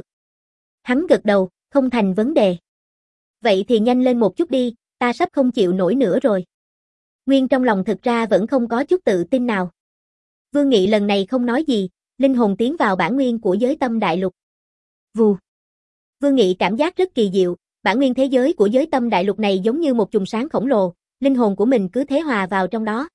Hắn gật đầu, không thành vấn đề. Vậy thì nhanh lên một chút đi, ta sắp không chịu nổi nữa rồi. Nguyên trong lòng thực ra vẫn không có chút tự tin nào. Vương Nghị lần này không nói gì, linh hồn tiến vào bản nguyên của giới tâm đại lục. Vù. Vương Nghị cảm giác rất kỳ diệu, bản nguyên thế giới của giới tâm đại lục này giống như một chùm sáng khổng lồ, linh hồn của mình cứ thế hòa vào trong đó.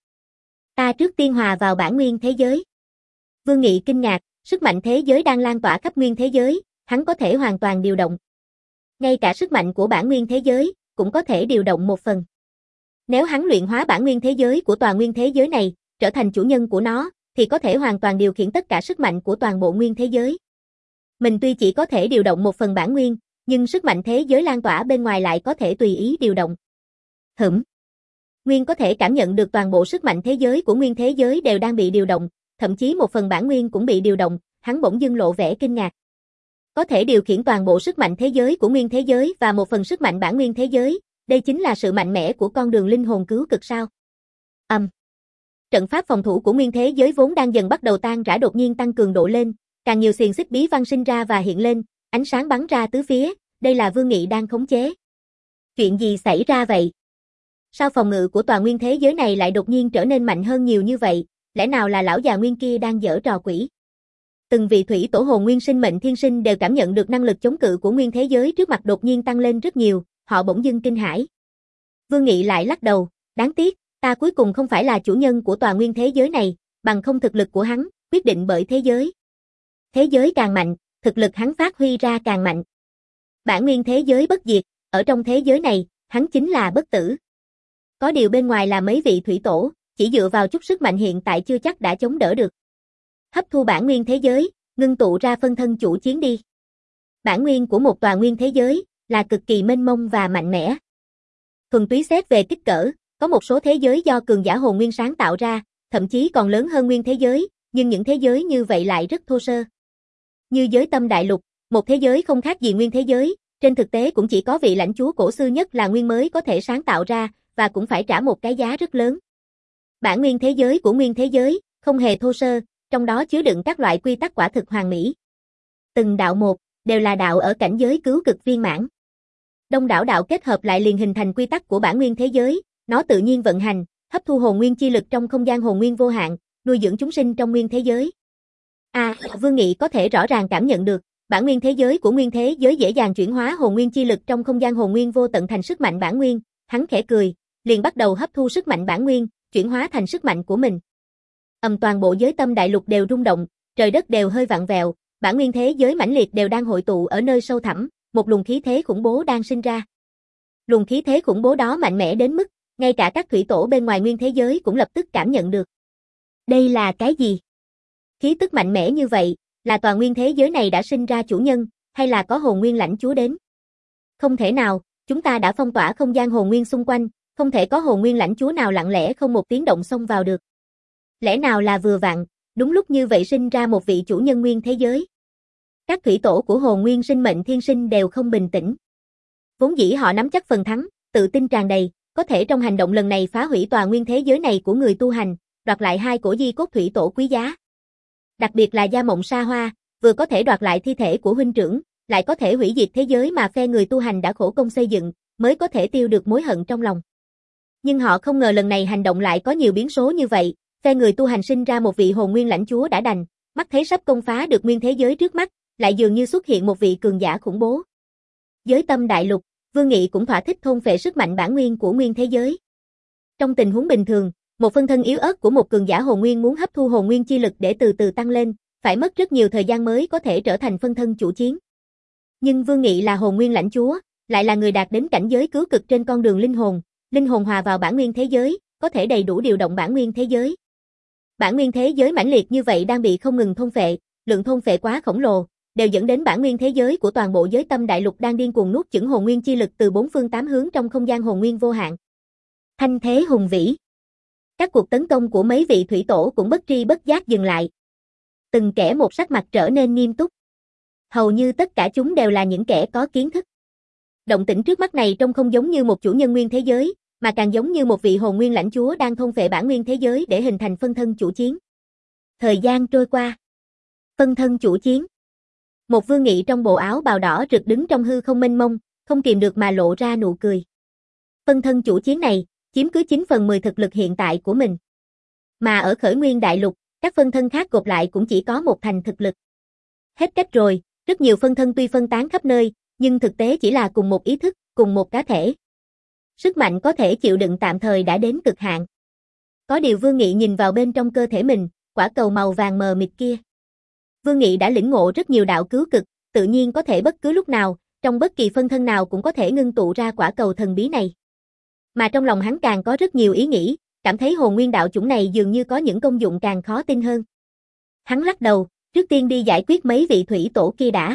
Ta trước tiên hòa vào bản nguyên thế giới. Vương Nghị kinh ngạc, sức mạnh thế giới đang lan tỏa khắp nguyên thế giới, hắn có thể hoàn toàn điều động. Ngay cả sức mạnh của bản nguyên thế giới, cũng có thể điều động một phần. Nếu hắn luyện hóa bản nguyên thế giới của toàn nguyên thế giới này, trở thành chủ nhân của nó, thì có thể hoàn toàn điều khiển tất cả sức mạnh của toàn bộ nguyên thế giới. Mình tuy chỉ có thể điều động một phần bản nguyên, nhưng sức mạnh thế giới lan tỏa bên ngoài lại có thể tùy ý điều động. Hửm. Nguyên có thể cảm nhận được toàn bộ sức mạnh thế giới của nguyên thế giới đều đang bị điều động, thậm chí một phần bản nguyên cũng bị điều động, hắn bỗng dưng lộ vẻ kinh ngạc. Có thể điều khiển toàn bộ sức mạnh thế giới của nguyên thế giới và một phần sức mạnh bản nguyên thế giới, đây chính là sự mạnh mẽ của con đường linh hồn cứu cực sao. Âm. Um. Trận pháp phòng thủ của nguyên thế giới vốn đang dần bắt đầu tan rã đột nhiên tăng cường độ lên, càng nhiều xiềng xích bí văn sinh ra và hiện lên, ánh sáng bắn ra tứ phía, đây là Vương Nghị đang khống chế. Chuyện gì xảy ra vậy? Sao phòng ngự của toàn nguyên thế giới này lại đột nhiên trở nên mạnh hơn nhiều như vậy, lẽ nào là lão già nguyên kia đang giở trò quỷ? Từng vị thủy tổ hồn nguyên sinh mệnh thiên sinh đều cảm nhận được năng lực chống cự của nguyên thế giới trước mặt đột nhiên tăng lên rất nhiều, họ bỗng dưng kinh hãi. Vương Nghị lại lắc đầu, đáng tiếc, ta cuối cùng không phải là chủ nhân của toàn nguyên thế giới này, bằng không thực lực của hắn, quyết định bởi thế giới. Thế giới càng mạnh, thực lực hắn phát huy ra càng mạnh. Bản nguyên thế giới bất diệt, ở trong thế giới này, hắn chính là bất tử. Có điều bên ngoài là mấy vị thủy tổ, chỉ dựa vào chút sức mạnh hiện tại chưa chắc đã chống đỡ được. Hấp thu bản nguyên thế giới, ngưng tụ ra phân thân chủ chiến đi. Bản nguyên của một toàn nguyên thế giới, là cực kỳ mênh mông và mạnh mẽ. Thuần túy xét về kích cỡ, có một số thế giới do cường giả hồn nguyên sáng tạo ra, thậm chí còn lớn hơn nguyên thế giới, nhưng những thế giới như vậy lại rất thô sơ. Như giới tâm đại lục, một thế giới không khác gì nguyên thế giới, trên thực tế cũng chỉ có vị lãnh chúa cổ xưa nhất là Nguyên mới có thể sáng tạo ra, và cũng phải trả một cái giá rất lớn. Bản nguyên thế giới của nguyên thế giới, không hề thô sơ, trong đó chứa đựng các loại quy tắc quả thực hoàn mỹ. Từng đạo một, đều là đạo ở cảnh giới cứu cực viên mãn. Đông đảo đạo kết hợp lại liền hình thành quy tắc của bản nguyên thế giới, nó tự nhiên vận hành, hấp thu hồn nguyên chi lực trong không gian hồn nguyên vô hạn, nuôi dưỡng chúng sinh trong nguyên thế giới. À, Vương Nghị có thể rõ ràng cảm nhận được, bản nguyên thế giới của nguyên thế giới dễ dàng chuyển hóa hồn nguyên chi lực trong không gian hồn nguyên vô tận thành sức mạnh bản nguyên, hắn khẽ cười, liền bắt đầu hấp thu sức mạnh bản nguyên, chuyển hóa thành sức mạnh của mình. Ầm toàn bộ giới tâm đại lục đều rung động, trời đất đều hơi vặn vẹo, bản nguyên thế giới mãnh liệt đều đang hội tụ ở nơi sâu thẳm, một luồng khí thế khủng bố đang sinh ra. Luồng khí thế khủng bố đó mạnh mẽ đến mức, ngay cả các thủy tổ bên ngoài nguyên thế giới cũng lập tức cảm nhận được. Đây là cái gì? Khí tức mạnh mẽ như vậy, là toàn nguyên thế giới này đã sinh ra chủ nhân, hay là có hồn nguyên lãnh chúa đến? Không thể nào, chúng ta đã phong tỏa không gian hồn nguyên xung quanh, không thể có hồn nguyên lãnh chúa nào lặng lẽ không một tiếng động xông vào được. Lẽ nào là vừa vặn, đúng lúc như vậy sinh ra một vị chủ nhân nguyên thế giới? Các thủy tổ của hồn nguyên sinh mệnh thiên sinh đều không bình tĩnh. Vốn dĩ họ nắm chắc phần thắng, tự tin tràn đầy, có thể trong hành động lần này phá hủy toàn nguyên thế giới này của người tu hành, đoạt lại hai cổ di cốt thủy tổ quý giá. Đặc biệt là Gia Mộng Sa Hoa, vừa có thể đoạt lại thi thể của huynh trưởng, lại có thể hủy diệt thế giới mà phe người tu hành đã khổ công xây dựng, mới có thể tiêu được mối hận trong lòng. Nhưng họ không ngờ lần này hành động lại có nhiều biến số như vậy, phe người tu hành sinh ra một vị hồn nguyên lãnh chúa đã đành, mắt thấy sắp công phá được nguyên thế giới trước mắt, lại dường như xuất hiện một vị cường giả khủng bố. Giới tâm đại lục, Vương Nghị cũng thỏa thích thôn phệ sức mạnh bản nguyên của nguyên thế giới. Trong tình huống bình thường, một phân thân yếu ớt của một cường giả hồn nguyên muốn hấp thu hồn nguyên chi lực để từ từ tăng lên, phải mất rất nhiều thời gian mới có thể trở thành phân thân chủ chiến. Nhưng Vương Nghị là hồn nguyên lãnh chúa, lại là người đạt đến cảnh giới cứu cực trên con đường linh hồn, linh hồn hòa vào bản nguyên thế giới, có thể đầy đủ điều động bản nguyên thế giới. Bản nguyên thế giới mãnh liệt như vậy đang bị không ngừng thôn phệ, lượng thôn phệ quá khổng lồ, đều dẫn đến bản nguyên thế giới của toàn bộ giới tâm đại lục đang điên cuồng nuốt chửng hồn nguyên chi lực từ bốn phương tám hướng trong không gian hồn nguyên vô hạn. Thanh thế hùng vĩ. Các cuộc tấn công của mấy vị thủy tổ cũng bất tri bất giác dừng lại. Từng kẻ một sắc mặt trở nên nghiêm túc. Hầu như tất cả chúng đều là những kẻ có kiến thức. Động tĩnh trước mắt này trông không giống như một chủ nhân nguyên thế giới, mà càng giống như một vị hồn nguyên lãnh chúa đang thôn phệ bản nguyên thế giới để hình thành phân thân chủ chiến. Thời gian trôi qua. Phân thân chủ chiến. Một Vương Nghị trong bộ áo bào đỏ rực đứng trong hư không mênh mông, không kìm được mà lộ ra nụ cười. Phân thân chủ chiến này, chiếm cứ chín phần mười thực lực hiện tại của mình. Mà ở khởi nguyên đại lục, các phân thân khác gộp lại cũng chỉ có một thành thực lực. Hết cách rồi, rất nhiều phân thân tuy phân tán khắp nơi, nhưng thực tế chỉ là cùng một ý thức, cùng một cá thể. Sức mạnh có thể chịu đựng tạm thời đã đến cực hạn. Có điều Vương Nghị nhìn vào bên trong cơ thể mình, quả cầu màu vàng mờ mịt kia. Vương Nghị đã lĩnh ngộ rất nhiều đạo cứu cực, tự nhiên có thể bất cứ lúc nào, trong bất kỳ phân thân nào cũng có thể ngưng tụ ra quả cầu thần bí này. Mà trong lòng hắn càng có rất nhiều ý nghĩ, cảm thấy hồn nguyên đạo chủng này dường như có những công dụng càng khó tin hơn. Hắn lắc đầu, trước tiên đi giải quyết mấy vị thủy tổ kia đã.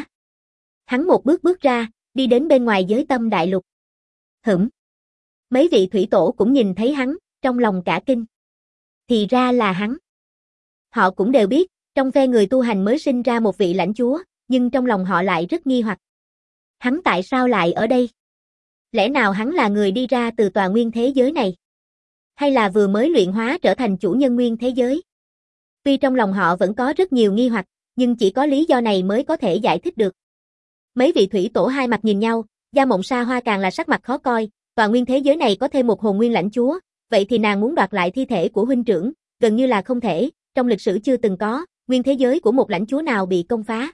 Hắn một bước bước ra, đi đến bên ngoài giới tâm đại lục. Hửm. Mấy vị thủy tổ cũng nhìn thấy hắn, trong lòng cả kinh. Thì ra là hắn. Họ cũng đều biết, trong phe người tu hành mới sinh ra một vị lãnh chúa, nhưng trong lòng họ lại rất nghi hoặc. Hắn tại sao lại ở đây? Lẽ nào hắn là người đi ra từ tòa nguyên thế giới này? Hay là vừa mới luyện hóa trở thành chủ nhân nguyên thế giới? Tuy trong lòng họ vẫn có rất nhiều nghi hoặc, nhưng chỉ có lý do này mới có thể giải thích được. Mấy vị thủy tổ hai mặt nhìn nhau, Gia Mộng Sa Hoa càng là sắc mặt khó coi, tòa nguyên thế giới này có thêm một hồn nguyên lãnh chúa, vậy thì nàng muốn đoạt lại thi thể của huynh trưởng, gần như là không thể, trong lịch sử chưa từng có, nguyên thế giới của một lãnh chúa nào bị công phá.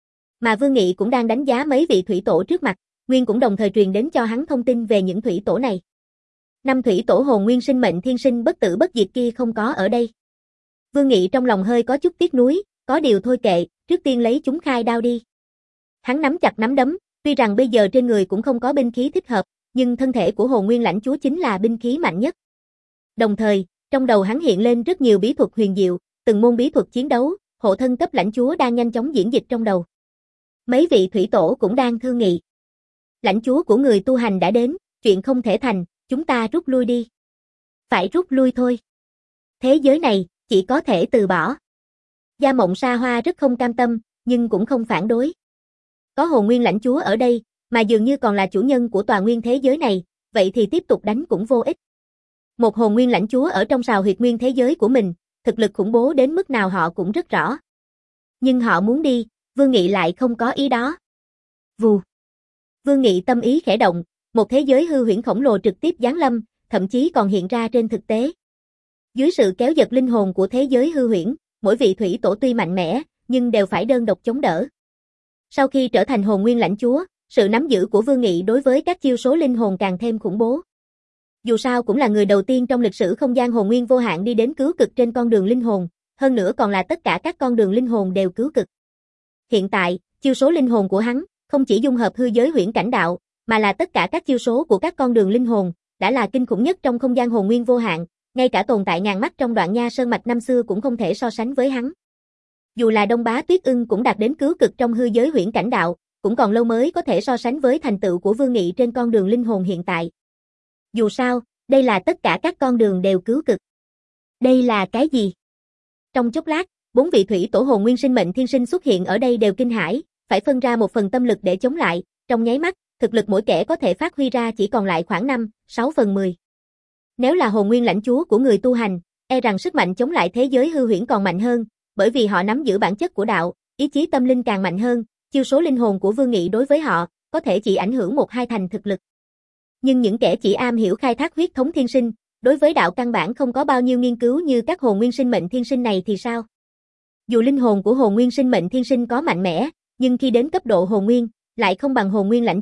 Mà Vương Nghị cũng đang đánh giá mấy vị thủy tổ trước mặt, Nguyên cũng đồng thời truyền đến cho hắn thông tin về những thủy tổ này. Năm thủy tổ hồn nguyên sinh mệnh thiên sinh bất tử bất diệt kia không có ở đây. Vương Nghị trong lòng hơi có chút tiếc nuối, có điều thôi kệ, trước tiên lấy chúng khai đao đi. Hắn nắm chặt nắm đấm, tuy rằng bây giờ trên người cũng không có binh khí thích hợp, nhưng thân thể của hồn nguyên lãnh chúa chính là binh khí mạnh nhất. Đồng thời, trong đầu hắn hiện lên rất nhiều bí thuật huyền diệu, từng môn bí thuật chiến đấu, hộ thân cấp lãnh chúa đang nhanh chóng diễn dịch trong đầu. Mấy vị thủy tổ cũng đang thương nghị. Lãnh chúa của người tu hành đã đến, chuyện không thể thành, chúng ta rút lui đi. Phải rút lui thôi. Thế giới này, chỉ có thể từ bỏ. Gia Mộng Sa Hoa rất không cam tâm, nhưng cũng không phản đối. Có hồn nguyên lãnh chúa ở đây, mà dường như còn là chủ nhân của tòa nguyên thế giới này, vậy thì tiếp tục đánh cũng vô ích. Một hồn nguyên lãnh chúa ở trong sào huyệt nguyên thế giới của mình, thực lực khủng bố đến mức nào họ cũng rất rõ. Nhưng họ muốn đi, Vương Nghị lại không có ý đó. Vù. Vương Nghị tâm ý khẽ động, một thế giới hư huyễn khổng lồ trực tiếp giáng lâm, thậm chí còn hiện ra trên thực tế. Dưới sự kéo giật linh hồn của thế giới hư huyễn, mỗi vị thủy tổ tuy mạnh mẽ, nhưng đều phải đơn độc chống đỡ. Sau khi trở thành hồn nguyên lãnh chúa, sự nắm giữ của Vương Nghị đối với các chiêu số linh hồn càng thêm khủng bố. Dù sao cũng là người đầu tiên trong lịch sử không gian hồn nguyên vô hạn đi đến cứu cực trên con đường linh hồn, hơn nữa còn là tất cả các con đường linh hồn đều cứu cực. Hiện tại, chiêu số linh hồn của hắn không chỉ dung hợp hư giới huyễn cảnh đạo, mà là tất cả các chiêu số của các con đường linh hồn, đã là kinh khủng nhất trong không gian hồn nguyên vô hạn, ngay cả tồn tại ngàn mắt trong Đoạn Nha Sơn mạch năm xưa cũng không thể so sánh với hắn. Dù là Đông Bá Tuyết Ưng cũng đạt đến cứu cực trong hư giới huyễn cảnh đạo, cũng còn lâu mới có thể so sánh với thành tựu của Vương Nghị trên con đường linh hồn hiện tại. Dù sao, đây là tất cả các con đường đều cứu cực. Đây là cái gì? Trong chốc lát, bốn vị thủy tổ hồn nguyên sinh mệnh thiên sinh xuất hiện ở đây đều kinh hãi, phải phân ra một phần tâm lực để chống lại, trong nháy mắt, thực lực mỗi kẻ có thể phát huy ra chỉ còn lại khoảng năm, sáu phần mười. Nếu là hồn nguyên lãnh chúa của người tu hành, e rằng sức mạnh chống lại thế giới hư huyễn còn mạnh hơn, bởi vì họ nắm giữ bản chất của đạo, ý chí tâm linh càng mạnh hơn, chiêu số linh hồn của Vương Nghị đối với họ, có thể chỉ ảnh hưởng một hai thành thực lực. Nhưng những kẻ chỉ am hiểu khai thác huyết thống thiên sinh, đối với đạo căn bản không có bao nhiêu nghiên cứu như các hồn nguyên sinh mệnh thiên sinh này thì sao? Dù linh hồn của hồn nguyên sinh mệnh thiên sinh có mạnh mẽ, nhưng khi đến cấp độ hồn nguyên, lại không bằng hồn nguyên lãnh chúa,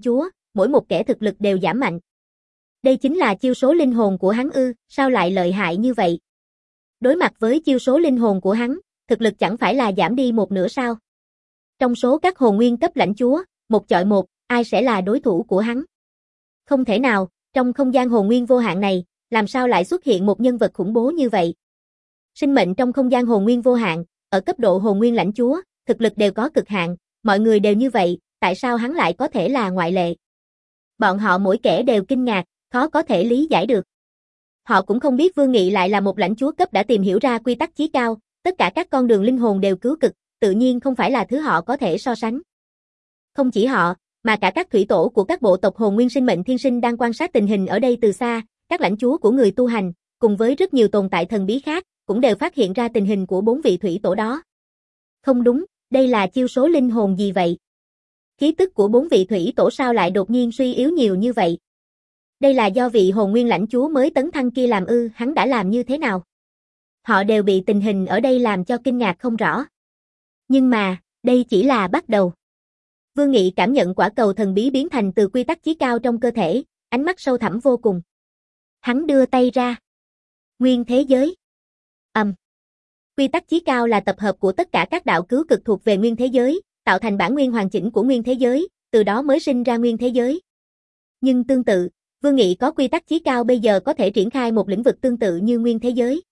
mỗi một kẻ thực lực đều giảm mạnh. Đây chính là chiêu số linh hồn của hắn ư, sao lại lợi hại như vậy? Đối mặt với chiêu số linh hồn của hắn, thực lực chẳng phải là giảm đi một nửa sao? Trong số các hồn nguyên cấp lãnh chúa, một chọi một, ai sẽ là đối thủ của hắn? Không thể nào, trong không gian hồn nguyên vô hạn này, làm sao lại xuất hiện một nhân vật khủng bố như vậy? Sinh mệnh trong không gian hồn nguyên vô hạn, ở cấp độ hồn nguyên lãnh chúa, thực lực đều có cực hạn, mọi người đều như vậy, tại sao hắn lại có thể là ngoại lệ? Bọn họ mỗi kẻ đều kinh ngạc, khó có thể lý giải được. Họ cũng không biết Vương Nghị lại là một lãnh chúa cấp đã tìm hiểu ra quy tắc chí cao, tất cả các con đường linh hồn đều cứu cực, tự nhiên không phải là thứ họ có thể so sánh. Không chỉ họ, mà cả các thủy tổ của các bộ tộc hồn nguyên sinh mệnh thiên sinh đang quan sát tình hình ở đây từ xa, các lãnh chúa của người tu hành, cùng với rất nhiều tồn tại thần bí khác, cũng đều phát hiện ra tình hình của bốn vị thủy tổ đó. Không đúng, đây là chiêu số linh hồn gì vậy? Khí tức của bốn vị thủy tổ sao lại đột nhiên suy yếu nhiều như vậy? Đây là do vị hồn nguyên lãnh chúa mới tấn thăng kia làm ư, hắn đã làm như thế nào? Họ đều bị tình hình ở đây làm cho kinh ngạc không rõ. Nhưng mà, đây chỉ là bắt đầu. Vương Nghị cảm nhận quả cầu thần bí biến thành từ quy tắc chí cao trong cơ thể, ánh mắt sâu thẳm vô cùng. Hắn đưa tay ra. Nguyên thế giới. Ầm. Um. Quy tắc chí cao là tập hợp của tất cả các đạo cứu cực thuộc về nguyên thế giới, tạo thành bản nguyên hoàn chỉnh của nguyên thế giới, từ đó mới sinh ra nguyên thế giới. Nhưng tương tự, Vương Nghị có quy tắc chí cao bây giờ có thể triển khai một lĩnh vực tương tự như nguyên thế giới.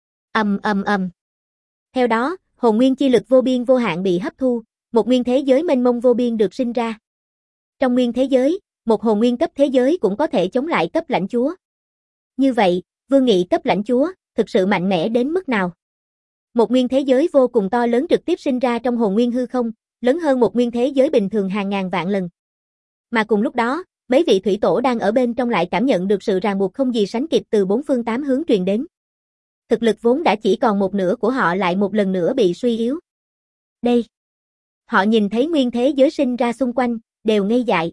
Ầm ầm ầm. Theo đó, hồn nguyên chi lực vô biên vô hạn bị hấp thu, một nguyên thế giới mênh mông vô biên được sinh ra. Trong nguyên thế giới, một hồn nguyên cấp thế giới cũng có thể chống lại cấp lãnh chúa. Như vậy, Vương Nghị cấp lãnh chúa, thực sự mạnh mẽ đến mức nào? Một nguyên thế giới vô cùng to lớn trực tiếp sinh ra trong hồn nguyên hư không, lớn hơn một nguyên thế giới bình thường hàng ngàn vạn lần. Mà cùng lúc đó, mấy vị thủy tổ đang ở bên trong lại cảm nhận được sự ràng buộc không gì sánh kịp từ bốn phương tám hướng truyền đến. Thực lực vốn đã chỉ còn một nửa của họ lại một lần nữa bị suy yếu. Đây. Họ nhìn thấy nguyên thế giới sinh ra xung quanh, đều ngây dại.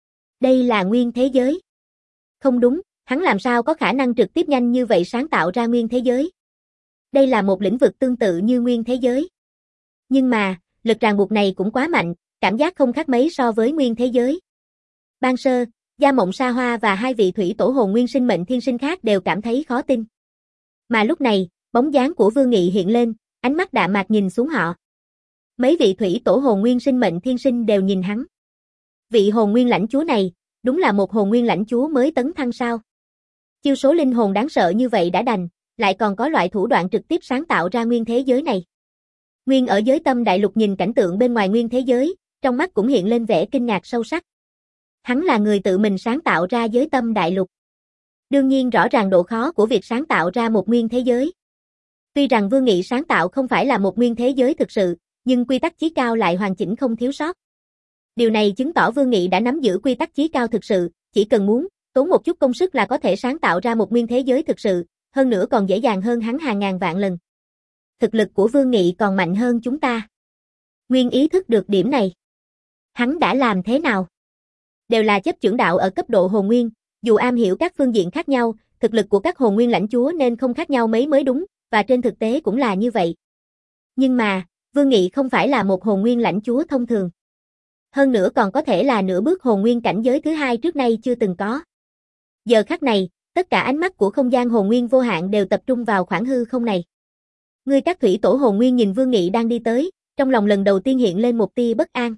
Đây là nguyên thế giới. Không đúng, hắn làm sao có khả năng trực tiếp nhanh như vậy sáng tạo ra nguyên thế giới. Đây là một lĩnh vực tương tự như nguyên thế giới. Nhưng mà, lực ràng buộc này cũng quá mạnh, cảm giác không khác mấy so với nguyên thế giới. Ban Sơ, Gia Mộng Sa Hoa và hai vị thủy tổ hồn nguyên sinh mệnh thiên sinh khác đều cảm thấy khó tin. Mà lúc này, bóng dáng của Vương Nghị hiện lên, ánh mắt đạm mạc nhìn xuống họ. Mấy vị thủy tổ hồn nguyên sinh mệnh thiên sinh đều nhìn hắn. Vị hồn nguyên lãnh chúa này, đúng là một hồn nguyên lãnh chúa mới tấn thăng sao? Chiêu số linh hồn đáng sợ như vậy đã đành, lại còn có loại thủ đoạn trực tiếp sáng tạo ra nguyên thế giới này. Nguyên ở giới tâm đại lục nhìn cảnh tượng bên ngoài nguyên thế giới, trong mắt cũng hiện lên vẻ kinh ngạc sâu sắc. Hắn là người tự mình sáng tạo ra giới tâm đại lục. Đương nhiên rõ ràng độ khó của việc sáng tạo ra một nguyên thế giới. Tuy rằng Vương Nghị sáng tạo không phải là một nguyên thế giới thực sự, nhưng quy tắc chí cao lại hoàn chỉnh không thiếu sót. Điều này chứng tỏ Vương Nghị đã nắm giữ quy tắc chí cao thực sự, chỉ cần muốn, tốn một chút công sức là có thể sáng tạo ra một nguyên thế giới thực sự, hơn nữa còn dễ dàng hơn hắn hàng ngàn vạn lần. Thực lực của Vương Nghị còn mạnh hơn chúng ta. Nguyên ý thức được điểm này. Hắn đã làm thế nào? Đều là chấp chưởng đạo ở cấp độ hồn nguyên, dù am hiểu các phương diện khác nhau, thực lực của các hồn nguyên lãnh chúa nên không khác nhau mấy mới đúng, và trên thực tế cũng là như vậy. Nhưng mà, Vương Nghị không phải là một hồn nguyên lãnh chúa thông thường. Hơn nữa còn có thể là nửa bước hồn nguyên cảnh giới thứ hai trước nay chưa từng có. Giờ khắc này, tất cả ánh mắt của không gian hồn nguyên vô hạn đều tập trung vào khoảng hư không này. Ngươi các thủy tổ hồn nguyên nhìn Vương Nghị đang đi tới, trong lòng lần đầu tiên hiện lên một tia bất an.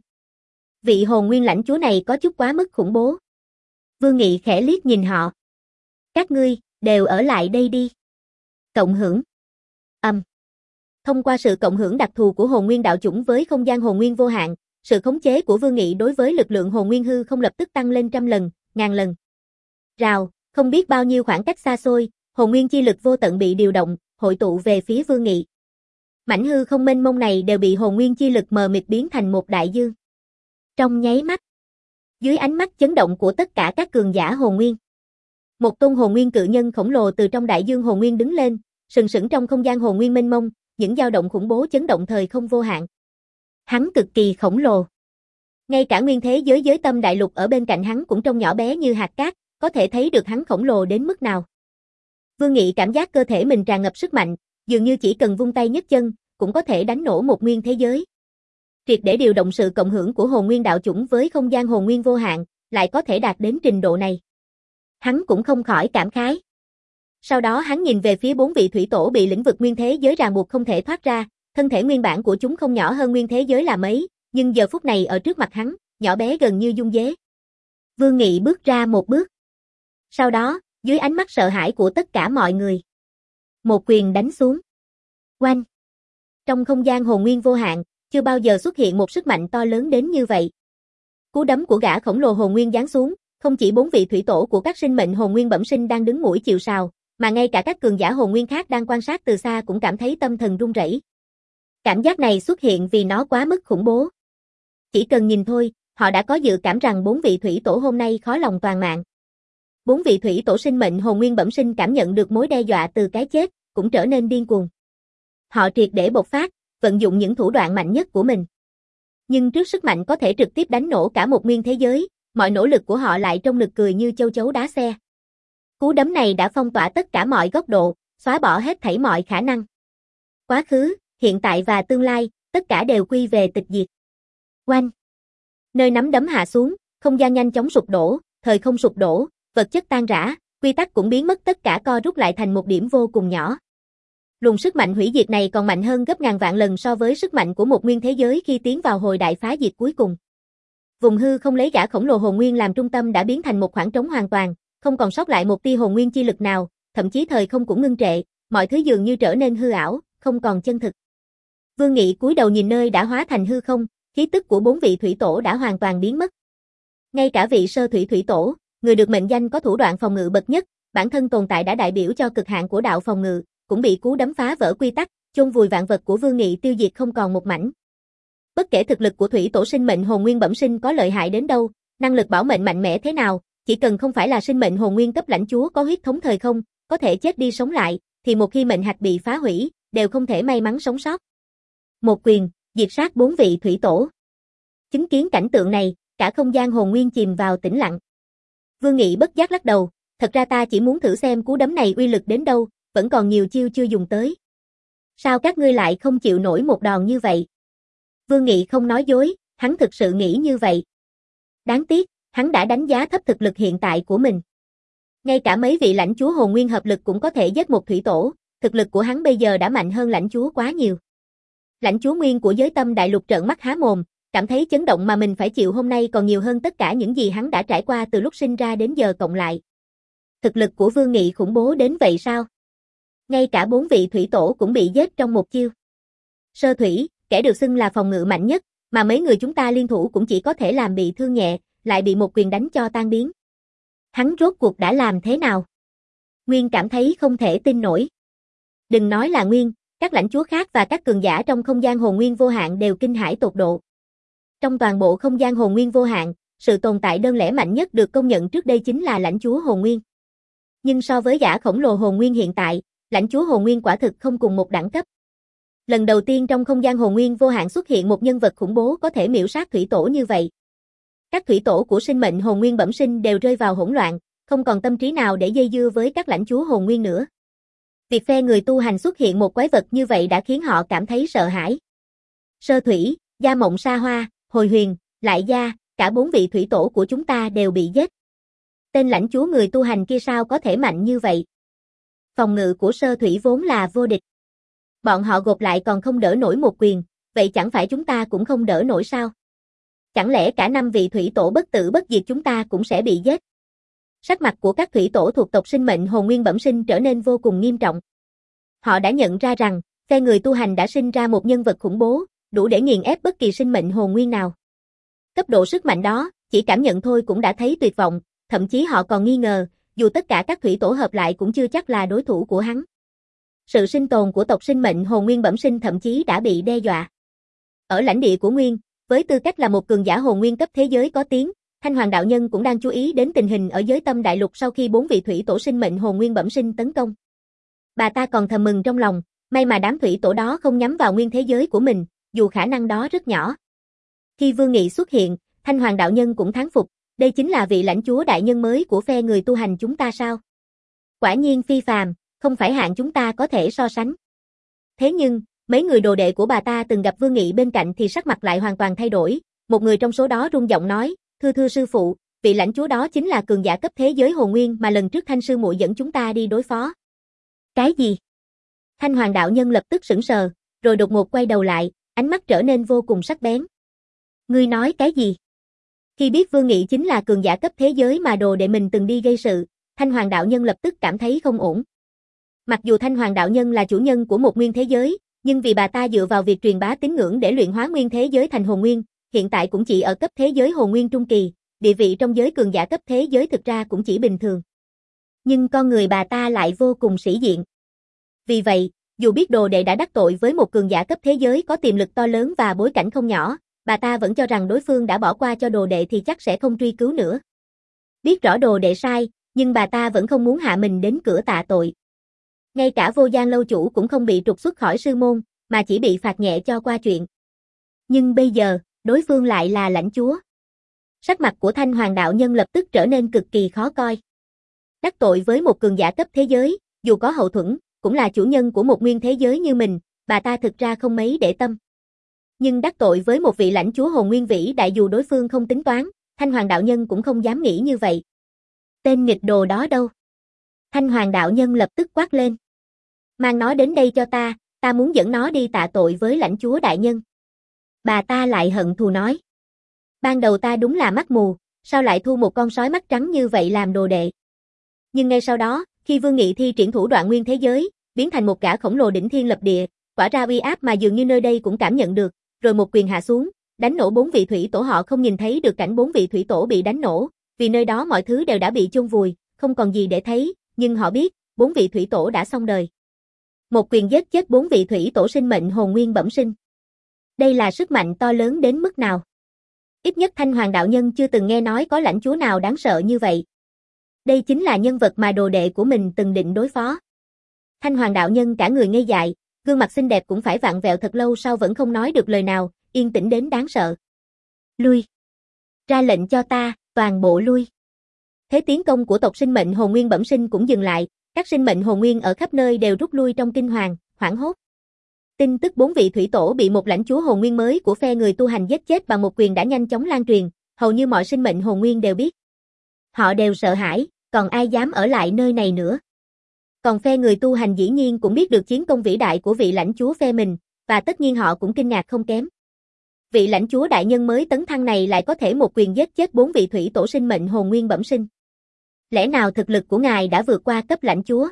Vị hồn nguyên lãnh chúa này có chút quá mức khủng bố. Vương Nghị khẽ liếc nhìn họ. Các ngươi, đều ở lại đây đi. Cộng hưởng. Âm. Um. Thông qua sự cộng hưởng đặc thù của hồn nguyên đạo chủng với không gian hồn nguyên vô hạn, sự khống chế của Vương Nghị đối với lực lượng hồn nguyên hư không lập tức tăng lên trăm lần, ngàn lần. Rào, không biết bao nhiêu khoảng cách xa xôi, hồn nguyên chi lực vô tận bị điều động, hội tụ về phía Vương Nghị. Mảnh hư không mênh mông này đều bị hồn nguyên chi lực mờ mịt biến thành một đại dương. Trong nháy mắt, dưới ánh mắt chấn động của tất cả các cường giả hồn nguyên, một tôn hồn nguyên cự nhân khổng lồ từ trong đại dương hồn nguyên đứng lên, sừng sững trong không gian hồn nguyên mênh mông, những dao động khủng bố chấn động thời không vô hạn. Hắn cực kỳ khổng lồ. Ngay cả nguyên thế giới giới tâm đại lục ở bên cạnh hắn cũng trông nhỏ bé như hạt cát, có thể thấy được hắn khổng lồ đến mức nào. Vương Nghị cảm giác cơ thể mình tràn ngập sức mạnh, dường như chỉ cần vung tay nhấc chân, cũng có thể đánh nổ một nguyên thế giới. Triệt để điều động sự cộng hưởng của hồn nguyên đạo chủng với không gian hồn nguyên vô hạn, lại có thể đạt đến trình độ này. Hắn cũng không khỏi cảm khái. Sau đó hắn nhìn về phía bốn vị thủy tổ bị lĩnh vực nguyên thế giới ràng buộc không thể thoát ra, thân thể nguyên bản của chúng không nhỏ hơn nguyên thế giới là mấy, nhưng giờ phút này ở trước mặt hắn, nhỏ bé gần như dung dế. Vương Nghị bước ra một bước. Sau đó, dưới ánh mắt sợ hãi của tất cả mọi người, một quyền đánh xuống. Oanh! Trong không gian hồn nguyên vô hạn, chưa bao giờ xuất hiện một sức mạnh to lớn đến như vậy. Cú đấm của gã khổng lồ hồn nguyên giáng xuống, không chỉ bốn vị thủy tổ của các sinh mệnh hồn nguyên bẩm sinh đang đứng mũi chịu sào, mà ngay cả các cường giả hồn nguyên khác đang quan sát từ xa cũng cảm thấy tâm thần run rẩy. Cảm giác này xuất hiện vì nó quá mức khủng bố. Chỉ cần nhìn thôi, họ đã có dự cảm rằng bốn vị thủy tổ hôm nay khó lòng toàn mạng. Bốn vị thủy tổ sinh mệnh hồn nguyên bẩm sinh cảm nhận được mối đe dọa từ cái chết, cũng trở nên điên cuồng. Họ triệt để bộc phát, vận dụng những thủ đoạn mạnh nhất của mình. Nhưng trước sức mạnh có thể trực tiếp đánh nổ cả một nguyên thế giới, mọi nỗ lực của họ lại trông nực cười như châu chấu đá xe. Cú đấm này đã phong tỏa tất cả mọi góc độ, xóa bỏ hết thảy mọi khả năng. Quá khứ, hiện tại và tương lai, tất cả đều quy về tịch diệt. Oanh! Nơi nắm đấm hạ xuống, không gian nhanh chóng sụp đổ, thời không sụp đổ, vật chất tan rã, quy tắc cũng biến mất, tất cả co rút lại thành một điểm vô cùng nhỏ. Luồng sức mạnh hủy diệt này còn mạnh hơn gấp ngàn vạn lần so với sức mạnh của một nguyên thế giới khi tiến vào hồi đại phá diệt cuối cùng. Vùng hư không lấy gã khổng lồ hồn nguyên làm trung tâm đã biến thành một khoảng trống hoàn toàn, không còn sót lại một tia hồn nguyên chi lực nào, thậm chí thời không cũng ngưng trệ, mọi thứ dường như trở nên hư ảo, không còn chân thực. Vương Nghị cúi đầu nhìn nơi đã hóa thành hư không, khí tức của bốn vị thủy tổ đã hoàn toàn biến mất. Ngay cả vị sơ thủy thủy tổ, người được mệnh danh có thủ đoạn phòng ngự bậc nhất, bản thân tồn tại đã đại biểu cho cực hạn của đạo phòng ngự, cũng bị cú đấm phá vỡ quy tắc, chôn vùi vạn vật của Vương Nghị tiêu diệt không còn một mảnh. Bất kể thực lực của thủy tổ sinh mệnh hồn nguyên bẩm sinh có lợi hại đến đâu, năng lực bảo mệnh mạnh mẽ thế nào, chỉ cần không phải là sinh mệnh hồn nguyên cấp lãnh chúa có huyết thống thời không, có thể chết đi sống lại, thì một khi mệnh hạch bị phá hủy, đều không thể may mắn sống sót. Một quyền, diệt sát bốn vị thủy tổ. Chứng kiến cảnh tượng này, cả không gian hồn nguyên chìm vào tĩnh lặng. Vương Nghị bất giác lắc đầu, thật ra ta chỉ muốn thử xem cú đấm này uy lực đến đâu, vẫn còn nhiều chiêu chưa dùng tới. Sao các ngươi lại không chịu nổi một đòn như vậy? Vương Nghị không nói dối, hắn thực sự nghĩ như vậy. Đáng tiếc, hắn đã đánh giá thấp thực lực hiện tại của mình. Ngay cả mấy vị lãnh chúa hồn nguyên hợp lực cũng có thể giết một thủy tổ, thực lực của hắn bây giờ đã mạnh hơn lãnh chúa quá nhiều. Lãnh chúa nguyên của giới tâm đại lục trợn mắt há mồm, cảm thấy chấn động mà mình phải chịu hôm nay còn nhiều hơn tất cả những gì hắn đã trải qua từ lúc sinh ra đến giờ cộng lại. Thực lực của Vương Nghị khủng bố đến vậy sao? Ngay cả bốn vị thủy tổ cũng bị giết trong một chiêu. Sơ thủy, kẻ được xưng là phòng ngự mạnh nhất, mà mấy người chúng ta liên thủ cũng chỉ có thể làm bị thương nhẹ, lại bị một quyền đánh cho tan biến. Hắn rốt cuộc đã làm thế nào? Nguyên cảm thấy không thể tin nổi. Đừng nói là Nguyên, các lãnh chúa khác và các cường giả trong không gian hồn nguyên vô hạn đều kinh hãi tột độ. Trong toàn bộ không gian hồn nguyên vô hạn, sự tồn tại đơn lẻ mạnh nhất được công nhận trước đây chính là lãnh chúa hồn nguyên. Nhưng so với gã khổng lồ hồn nguyên hiện tại, lãnh chúa hồn nguyên quả thực không cùng một đẳng cấp. Lần đầu tiên trong không gian hồn nguyên vô hạn xuất hiện một nhân vật khủng bố có thể miểu sát thủy tổ như vậy. Các thủy tổ của sinh mệnh hồn nguyên bẩm sinh đều rơi vào hỗn loạn, không còn tâm trí nào để dây dưa với các lãnh chúa hồn nguyên nữa. Việc phe người tu hành xuất hiện một quái vật như vậy đã khiến họ cảm thấy sợ hãi. Sơ thủy, Gia Mộng Sa Hoa, Hồi Huyền, Lại Gia, cả bốn vị thủy tổ của chúng ta đều bị giết. Tên lãnh chúa người tu hành kia sao có thể mạnh như vậy? Phòng ngự của sơ thủy vốn là vô địch. Bọn họ gộp lại còn không đỡ nổi một quyền, vậy chẳng phải chúng ta cũng không đỡ nổi sao? Chẳng lẽ cả năm vị thủy tổ bất tử bất diệt chúng ta cũng sẽ bị giết? Sắc mặt của các thủy tổ thuộc tộc sinh mệnh hồn nguyên bẩm sinh trở nên vô cùng nghiêm trọng. Họ đã nhận ra rằng, phe người tu hành đã sinh ra một nhân vật khủng bố, đủ để nghiền ép bất kỳ sinh mệnh hồn nguyên nào. Cấp độ sức mạnh đó, chỉ cảm nhận thôi cũng đã thấy tuyệt vọng, thậm chí họ còn nghi ngờ, dù tất cả các thủy tổ hợp lại cũng chưa chắc là đối thủ của hắn. Sự sinh tồn của tộc sinh mệnh hồn nguyên bẩm sinh thậm chí đã bị đe dọa. Ở lãnh địa của Nguyên, với tư cách là một cường giả hồn nguyên cấp thế giới có tiếng, Thanh Hoàng đạo nhân cũng đang chú ý đến tình hình ở giới tâm đại lục sau khi bốn vị thủy tổ sinh mệnh hồn nguyên bẩm sinh tấn công. Bà ta còn thầm mừng trong lòng, may mà đám thủy tổ đó không nhắm vào nguyên thế giới của mình, dù khả năng đó rất nhỏ. Khi Vương Nghị xuất hiện, Thanh Hoàng đạo nhân cũng thán phục, đây chính là vị lãnh chúa đại nhân mới của phe người tu hành chúng ta sao? Quả nhiên phi phàm, không phải hạng chúng ta có thể so sánh. Thế nhưng, mấy người đồ đệ của bà ta từng gặp Vương Nghị bên cạnh thì sắc mặt lại hoàn toàn thay đổi, một người trong số đó run giọng nói, thưa thưa sư phụ, vị lãnh chúa đó chính là cường giả cấp thế giới hồn nguyên mà lần trước Thanh sư muội dẫn chúng ta đi đối phó. Cái gì? Thanh Hoàng đạo nhân lập tức sững sờ, rồi đột ngột quay đầu lại, ánh mắt trở nên vô cùng sắc bén. Ngươi nói cái gì? Khi biết Vương Nghị chính là cường giả cấp thế giới mà đồ đệ mình từng đi gây sự, Thanh Hoàng đạo nhân lập tức cảm thấy không ổn. Mặc dù Thanh Hoàng đạo nhân là chủ nhân của một nguyên thế giới, nhưng vì bà ta dựa vào việc truyền bá tín ngưỡng để luyện hóa nguyên thế giới thành hồn nguyên, hiện tại cũng chỉ ở cấp thế giới hồn nguyên trung kỳ, địa vị trong giới cường giả cấp thế giới thực ra cũng chỉ bình thường. Nhưng con người bà ta lại vô cùng sĩ diện. Vì vậy, dù biết đồ đệ đã đắc tội với một cường giả cấp thế giới có tiềm lực to lớn và bối cảnh không nhỏ, bà ta vẫn cho rằng đối phương đã bỏ qua cho đồ đệ thì chắc sẽ không truy cứu nữa. Biết rõ đồ đệ sai, nhưng bà ta vẫn không muốn hạ mình đến cửa tạ tội. Ngay cả Vô Gian lâu chủ cũng không bị trục xuất khỏi sư môn, mà chỉ bị phạt nhẹ cho qua chuyện. Nhưng bây giờ, đối phương lại là lãnh chúa. Sắc mặt của Thanh Hoàng đạo nhân lập tức trở nên cực kỳ khó coi. Đắc tội với một cường giả cấp thế giới, dù có hậu thuẫn, cũng là chủ nhân của một nguyên thế giới như mình, bà ta thực ra không mấy để tâm. Nhưng đắc tội với một vị lãnh chúa hồn nguyên vĩ đại dù đối phương không tính toán, Thanh Hoàng đạo nhân cũng không dám nghĩ như vậy. Tên nghịch đồ đó đâu? Thanh Hoàng đạo nhân lập tức quát lên. Mang nó đến đây cho ta, ta muốn dẫn nó đi tạ tội với lãnh chúa đại nhân. Bà ta lại hận thù nói. Ban đầu ta đúng là mắt mù, sao lại thu một con sói mắt trắng như vậy làm đồ đệ. Nhưng ngay sau đó, khi Vương Nghị thi triển thủ đoạn nguyên thế giới, biến thành một gã khổng lồ đỉnh thiên lập địa, tỏa ra uy áp mà dường như nơi đây cũng cảm nhận được, rồi một quyền hạ xuống, đánh nổ bốn vị thủy tổ. Họ không nhìn thấy được cảnh bốn vị thủy tổ bị đánh nổ, vì nơi đó mọi thứ đều đã bị chôn vùi, không còn gì để thấy, nhưng họ biết, bốn vị thủy tổ đã xong đời. Một quyền giết chết bốn vị thủy tổ sinh mệnh hồn nguyên bẩm sinh. Đây là sức mạnh to lớn đến mức nào? Ít nhất Thanh Hoàng đạo nhân chưa từng nghe nói có lãnh chúa nào đáng sợ như vậy. Đây chính là nhân vật mà đồ đệ của mình từng định đối phó. Thanh Hoàng đạo nhân cả người ngây dại, gương mặt xinh đẹp cũng phải vặn vẹo thật lâu sau vẫn không nói được lời nào, yên tĩnh đến đáng sợ. Lui! Ra lệnh cho ta, toàn bộ lui! Thế tiến công của tộc sinh mệnh hồn nguyên bẩm sinh cũng dừng lại, các sinh mệnh hồn nguyên ở khắp nơi đều rút lui trong kinh hoàng, hoảng hốt. Tin tức bốn vị thủy tổ bị một lãnh chúa hồn nguyên mới của phe người tu hành giết chết bằng một quyền đã nhanh chóng lan truyền, hầu như mọi sinh mệnh hồn nguyên đều biết. Họ đều sợ hãi, còn ai dám ở lại nơi này nữa. Còn phe người tu hành dĩ nhiên cũng biết được chiến công vĩ đại của vị lãnh chúa phe mình, và tất nhiên họ cũng kinh ngạc không kém. Vị lãnh chúa đại nhân mới tấn thăng này lại có thể một quyền giết chết bốn vị thủy tổ sinh mệnh hồn nguyên bẩm sinh. Lẽ nào thực lực của ngài đã vượt qua cấp lãnh chúa?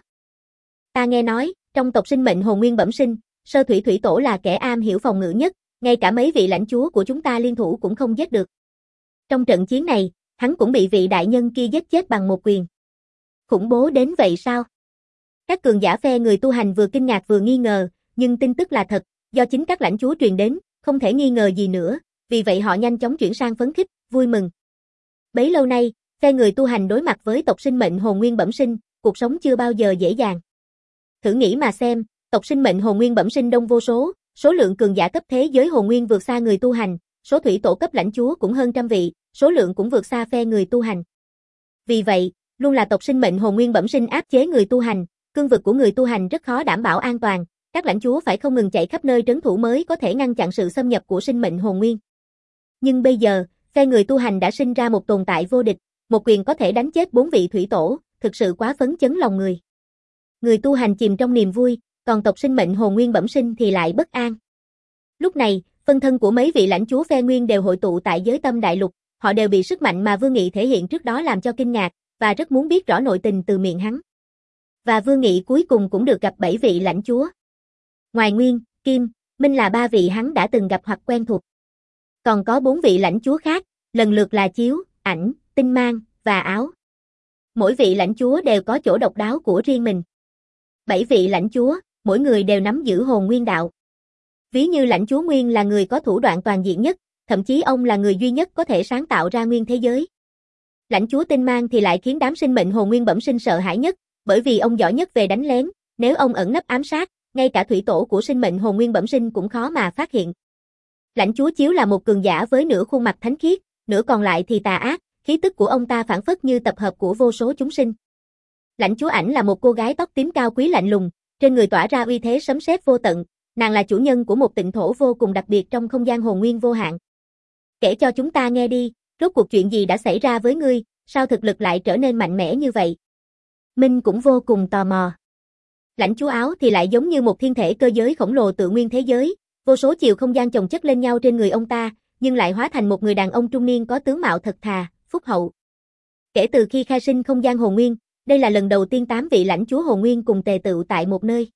Ta nghe nói, trong tộc sinh mệnh hồn nguyên bẩm sinh, Sơ Thủy Thủy Tổ là kẻ am hiểu phòng ngự nhất, ngay cả mấy vị lãnh chúa của chúng ta liên thủ cũng không giết được. Trong trận chiến này, hắn cũng bị vị đại nhân kia giết chết bằng một quyền. Khủng bố đến vậy sao? Các cường giả phe người tu hành vừa kinh ngạc vừa nghi ngờ, nhưng tin tức là thật, do chính các lãnh chúa truyền đến, không thể nghi ngờ gì nữa, vì vậy họ nhanh chóng chuyển sang phấn khích, vui mừng. Bấy lâu nay, phe người tu hành đối mặt với tộc sinh mệnh hồn nguyên bẩm sinh, cuộc sống chưa bao giờ dễ dàng. Thử nghĩ mà xem, tộc sinh mệnh hồn nguyên bẩm sinh đông vô số, số lượng cường giả cấp thế giới hồn nguyên vượt xa người tu hành, số thủy tổ cấp lãnh chúa cũng hơn trăm vị, số lượng cũng vượt xa phe người tu hành. Vì vậy, luôn là tộc sinh mệnh hồn nguyên bẩm sinh áp chế người tu hành, cương vực của người tu hành rất khó đảm bảo an toàn, các lãnh chúa phải không ngừng chạy khắp nơi trấn thủ mới có thể ngăn chặn sự xâm nhập của sinh mệnh hồn nguyên. Nhưng bây giờ, phe người tu hành đã sinh ra một tồn tại vô địch, một quyền có thể đánh chết bốn vị thủy tổ, thực sự quá phấn chấn lòng người. Người tu hành chìm trong niềm vui, còn tộc sinh mệnh hồn nguyên bẩm sinh thì lại bất an. Lúc này, phân thân của mấy vị lãnh chúa phe nguyên đều hội tụ tại Giới Tâm Đại Lục, họ đều bị sức mạnh mà Vương Nghị thể hiện trước đó làm cho kinh ngạc, và rất muốn biết rõ nội tình từ miệng hắn. Và Vương Nghị cuối cùng cũng được gặp bảy vị lãnh chúa. Ngoài Nguyên, Kim, Minh là ba vị hắn đã từng gặp hoặc quen thuộc. Còn có bốn vị lãnh chúa khác, lần lượt là Chiếu, Ảnh, Tinh Mang và Áo. Mỗi vị lãnh chúa đều có chỗ độc đáo của riêng mình. Bảy vị lãnh chúa, mỗi người đều nắm giữ hồn nguyên đạo. Ví như lãnh chúa Nguyên là người có thủ đoạn toàn diện nhất, thậm chí ông là người duy nhất có thể sáng tạo ra nguyên thế giới. Lãnh chúa Tinh Mang thì lại khiến đám sinh mệnh hồn nguyên bẩm sinh sợ hãi nhất, bởi vì ông giỏi nhất về đánh lén, nếu ông ẩn nấp ám sát, ngay cả thủy tổ của sinh mệnh hồn nguyên bẩm sinh cũng khó mà phát hiện. Lãnh chúa Chiếu là một cường giả với nửa khuôn mặt thánh khiết, nửa còn lại thì tà ác, khí tức của ông ta phảng phất như tập hợp của vô số chúng sinh. Lãnh chúa Ảnh là một cô gái tóc tím cao quý lạnh lùng, trên người tỏa ra uy thế sấm sét vô tận, nàng là chủ nhân của một tịnh thổ vô cùng đặc biệt trong không gian hồn nguyên vô hạn. Kể cho chúng ta nghe đi, rốt cuộc chuyện gì đã xảy ra với ngươi, sao thực lực lại trở nên mạnh mẽ như vậy? Minh cũng vô cùng tò mò. Lãnh chúa áo thì lại giống như một thiên thể cơ giới khổng lồ tự nguyên thế giới, vô số chiều không gian chồng chất lên nhau trên người ông ta, nhưng lại hóa thành một người đàn ông trung niên có tướng mạo thật thà, phúc hậu. Kể từ khi khai sinh không gian hồn nguyên, đây là lần đầu tiên tám vị lãnh chúa hồn nguyên cùng tề tựu tại một nơi.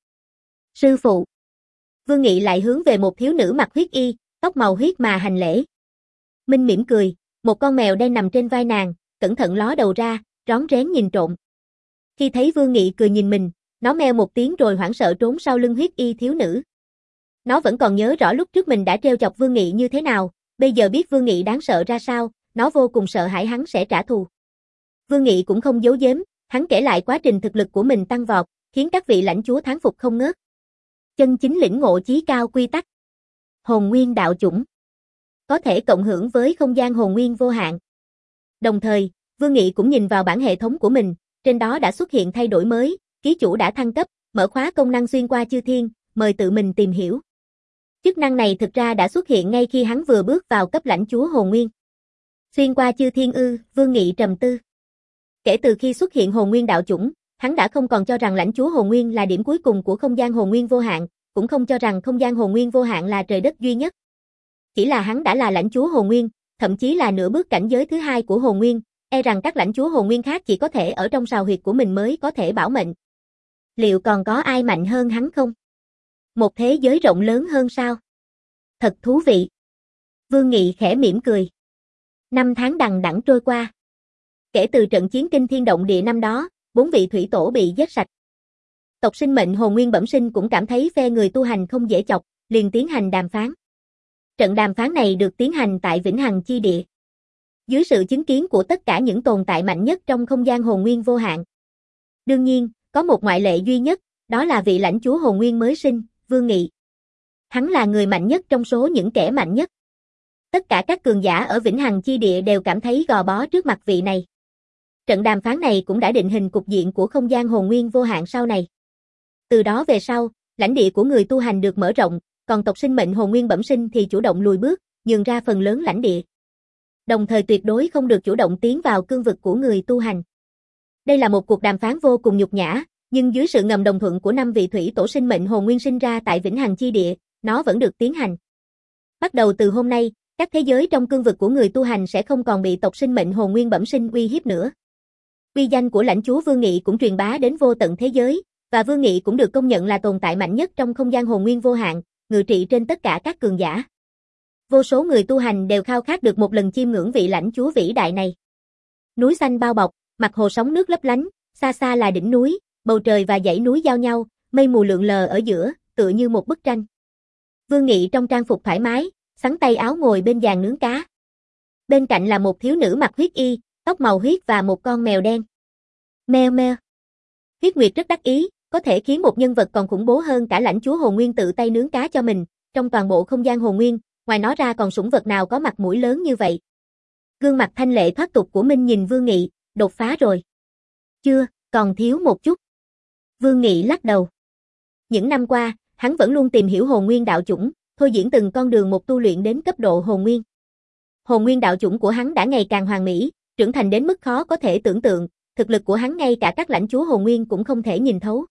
Sư phụ. Vương Nghị lại hướng về một thiếu nữ mặc huyết y, tóc màu huyết mà hành lễ. Minh mỉm cười, một con mèo đen nằm trên vai nàng, cẩn thận ló đầu ra, rón rén nhìn trộm. Khi thấy Vương Nghị cười nhìn mình, nó meo một tiếng rồi hoảng sợ trốn sau lưng huyết y thiếu nữ. Nó vẫn còn nhớ rõ lúc trước mình đã trêu chọc Vương Nghị như thế nào, bây giờ biết Vương Nghị đáng sợ ra sao, nó vô cùng sợ hãi hắn sẽ trả thù. Vương Nghị cũng không giấu giếm, hắn kể lại quá trình thực lực của mình tăng vọt, khiến các vị lãnh chúa thán phục không ngớt. Chân chính lĩnh ngộ chí cao quy tắc. Hồn nguyên đạo chủng. Có thể cộng hưởng với không gian hồn nguyên vô hạn. Đồng thời, Vương Nghị cũng nhìn vào bản hệ thống của mình, trên đó đã xuất hiện thay đổi mới, ký chủ đã thăng cấp, mở khóa công năng xuyên qua chư thiên, mời tự mình tìm hiểu. Chức năng này thực ra đã xuất hiện ngay khi hắn vừa bước vào cấp lãnh chúa hồn nguyên. Xuyên qua chư thiên ư, Vương Nghị trầm tư. Kể từ khi xuất hiện hồn nguyên đạo chủng, hắn đã không còn cho rằng lãnh chúa hồn nguyên là điểm cuối cùng của không gian hồn nguyên vô hạn, cũng không cho rằng không gian hồn nguyên vô hạn là trời đất duy nhất. Chỉ là hắn đã là lãnh chúa hồn nguyên, thậm chí là nửa bước cảnh giới thứ hai của hồn nguyên, e rằng các lãnh chúa hồn nguyên khác chỉ có thể ở trong sào huyệt của mình mới có thể bảo mệnh. Liệu còn có ai mạnh hơn hắn không? Một thế giới rộng lớn hơn sao? Thật thú vị. Vương Nghị khẽ mỉm cười. Năm tháng đằng đẵng trôi qua. Kể từ trận chiến kinh thiên động địa năm đó, bốn vị thủy tổ bị giết sạch. Tộc sinh mệnh hồn nguyên bẩm sinh cũng cảm thấy phe người tu hành không dễ chọc, liền tiến hành đàm phán. Trận đàm phán này được tiến hành tại Vĩnh Hằng Chi Địa. Dưới sự chứng kiến của tất cả những tồn tại mạnh nhất trong không gian hồn nguyên vô hạn. Đương nhiên, có một ngoại lệ duy nhất, đó là vị lãnh chúa hồn nguyên mới sinh, Vương Nghị. Hắn là người mạnh nhất trong số những kẻ mạnh nhất. Tất cả các cường giả ở Vĩnh Hằng Chi Địa đều cảm thấy gò bó trước mặt vị này. Trận đàm phán này cũng đã định hình cục diện của không gian hồn nguyên vô hạn sau này. Từ đó về sau, lãnh địa của người tu hành được mở rộng, còn tộc sinh mệnh hồn nguyên bẩm sinh thì chủ động lùi bước, nhường ra phần lớn lãnh địa. Đồng thời tuyệt đối không được chủ động tiến vào cương vực của người tu hành. Đây là một cuộc đàm phán vô cùng nhục nhã, nhưng dưới sự ngầm đồng thuận của năm vị thủy tổ sinh mệnh hồn nguyên sinh ra tại Vĩnh Hằng Chi Địa, nó vẫn được tiến hành. Bắt đầu từ hôm nay, các thế giới trong cương vực của người tu hành sẽ không còn bị tộc sinh mệnh hồn nguyên bẩm sinh uy hiếp nữa. Uy danh của lãnh chúa Vương Nghị cũng truyền bá đến vô tận thế giới, và Vương Nghị cũng được công nhận là tồn tại mạnh nhất trong không gian hồn nguyên vô hạn, ngự trị trên tất cả các cường giả. Vô số người tu hành đều khao khát được một lần chiêm ngưỡng vị lãnh chúa vĩ đại này. Núi xanh bao bọc, mặt hồ sóng nước lấp lánh, xa xa là đỉnh núi, bầu trời và dãy núi giao nhau, mây mù lượn lờ ở giữa, tựa như một bức tranh. Vương Nghị trong trang phục thoải mái, xắn tay áo ngồi bên giàn nướng cá. Bên cạnh là một thiếu nữ mặc huyết y, tóc màu huyết và một con mèo đen. Meo meo. Huyết Nguyệt rất đắc ý, có thể khiến một nhân vật còn khủng bố hơn cả lãnh chúa hồn nguyên tự tay nướng cá cho mình, trong toàn bộ không gian hồn nguyên, ngoài nó ra còn sủng vật nào có mặt mũi lớn như vậy. Gương mặt thanh lệ thoát tục của Minh nhìn Vương Nghị, đột phá rồi. Chưa, còn thiếu một chút. Vương Nghị lắc đầu. Những năm qua, hắn vẫn luôn tìm hiểu hồn nguyên đạo chủng, thôi diễn từng con đường một tu luyện đến cấp độ hồn nguyên. Hồn nguyên đạo chủng của hắn đã ngày càng hoàn mỹ, trưởng thành đến mức khó có thể tưởng tượng, thực lực của hắn ngay cả các lãnh chúa hồn nguyên cũng không thể nhìn thấu.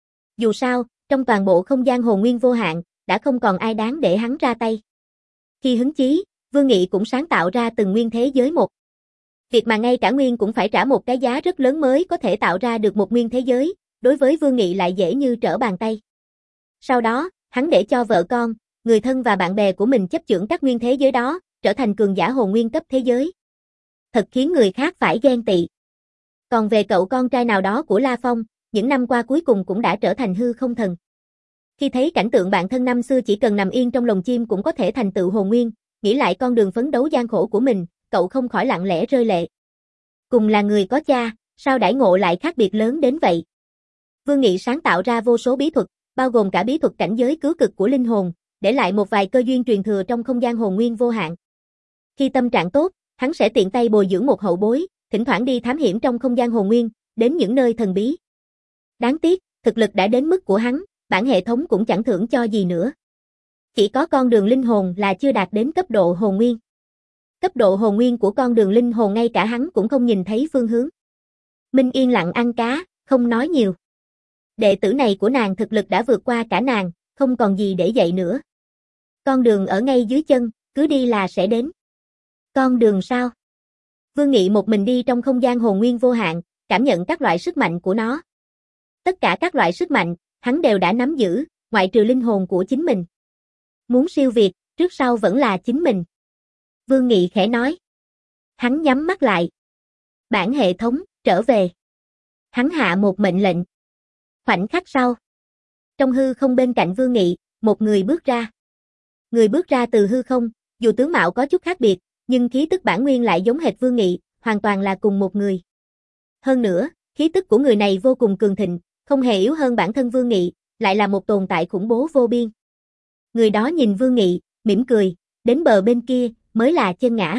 Dù sao, trong toàn bộ không gian hồn nguyên vô hạn, đã không còn ai đáng để hắn ra tay. Khi hứng chí, Vương Nghị cũng sáng tạo ra từng nguyên thế giới một. Việc mà ngay cả nguyên cũng phải trả một cái giá rất lớn mới có thể tạo ra được một nguyên thế giới, đối với Vương Nghị lại dễ như trở bàn tay. Sau đó, hắn để cho vợ con, người thân và bạn bè của mình chấp chưởng các nguyên thế giới đó, trở thành cường giả hồn nguyên cấp thế giới. Thật khiến người khác phải ghen tị. Còn về cậu con trai nào đó của La Phong, những năm qua cuối cùng cũng đã trở thành hư không thần. Khi thấy cảnh tượng bạn thân năm xưa chỉ cần nằm yên trong lồng chim cũng có thể thành tựu hồn nguyên, nghĩ lại con đường phấn đấu gian khổ của mình, cậu không khỏi lặng lẽ rơi lệ. Cùng là người có cha, sao đãi ngộ lại khác biệt lớn đến vậy? Vương Nghị sáng tạo ra vô số bí thuật, bao gồm cả bí thuật cảnh giới cứu cực của linh hồn, để lại một vài cơ duyên truyền thừa trong không gian hồn nguyên vô hạn. Khi tâm trạng tốt, hắn sẽ tiện tay bồi dưỡng một hậu bối, thỉnh thoảng đi thám hiểm trong không gian hồn nguyên, đến những nơi thần bí. Đáng tiếc, thực lực đã đến mức của hắn, bản hệ thống cũng chẳng thưởng cho gì nữa. Chỉ có con đường linh hồn là chưa đạt đến cấp độ hồn nguyên. Cấp độ hồn nguyên của con đường linh hồn ngay cả hắn cũng không nhìn thấy phương hướng. Minh yên lặng ăn cá, không nói nhiều. Đệ tử này của nàng thực lực đã vượt qua cả nàng, không còn gì để dạy nữa. Con đường ở ngay dưới chân, cứ đi là sẽ đến. Con đường sao? Vương Nghị một mình đi trong không gian hồn nguyên vô hạn, cảm nhận các loại sức mạnh của nó. Tất cả các loại sức mạnh, hắn đều đã nắm giữ, ngoại trừ linh hồn của chính mình. Muốn siêu việt, trước sau vẫn là chính mình. Vương Nghị khẽ nói. Hắn nhắm mắt lại. Bản hệ thống, trở về. Hắn hạ một mệnh lệnh. Khoảnh khắc sau. Trong hư không bên cạnh Vương Nghị, một người bước ra. Người bước ra từ hư không, dù tướng mạo có chút khác biệt, nhưng khí tức bản nguyên lại giống hệt Vương Nghị, hoàn toàn là cùng một người. Hơn nữa, khí tức của người này vô cùng cường thịnh, không hề yếu hơn bản thân Vương Nghị, lại là một tồn tại khủng bố vô biên. Người đó nhìn Vương Nghị, mỉm cười, đến bờ bên kia, mới là chân ngã.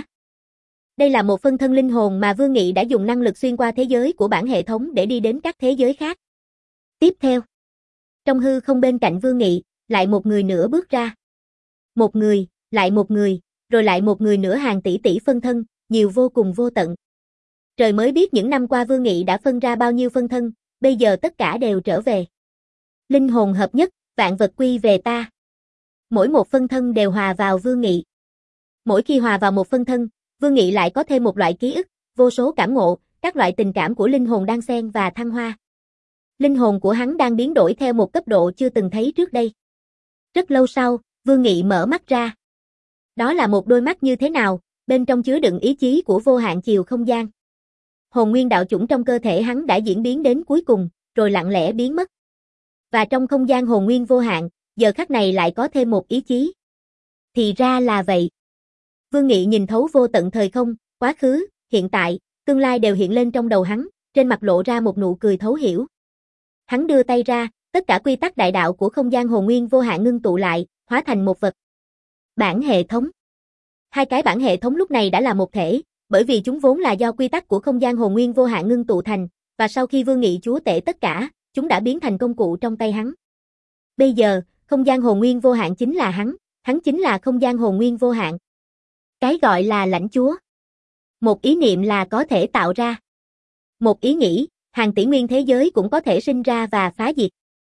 Đây là một phân thân linh hồn mà Vương Nghị đã dùng năng lực xuyên qua thế giới của bản hệ thống để đi đến các thế giới khác. Tiếp theo, trong hư không bên cạnh Vương Nghị, lại một người nữa bước ra. Một người, lại một người, rồi lại một người nữa, hàng tỷ tỷ phân thân, nhiều vô cùng vô tận. Trời mới biết những năm qua Vương Nghị đã phân ra bao nhiêu phân thân, bây giờ tất cả đều trở về. Linh hồn hợp nhất, vạn vật quy về ta. Mỗi một phân thân đều hòa vào Vương Nghị. Mỗi khi hòa vào một phân thân, Vương Nghị lại có thêm một loại ký ức, vô số cảm ngộ, các loại tình cảm của linh hồn đang xen và thăng hoa. Linh hồn của hắn đang biến đổi theo một cấp độ chưa từng thấy trước đây. Rất lâu sau, Vương Nghị mở mắt ra. Đó là một đôi mắt như thế nào, bên trong chứa đựng ý chí của vô hạn chiều không gian. Hồn nguyên đạo chủng trong cơ thể hắn đã diễn biến đến cuối cùng, rồi lặng lẽ biến mất. Và trong không gian hồn nguyên vô hạn, giờ khắc này lại có thêm một ý chí. Thì ra là vậy. Vương Nghị nhìn thấu vô tận thời không, quá khứ, hiện tại, tương lai đều hiện lên trong đầu hắn, trên mặt lộ ra một nụ cười thấu hiểu. Hắn đưa tay ra, tất cả quy tắc đại đạo của không gian hồn nguyên vô hạn ngưng tụ lại, hóa thành một vật. Bản hệ thống. Hai cái bản hệ thống lúc này đã là một thể, bởi vì chúng vốn là do quy tắc của không gian hồn nguyên vô hạn ngưng tụ thành, và sau khi Vương Nghị chúa tể tất cả, chúng đã biến thành công cụ trong tay hắn. Bây giờ, không gian hồn nguyên vô hạn chính là hắn, hắn chính là không gian hồn nguyên vô hạn. Cái gọi là lãnh chúa. Một ý niệm là có thể tạo ra. Một ý nghĩ, hàng tỷ nguyên thế giới cũng có thể sinh ra và phá diệt.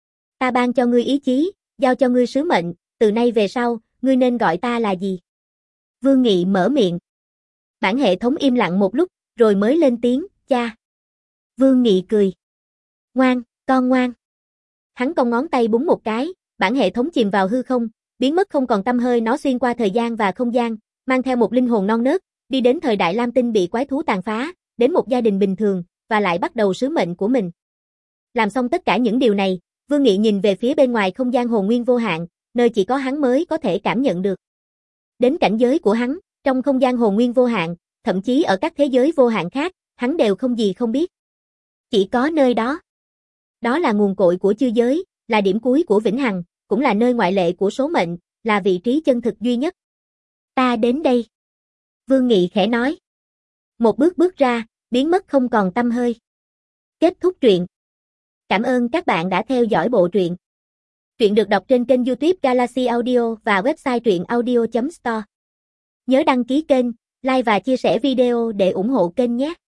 Ta ban cho ngươi ý chí, giao cho ngươi sứ mệnh, từ nay về sau, ngươi nên gọi ta là gì? Vương Nghị mở miệng. Bản hệ thống im lặng một lúc, rồi mới lên tiếng, cha. Vương Nghị cười. Ngoan, con ngoan. Hắn cong ngón tay búng một cái, bản hệ thống chìm vào hư không, biến mất không còn tăm hơi. Nó xuyên qua thời gian và không gian, mang theo một linh hồn non nớt, đi đến thời đại Lam Tinh bị quái thú tàn phá, đến một gia đình bình thường, và lại bắt đầu sứ mệnh của mình. Làm xong tất cả những điều này, Vương Nghị nhìn về phía bên ngoài không gian hồn nguyên vô hạn, nơi chỉ có hắn mới có thể cảm nhận được. Đến cảnh giới của hắn, trong không gian hồn nguyên vô hạn, thậm chí ở các thế giới vô hạn khác, hắn đều không gì không biết. Chỉ có nơi đó. Đó là nguồn cội của chư giới, là điểm cuối của vĩnh hằng, cũng là nơi ngoại lệ của số mệnh, là vị trí chân thực duy nhất. Ta đến đây. Vương Nghị khẽ nói. Một bước bước ra, biến mất không còn tăm hơi. Kết thúc truyện. Cảm ơn các bạn đã theo dõi bộ truyện. Truyện được đọc trên kênh YouTube Galaxy Audio và website truyện audio chấm store. Nhớ đăng ký kênh, like và chia sẻ video để ủng hộ kênh nhé.